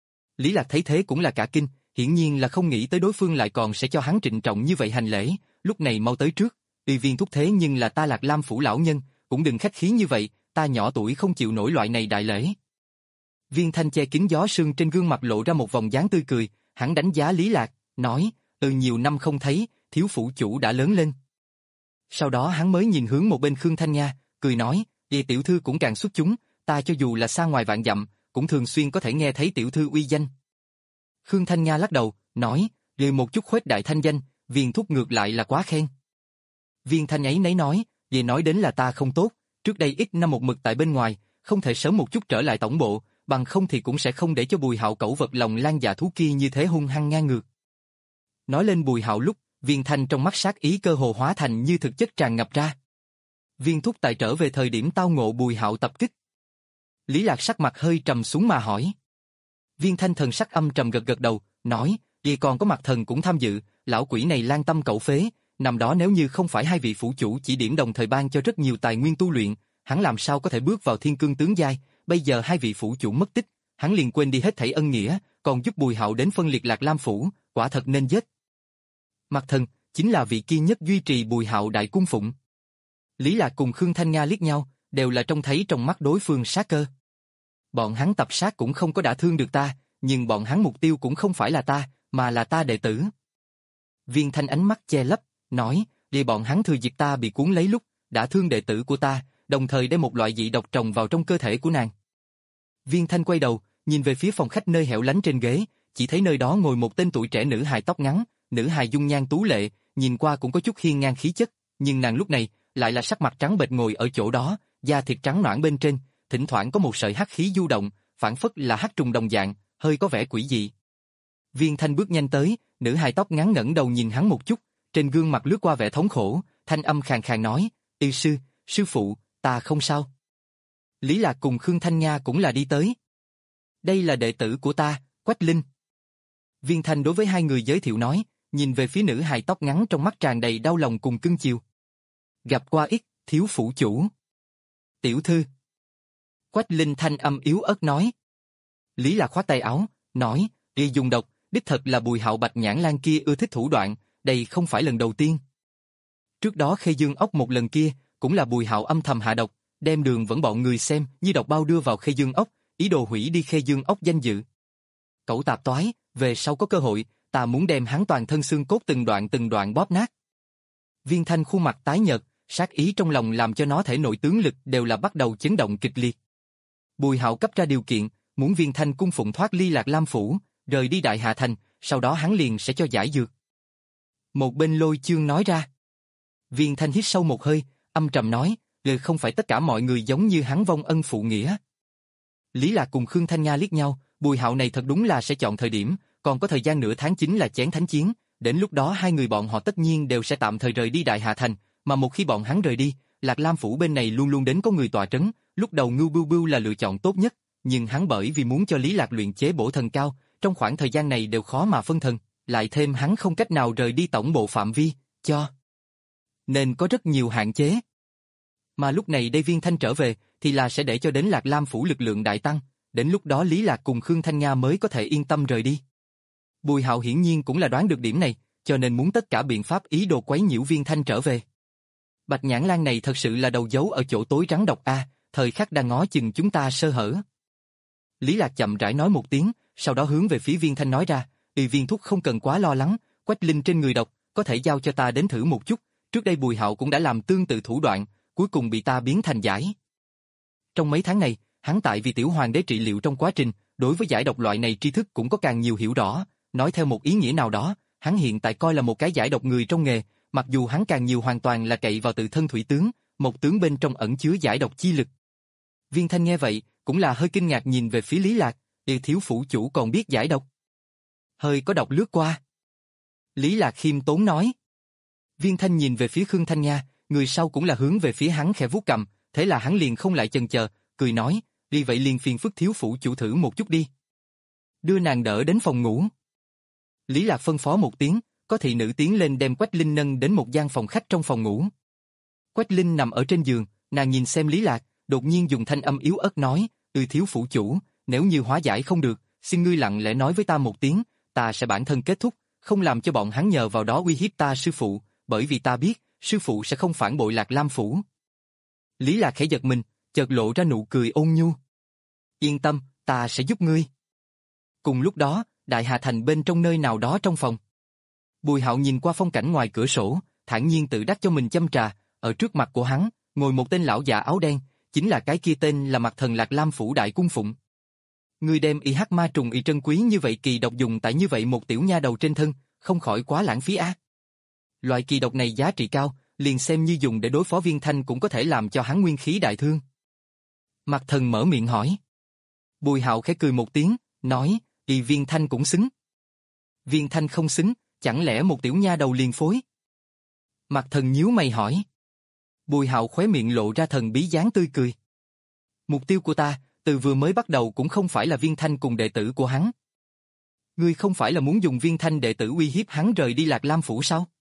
Lý Lạc thấy thế cũng là cả kinh, hiển nhiên là không nghĩ tới đối phương lại còn sẽ cho hắn trịnh trọng như vậy hành lễ, lúc này mau tới trước, tuy Viên thúc thế nhưng là ta Lạc Lam phủ lão nhân, cũng đừng khách khí như vậy, ta nhỏ tuổi không chịu nổi loại này đại lễ. Viên Thanh che kín gió sương trên gương mặt lộ ra một vòng dáng tươi cười, hắn đánh giá Lý Lạc, nói, từ nhiều năm không thấy, thiếu phủ chủ đã lớn lên. Sau đó hắn mới nhìn hướng một bên Khương Thanh Nga, cười nói, vì tiểu thư cũng càng xuất chúng, ta cho dù là xa ngoài vạn dặm, cũng thường xuyên có thể nghe thấy tiểu thư uy danh. Khương Thanh Nga lắc đầu, nói, vì một chút khuếch đại thanh danh, Viên thúc ngược lại là quá khen. Viên Thanh ấy nấy nói, vì nói đến là ta không tốt, trước đây ít năm một mực tại bên ngoài, không thể sớm một chút trở lại tổng bộ, bằng không thì cũng sẽ không để cho Bùi Hạo cẩu vật lòng lan dạ thú kia như thế hung hăng ngang ngược. Nói lên Bùi Hạo lúc, Viên Thanh trong mắt sát ý cơ hồ hóa thành như thực chất tràn ngập ra. Viên thúc tại trở về thời điểm tao ngộ Bùi Hạo tập kích. Lý Lạc sắc mặt hơi trầm xuống mà hỏi. Viên Thanh thần sắc âm trầm gật gật đầu, nói, vì còn có mặt thần cũng tham dự, lão quỷ này lan tâm cẩu phế, năm đó nếu như không phải hai vị phủ chủ chỉ điểm đồng thời ban cho rất nhiều tài nguyên tu luyện, hắn làm sao có thể bước vào thiên cương tướng giai, bây giờ hai vị phủ chủ mất tích, hắn liền quên đi hết thảy ân nghĩa, còn giúp Bùi Hạo đến phân liệt Lạc Lam phủ, quả thật nên giết. Mặt thần, chính là vị kia nhất duy trì Bùi Hạo đại cung phụng. Lý Lạc cùng Khương Thanh Nga liếc nhau, đều là trông thấy trong mắt đối phương sát cơ. Bọn hắn tập sát cũng không có đả thương được ta, nhưng bọn hắn mục tiêu cũng không phải là ta, mà là ta đệ tử. Viên Thanh ánh mắt che lấp, nói, vì bọn hắn thừa dịp ta bị cuốn lấy lúc, đã thương đệ tử của ta, đồng thời đem một loại dị độc trồng vào trong cơ thể của nàng. Viên Thanh quay đầu, nhìn về phía phòng khách nơi hẻo lánh trên ghế, chỉ thấy nơi đó ngồi một tên tuổi trẻ nữ hài tóc ngắn, nữ hài dung nhan tú lệ, nhìn qua cũng có chút hiên ngang khí chất, nhưng nàng lúc này lại là sắc mặt trắng bệch ngồi ở chỗ đó, da thịt trắng nõn bên trên, thỉnh thoảng có một sợi hắc khí du động, phản phất là hắc trùng đồng dạng, hơi có vẻ quỷ dị. Viên Thanh bước nhanh tới, nữ hài tóc ngắn ngẩng đầu nhìn hắn một chút, trên gương mặt lướt qua vẻ thống khổ, thanh âm khàn khàn nói, "Y sư, sư phụ, ta không sao." Lý Lạc cùng Khương Thanh Nga cũng là đi tới. "Đây là đệ tử của ta, Quách Linh." Viên Thanh đối với hai người giới thiệu nói, nhìn về phía nữ hài tóc ngắn trong mắt tràn đầy đau lòng cùng cưng chiều. "Gặp qua ít, thiếu phủ chủ." "Tiểu thư." Quách Linh thanh âm yếu ớt nói. Lý Lạc khoát tay áo, nói, "Y dùng độc, đích thật là Bùi Hạo Bạch Nhãn Lan kia ưa thích thủ đoạn, đây không phải lần đầu tiên. Trước đó Khê Dương Ốc một lần kia, cũng là Bùi Hạo âm thầm hạ độc, đem Đường Vẫn bọn người xem như độc bao đưa vào Khê Dương Ốc, ý đồ hủy đi Khê Dương Ốc danh dự. Cẩu tạp toái, về sau có cơ hội, ta muốn đem hắn toàn thân xương cốt từng đoạn từng đoạn bóp nát." Viên Thanh khuôn mặt tái nhợt, sát ý trong lòng làm cho nó thể nội tướng lực đều là bắt đầu chấn động kịch liệt. Bùi Hạo cấp ra điều kiện, muốn Viên Thanh cung phụng thoát ly Lạc Lam phủ, rời đi Đại Hà Thành, sau đó hắn liền sẽ cho giải dược. Một bên Lôi Chương nói ra. Viên Thanh hít sâu một hơi, âm trầm nói, "Lời không phải tất cả mọi người giống như hắn vong ân phụ nghĩa." Lý Lạc cùng Khương Thanh Nga liếc nhau, Bùi Hạo này thật đúng là sẽ chọn thời điểm, còn có thời gian nửa tháng chính là chén thánh chiến, đến lúc đó hai người bọn họ tất nhiên đều sẽ tạm thời rời đi Đại Hà Thành, mà một khi bọn hắn rời đi, Lạc Lam phủ bên này luôn luôn đến có người tọa trấn, lúc đầu Ngưu Bưu Bưu là lựa chọn tốt nhất, nhưng hắn bởi vì muốn cho Lý Lạc luyện chế bổ thần cao, trong khoảng thời gian này đều khó mà phân thần, lại thêm hắn không cách nào rời đi tổng bộ phạm vi, cho nên có rất nhiều hạn chế. Mà lúc này đây Viên Thanh trở về, thì là sẽ để cho đến Lạc Lam phủ lực lượng đại tăng, đến lúc đó Lý Lạc cùng Khương Thanh Nga mới có thể yên tâm rời đi. Bùi Hạo hiển nhiên cũng là đoán được điểm này, cho nên muốn tất cả biện pháp ý đồ quấy nhiễu Viên Thanh trở về. Bạch Nhãn Lan này thật sự là đầu dấu ở chỗ tối rắn độc a, thời khắc đang ngó chừng chúng ta sơ hở. Lý Lạc chậm rãi nói một tiếng, sau đó hướng về phía Viên Thanh nói ra, "Y Viên thúc không cần quá lo lắng, Quách Linh trên người độc, có thể giao cho ta đến thử một chút, trước đây Bùi Hạo cũng đã làm tương tự thủ đoạn, cuối cùng bị ta biến thành giải. Trong mấy tháng này, hắn tại vì tiểu hoàng đế trị liệu trong quá trình, đối với giải độc loại này tri thức cũng có càng nhiều hiểu rõ, nói theo một ý nghĩa nào đó, hắn hiện tại coi là một cái giải độc người trong nghề, mặc dù hắn càng nhiều hoàn toàn là cậy vào tự thân thủy tướng, một tướng bên trong ẩn chứa giải độc chi lực. Viên Thanh nghe vậy, cũng là hơi kinh ngạc nhìn về phía Lý Lạc, "Yêu thiếu phủ chủ còn biết giải độc?" "Hơi có đọc lướt qua." Lý Lạc khiêm tốn nói. Viên Thanh nhìn về phía Khương Thanh Nga, người sau cũng là hướng về phía hắn khẽ vuốt cầm, thế là hắn liền không lại chần chờ, cười nói, "Đi vậy liền phiền phức thiếu phủ chủ thử một chút đi." Đưa nàng đỡ đến phòng ngủ. Lý Lạc phân phó một tiếng, có thị nữ tiến lên đem Quách Linh nâng đến một gian phòng khách trong phòng ngủ. Quách Linh nằm ở trên giường, nàng nhìn xem Lý Lạc, đột nhiên dùng thanh âm yếu ớt nói, "Ừ thiếu phủ chủ, nếu như hóa giải không được, xin ngươi lặng lẽ nói với ta một tiếng, ta sẽ bản thân kết thúc, không làm cho bọn hắn nhờ vào đó uy hiếp ta sư phụ, bởi vì ta biết, sư phụ sẽ không phản bội Lạc Lam phủ." Lý Lạc khẽ giật mình, chợt lộ ra nụ cười ôn nhu. "Yên tâm, ta sẽ giúp ngươi." Cùng lúc đó, Đại Hà Thành bên trong nơi nào đó trong phòng. Bùi Hạo nhìn qua phong cảnh ngoài cửa sổ, thản nhiên tự đắc cho mình châm trà, ở trước mặt của hắn, ngồi một tên lão già áo đen, chính là cái kia tên là Mặt Thần Lạc Lam phủ đại cung phụng. Ngươi đem y hắc ma trùng y trân quý như vậy kỳ độc dùng tại như vậy một tiểu nha đầu trên thân, không khỏi quá lãng phí á. Loại kỳ độc này giá trị cao, liền xem như dùng để đối phó Viên Thanh cũng có thể làm cho hắn nguyên khí đại thương. Mặt Thần mở miệng hỏi. Bùi Hạo khẽ cười một tiếng, nói, y Viên Thanh cũng xứng. Viên Thanh không xứng, chẳng lẽ một tiểu nha đầu liền phối? Mặt Thần nhíu mày hỏi. Bùi Hạo khóe miệng lộ ra thần bí dáng tươi cười. Mục tiêu của ta, từ vừa mới bắt đầu cũng không phải là Viên Thanh cùng đệ tử của hắn. Ngươi không phải là muốn dùng Viên Thanh đệ tử uy hiếp hắn rời đi Lạc Lam phủ sao?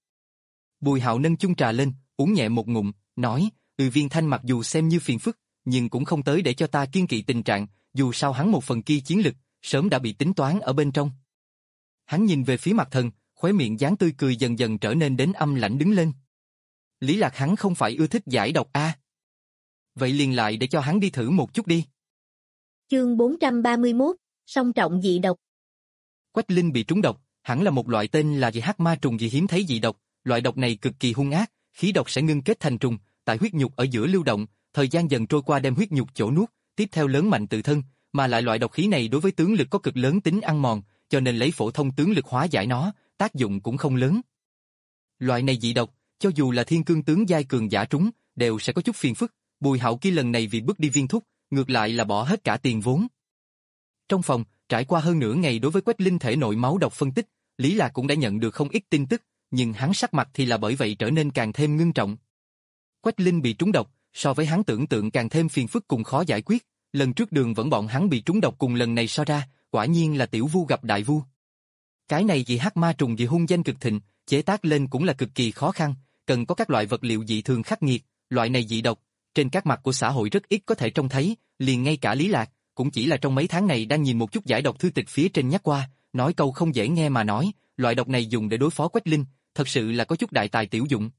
Bùi Hạo nâng chung trà lên, uống nhẹ một ngụm, nói, ừ Viên Thanh mặc dù xem như phiền phức, nhưng cũng không tới để cho ta kiên kỵ tình trạng, dù sao hắn một phần kia chiến lực, sớm đã bị tính toán ở bên trong. Hắn nhìn về phía Mặt Thần, khóe miệng dáng tươi cười dần dần trở nên đến âm lãnh đứng lên. Lý Lạc hắn không phải ưa thích giải độc a? À? Vậy liền lại để cho hắn đi thử một chút đi. Chương bốn trăm ba mươi mốt, song trọng dị độc. Quách Linh bị trúng độc, hẳn là một loại tên là dị hắc ma trùng dị hiếm thấy dị độc, loại độc này cực kỳ hung ác, khí độc sẽ ngưng kết thành trùng, tại huyết nhục ở giữa lưu động, thời gian dần trôi qua đem huyết nhục chỗ nuốt, tiếp theo lớn mạnh tự thân, mà lại loại độc khí này đối với tướng lực có cực lớn tính ăn mòn, cho nên lấy phổ thông tướng lực hóa giải nó, tác dụng cũng không lớn. Loại này dị độc, cho dù là thiên cương tướng giai cường giả trúng, đều sẽ có chút phiền phức, Bùi Hạo kia lần này vì bước đi viên thuốc, ngược lại là bỏ hết cả tiền vốn. Trong phòng, trải qua hơn nửa ngày đối với Quách Linh thể nội máu độc phân tích, Lý Lạc cũng đã nhận được không ít tin tức, nhưng hắn sắc mặt thì là bởi vậy trở nên càng thêm ngưng trọng. Quách Linh bị trúng độc, so với hắn tưởng tượng càng thêm phiền phức cùng khó giải quyết, lần trước Đường vẫn bọn hắn bị trúng độc cùng lần này so ra, quả nhiên là tiểu vu gặp đại vu. Cái này dị hắc ma trùng dị hung danh cực thịnh, chế tác lên cũng là cực kỳ khó khăn, cần có các loại vật liệu dị thường khắc nghiệt, loại này dị độc, trên các mặt của xã hội rất ít có thể trông thấy, liền ngay cả Lý Lạc, cũng chỉ là trong mấy tháng này đang nhìn một chút giải độc thư tịch phía trên nhắc qua, nói câu không dễ nghe mà nói, loại độc này dùng để đối phó Quách Linh, thật sự là có chút đại tài tiểu dụng.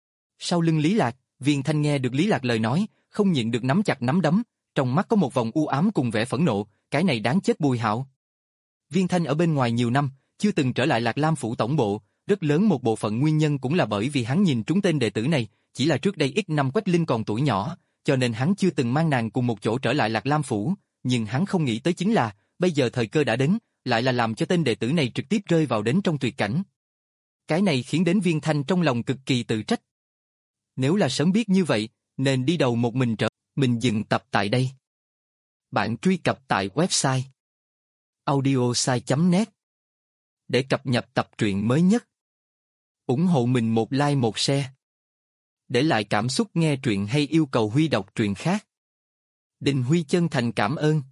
Sau lưng Lý Lạc, Viên Thanh nghe được Lý Lạc lời nói, không nhịn được nắm chặt nắm đấm, trong mắt có một vòng u ám cùng vẻ phẫn nộ, cái này đáng chết Bùi Hạo. Viên Thanh ở bên ngoài nhiều năm, chưa từng trở lại Lạc Lam phủ tổng bộ, rất lớn một bộ phận nguyên nhân cũng là bởi vì hắn nhìn trúng tên đệ tử này, chỉ là trước đây ít năm Quách Linh còn tuổi nhỏ, cho nên hắn chưa từng mang nàng cùng một chỗ trở lại Lạc Lam phủ, nhưng hắn không nghĩ tới chính là, bây giờ thời cơ đã đến, lại là làm cho tên đệ tử này trực tiếp rơi vào đến trong tuyệt cảnh. Cái này khiến đến Viên Thanh trong lòng cực kỳ tự trách. Nếu là sớm biết như vậy, nên đi đầu một mình trở, mình dừng tập tại đây. Bạn truy cập tại website audiosai chấm net để cập nhật tập truyện mới nhất. Ủng hộ mình một like một share. Để lại cảm xúc nghe truyện hay yêu cầu Huy đọc truyện khác. Đình Huy chân thành cảm ơn.